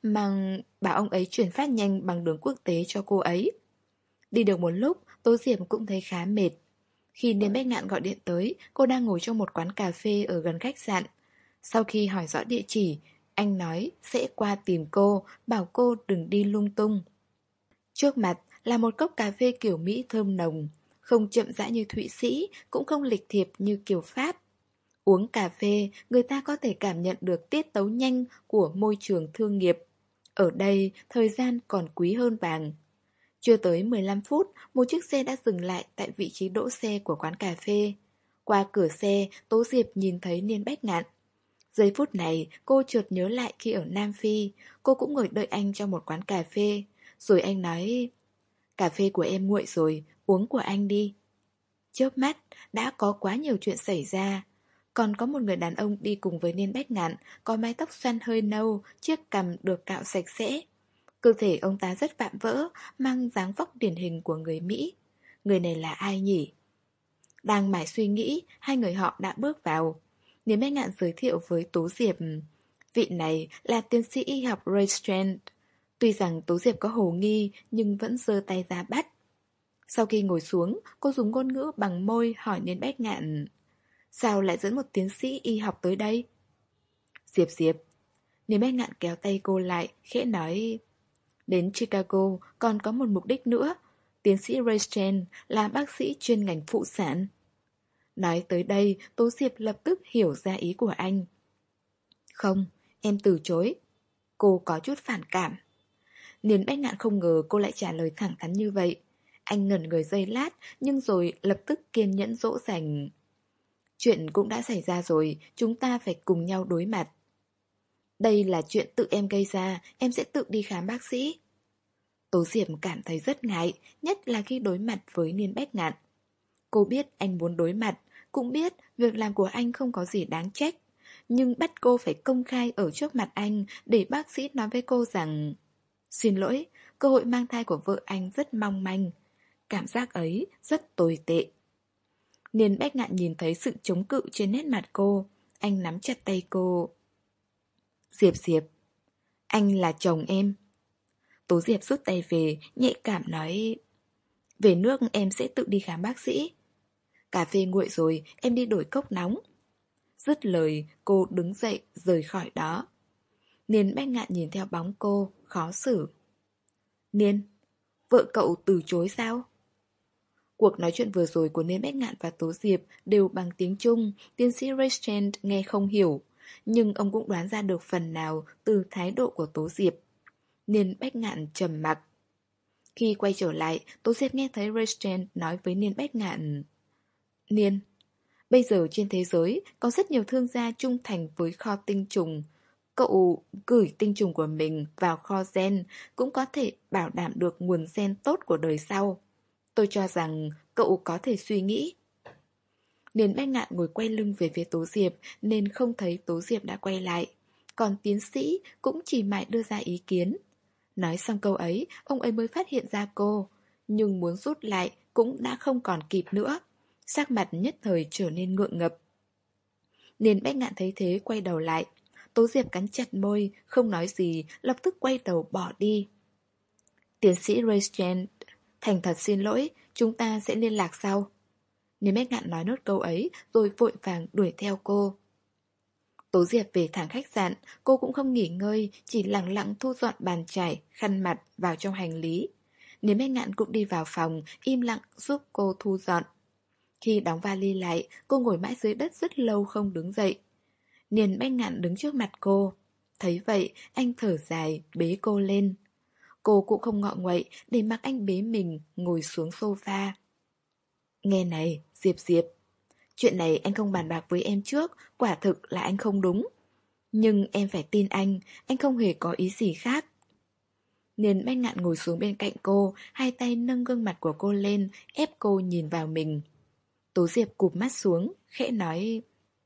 mà bảo ông ấy chuyển phát nhanh bằng đường quốc tế cho cô ấy. Đi được một lúc, Tố Diệp cũng thấy khá mệt. Khi Niên Bách Ngạn gọi điện tới, cô đang ngồi trong một quán cà phê ở gần khách sạn. Sau khi hỏi rõ địa chỉ, anh nói sẽ qua tìm cô, bảo cô đừng đi lung tung. Trước mặt là một cốc cà phê kiểu Mỹ thơm nồng, không chậm rãi như Thụy Sĩ, cũng không lịch thiệp như kiểu Pháp. Uống cà phê, người ta có thể cảm nhận được tiết tấu nhanh của môi trường thương nghiệp. Ở đây, thời gian còn quý hơn vàng. Chưa tới mười lăm phút, một chiếc xe đã dừng lại tại vị trí đỗ xe của quán cà phê. Qua cửa xe, Tố Diệp nhìn thấy Niên Bách Ngạn. Giây phút này, cô chợt nhớ lại khi ở Nam Phi, cô cũng ngồi đợi anh trong một quán cà phê. Rồi anh nói, cà phê của em nguội rồi, uống của anh đi. Chớp mắt, đã có quá nhiều chuyện xảy ra. Còn có một người đàn ông đi cùng với Niên Bách Ngạn, có mái tóc xoăn hơi nâu, chiếc cằm được cạo sạch sẽ. Cơ thể ông ta rất vạm vỡ, mang dáng vóc điển hình của người Mỹ. Người này là ai nhỉ? Đang mải suy nghĩ, hai người họ đã bước vào. Niên Bách Ngạn giới thiệu với Tố Diệp. Vị này là tiến sĩ y học Ray Strand. Tuy rằng Tố Diệp có hồ nghi, nhưng vẫn giơ tay ra bắt. Sau khi ngồi xuống, cô dùng ngôn ngữ bằng môi hỏi Niên Bách Ngạn. Sao lại dẫn một tiến sĩ y học tới đây? Diệp Diệp. Niên Bách Ngạn kéo tay cô lại, khẽ nói. Đến Chicago còn có một mục đích nữa. Tiến sĩ Ray Strand là bác sĩ chuyên ngành phụ sản. Nói tới đây, Tố Diệp lập tức hiểu ra ý của anh. Không, em từ chối. Cô có chút phản cảm. Niên Bách Ngạn không ngờ cô lại trả lời thẳng thắn như vậy. Anh ngẩn người giây lát, nhưng rồi lập tức kiên nhẫn dỗ dành. Chuyện cũng đã xảy ra rồi, chúng ta phải cùng nhau đối mặt. Đây là chuyện tự em gây ra, em sẽ tự đi khám bác sĩ. Tố Diệp cảm thấy rất ngại, nhất là khi đối mặt với Niên Bách Ngạn. Cô biết anh muốn đối mặt, cũng biết việc làm của anh không có gì đáng trách. Nhưng bắt cô phải công khai ở trước mặt anh để bác sĩ nói với cô rằng xin lỗi, cơ hội mang thai của vợ anh rất mong manh. Cảm giác ấy rất tồi tệ. Niên Bách Ngạn nhìn thấy sự chống cự trên nét mặt cô. Anh nắm chặt tay cô. Diệp Diệp, anh là chồng em. Tố Diệp rút tay về, nhạy cảm nói. Về nước em sẽ tự đi khám bác sĩ. Cà phê nguội rồi, em đi đổi cốc nóng. Dứt lời, cô đứng dậy, rời khỏi đó. Niên Bách Ngạn nhìn theo bóng cô, khó xử. Niên, vợ cậu từ chối sao? Cuộc nói chuyện vừa rồi của Niên Bách Ngạn và Tố Diệp đều bằng tiếng Trung, tiến sĩ Ray Strand nghe không hiểu, nhưng ông cũng đoán ra được phần nào từ thái độ của Tố Diệp. Niên Bách Ngạn trầm mặc. Khi quay trở lại, Tố Diệp nghe thấy Ray Strand nói với Niên Bách Ngạn. Niên, bây giờ trên thế giới có rất nhiều thương gia trung thành với kho tinh trùng. Cậu gửi tinh trùng của mình vào kho gen cũng có thể bảo đảm được nguồn gen tốt của đời sau. Tôi cho rằng cậu có thể suy nghĩ. Niền Bách Ngạn ngồi quay lưng về phía Tố Diệp nên không thấy Tố Diệp đã quay lại. Còn tiến sĩ cũng chỉ mãi đưa ra ý kiến. Nói xong câu ấy, ông ấy mới phát hiện ra cô. Nhưng muốn rút lại cũng đã không còn kịp nữa. Sắc mặt nhất thời trở nên ngượng ngập. Niền Bách Ngạn thấy thế quay đầu lại. Tố Diệp cắn chặt môi, không nói gì, lập tức quay đầu bỏ đi. Tiến sĩ Raystrand, thành thật xin lỗi, chúng ta sẽ liên lạc sau. Niền Bách Ngạn nói nốt câu ấy rồi vội vàng đuổi theo cô. Tố Diệp về thẳng khách sạn, cô cũng không nghỉ ngơi, chỉ lặng lặng thu dọn bàn chải, khăn mặt vào trong hành lý. Niền Bách Ngạn cũng đi vào phòng, im lặng giúp cô thu dọn. Khi đóng vali lại, cô ngồi mãi dưới đất rất lâu không đứng dậy. Niền Bách Ngạn đứng trước mặt cô. Thấy vậy, anh thở dài, bế cô lên. Cô cũng không ngọ nguậy, để mặc anh bế mình, ngồi xuống sofa. Nghe này, Diệp Diệp. Chuyện này anh không bàn bạc với em trước, quả thực là anh không đúng. Nhưng em phải tin anh, anh không hề có ý gì khác. Niền Bách Ngạn ngồi xuống bên cạnh cô, hai tay nâng gương mặt của cô lên, ép cô nhìn vào mình. Tố Diệp cụp mắt xuống, khẽ nói: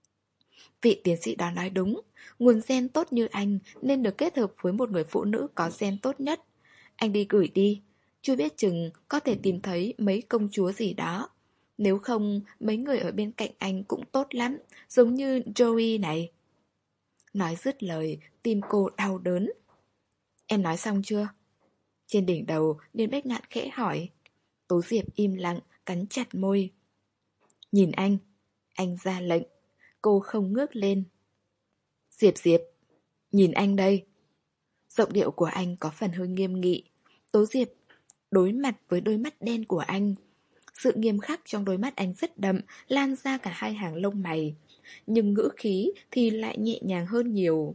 Vị tiến sĩ đó nói đúng, nguồn gen tốt như anh nên được kết hợp với một người phụ nữ có gen tốt nhất. Anh đi gửi đi, chưa biết chừng có thể tìm thấy mấy công chúa gì đó. Nếu không, mấy người ở bên cạnh anh cũng tốt lắm, giống như Joey này. Nói dứt lời, tim cô đau đớn. Em nói xong chưa? Trên đỉnh đầu, Niên Bách Ngạn khẽ hỏi. Tố Diệp im lặng, cắn chặt môi. Nhìn anh. Anh ra lệnh. Cô không ngước lên. Diệp Diệp, nhìn anh đây. Giọng điệu của anh có phần hơi nghiêm nghị. Tố Diệp đối mặt với đôi mắt đen của anh. Sự nghiêm khắc trong đôi mắt anh rất đậm, lan ra cả hai hàng lông mày. Nhưng ngữ khí thì lại nhẹ nhàng hơn nhiều.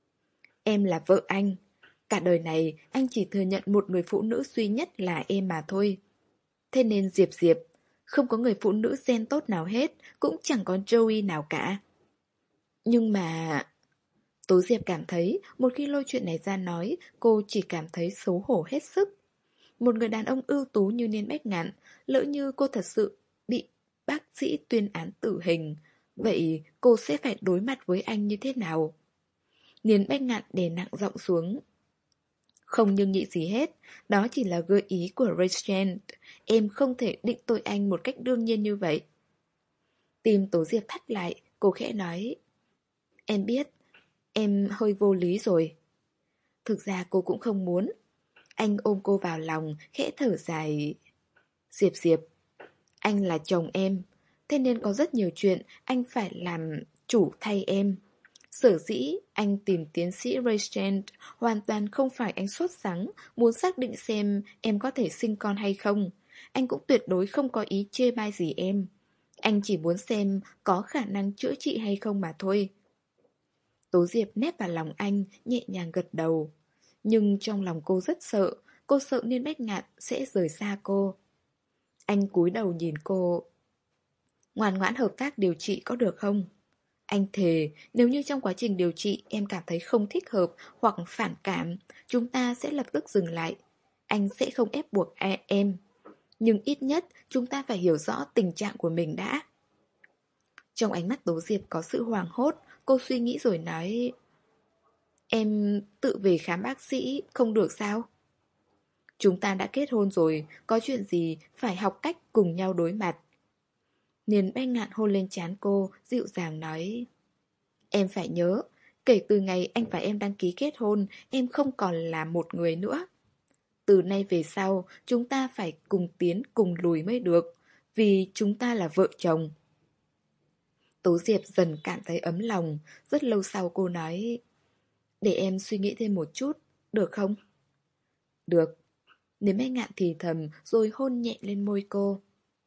Em là vợ anh. Cả đời này anh chỉ thừa nhận một người phụ nữ duy nhất là em mà thôi. Thế nên Diệp Diệp, không có người phụ nữ gen tốt nào hết, cũng chẳng có Joey nào cả. Nhưng mà... Tố Diệp cảm thấy một khi lôi chuyện này ra nói, cô chỉ cảm thấy xấu hổ hết sức. Một người đàn ông ưu tú như Niên Bách Ngạn, lỡ như cô thật sự bị bác sĩ tuyên án tử hình, vậy cô sẽ phải đối mặt với anh như thế nào? Niên Bách Ngạn đè nặng giọng xuống. Không nhưng nhị gì hết, đó chỉ là gợi ý của Rachel. Em không thể định tội anh một cách đương nhiên như vậy. Tim Tố Diệp thắt lại, cô khẽ nói. Em biết, em hơi vô lý rồi. Thực ra cô cũng không muốn. Anh ôm cô vào lòng, khẽ thở dài. Diệp Diệp, anh là chồng em, thế nên có rất nhiều chuyện anh phải làm chủ thay em. Sở dĩ anh tìm tiến sĩ Raystrand hoàn toàn không phải anh sốt sắng muốn xác định xem em có thể sinh con hay không. Anh cũng tuyệt đối không có ý chê bai gì em. Anh chỉ muốn xem có khả năng chữa trị hay không mà thôi. Tố Diệp nép vào lòng anh, nhẹ nhàng gật đầu. Nhưng trong lòng cô rất sợ, cô sợ Niên Bách Ngạn sẽ rời xa cô. Anh cúi đầu nhìn cô. Ngoan ngoãn hợp tác điều trị có được không? Anh thề, nếu như trong quá trình điều trị em cảm thấy không thích hợp hoặc phản cảm, chúng ta sẽ lập tức dừng lại. Anh sẽ không ép buộc em. Nhưng ít nhất chúng ta phải hiểu rõ tình trạng của mình đã. Trong ánh mắt Tố Diệp có sự hoảng hốt, cô suy nghĩ rồi nói. Em tự về khám bác sĩ không được sao? Chúng ta đã kết hôn rồi, có chuyện gì phải học cách cùng nhau đối mặt. Niên Bách Ngạn hôn lên trán cô, dịu dàng nói. Em phải nhớ, kể từ ngày anh và em đăng ký kết hôn, em không còn là một người nữa. Từ nay về sau, chúng ta phải cùng tiến cùng lùi mới được, vì chúng ta là vợ chồng. Tố Diệp dần cảm thấy ấm lòng, rất lâu sau cô nói. Để em suy nghĩ thêm một chút, được không? Được. Niên Bách Ngạn thì thầm rồi hôn nhẹ lên môi cô.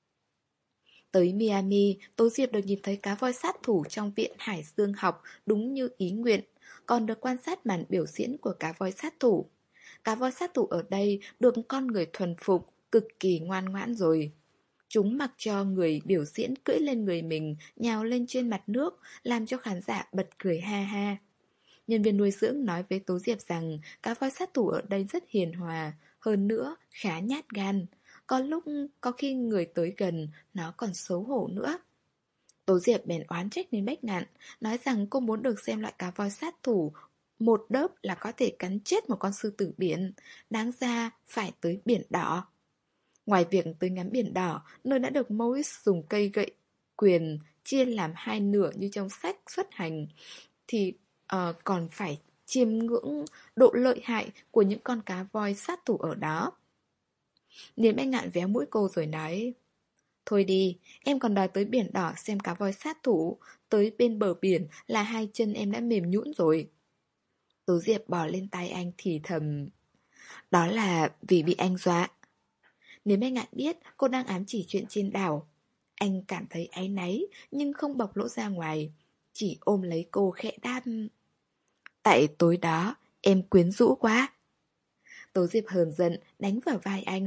Tới Miami, Tố Diệp được nhìn thấy cá voi sát thủ trong viện Hải Dương học đúng như ý nguyện, còn được quan sát màn biểu diễn của cá voi sát thủ. Cá voi sát thủ ở đây được con người thuần phục, cực kỳ ngoan ngoãn rồi. Chúng mặc cho người biểu diễn cưỡi lên người mình, nhào lên trên mặt nước, làm cho khán giả bật cười ha ha. Nhân viên nuôi dưỡng nói với Tố Diệp rằng cá voi sát thủ ở đây rất hiền hòa, hơn nữa khá nhát gan. có lúc có khi người tới gần nó còn xấu hổ nữa. Tố Diệp bèn oán trách nên Bách Ngạn, nói rằng cô muốn được xem loại cá voi sát thủ, một đớp là có thể cắn chết một con sư tử biển, đáng ra phải tới biển đỏ. Ngoài việc tới ngắm biển đỏ, nơi đã được Mois dùng cây gậy quyền chia làm hai nửa như trong sách xuất hành, thì ờ, còn phải chiêm ngưỡng độ lợi hại của những con cá voi sát thủ ở đó. Niên Bách Ngạn véo mũi cô rồi nói: Thôi đi, em còn đòi tới biển đỏ xem cá voi sát thủ, tới bên bờ biển là hai chân em đã mềm nhũn rồi. Tố Diệp bò lên tay anh thì thầm: Đó là vì bị anh dọa. Nếu Bách Ngạn biết cô đang ám chỉ chuyện trên đảo, anh cảm thấy áy náy nhưng không bộc lộ ra ngoài, chỉ ôm lấy cô khẽ đáp: Tại tối đó em quyến rũ quá. Tố Diệp hờn giận đánh vào vai anh.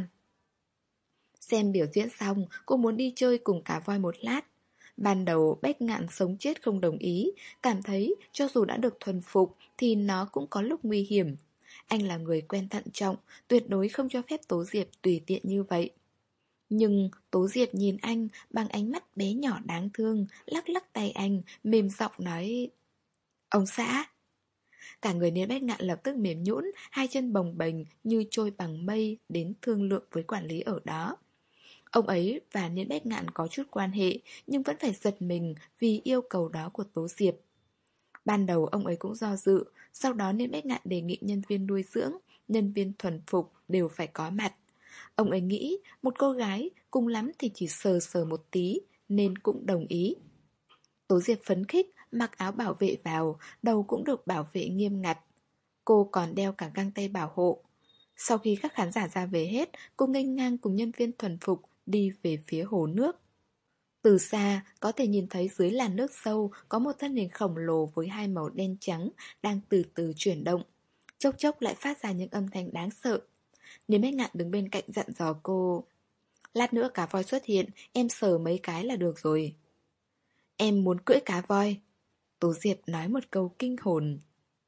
Xem biểu diễn xong, cô muốn đi chơi cùng cá voi một lát. Ban đầu Bách Ngạn sống chết không đồng ý, cảm thấy cho dù đã được thuần phục thì nó cũng có lúc nguy hiểm. Anh là người quen thận trọng, tuyệt đối không cho phép Tố Diệp tùy tiện như vậy. Nhưng Tố Diệp nhìn anh bằng ánh mắt bé nhỏ đáng thương, lắc lắc tay anh, mềm giọng nói: Ông xã. Cả người Niên Bách Ngạn lập tức mềm nhũn, hai chân bồng bềnh như trôi bằng mây đến thương lượng với quản lý ở đó. Ông ấy và Niên Bách Ngạn có chút quan hệ, nhưng vẫn phải giật mình vì yêu cầu đó của Tố Diệp. Ban đầu ông ấy cũng do dự, sau đó Niên Bách Ngạn đề nghị nhân viên nuôi dưỡng, nhân viên thuần phục đều phải có mặt. Ông ấy nghĩ một cô gái cùng lắm thì chỉ sờ sờ một tí, nên cũng đồng ý. Tố Diệp phấn khích, mặc áo bảo vệ vào, đầu cũng được bảo vệ nghiêm ngặt. Cô còn đeo cả găng tay bảo hộ. Sau khi các khán giả ra về hết, cô nghênh ngang cùng nhân viên thuần phục đi về phía hồ nước. Từ xa, có thể nhìn thấy dưới làn nước sâu có một thân hình khổng lồ với hai màu đen trắng đang từ từ chuyển động. Chốc chốc lại phát ra những âm thanh đáng sợ. Nếu Bách Ngạn đứng bên cạnh dặn dò cô: Lát nữa cá voi xuất hiện, em sờ mấy cái là được rồi. Em muốn cưỡi cá voi. Tố Diệp nói một câu kinh hồn.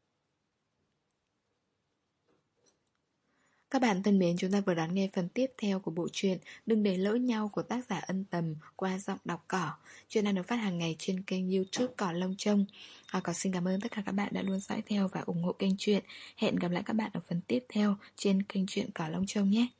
Các bạn thân mến, chúng ta vừa đón nghe phần tiếp theo của bộ truyện Đừng để lỡ nhau của tác giả Ân Tầm qua giọng đọc Cỏ. Chuyện đang được phát hàng ngày trên kênh YouTube Cỏ Lông Trông. À, Cỏ xin cảm ơn tất cả các bạn đã luôn dõi theo và ủng hộ kênh truyện. Hẹn gặp lại các bạn ở phần tiếp theo trên kênh truyện Cỏ Lông Trông nhé.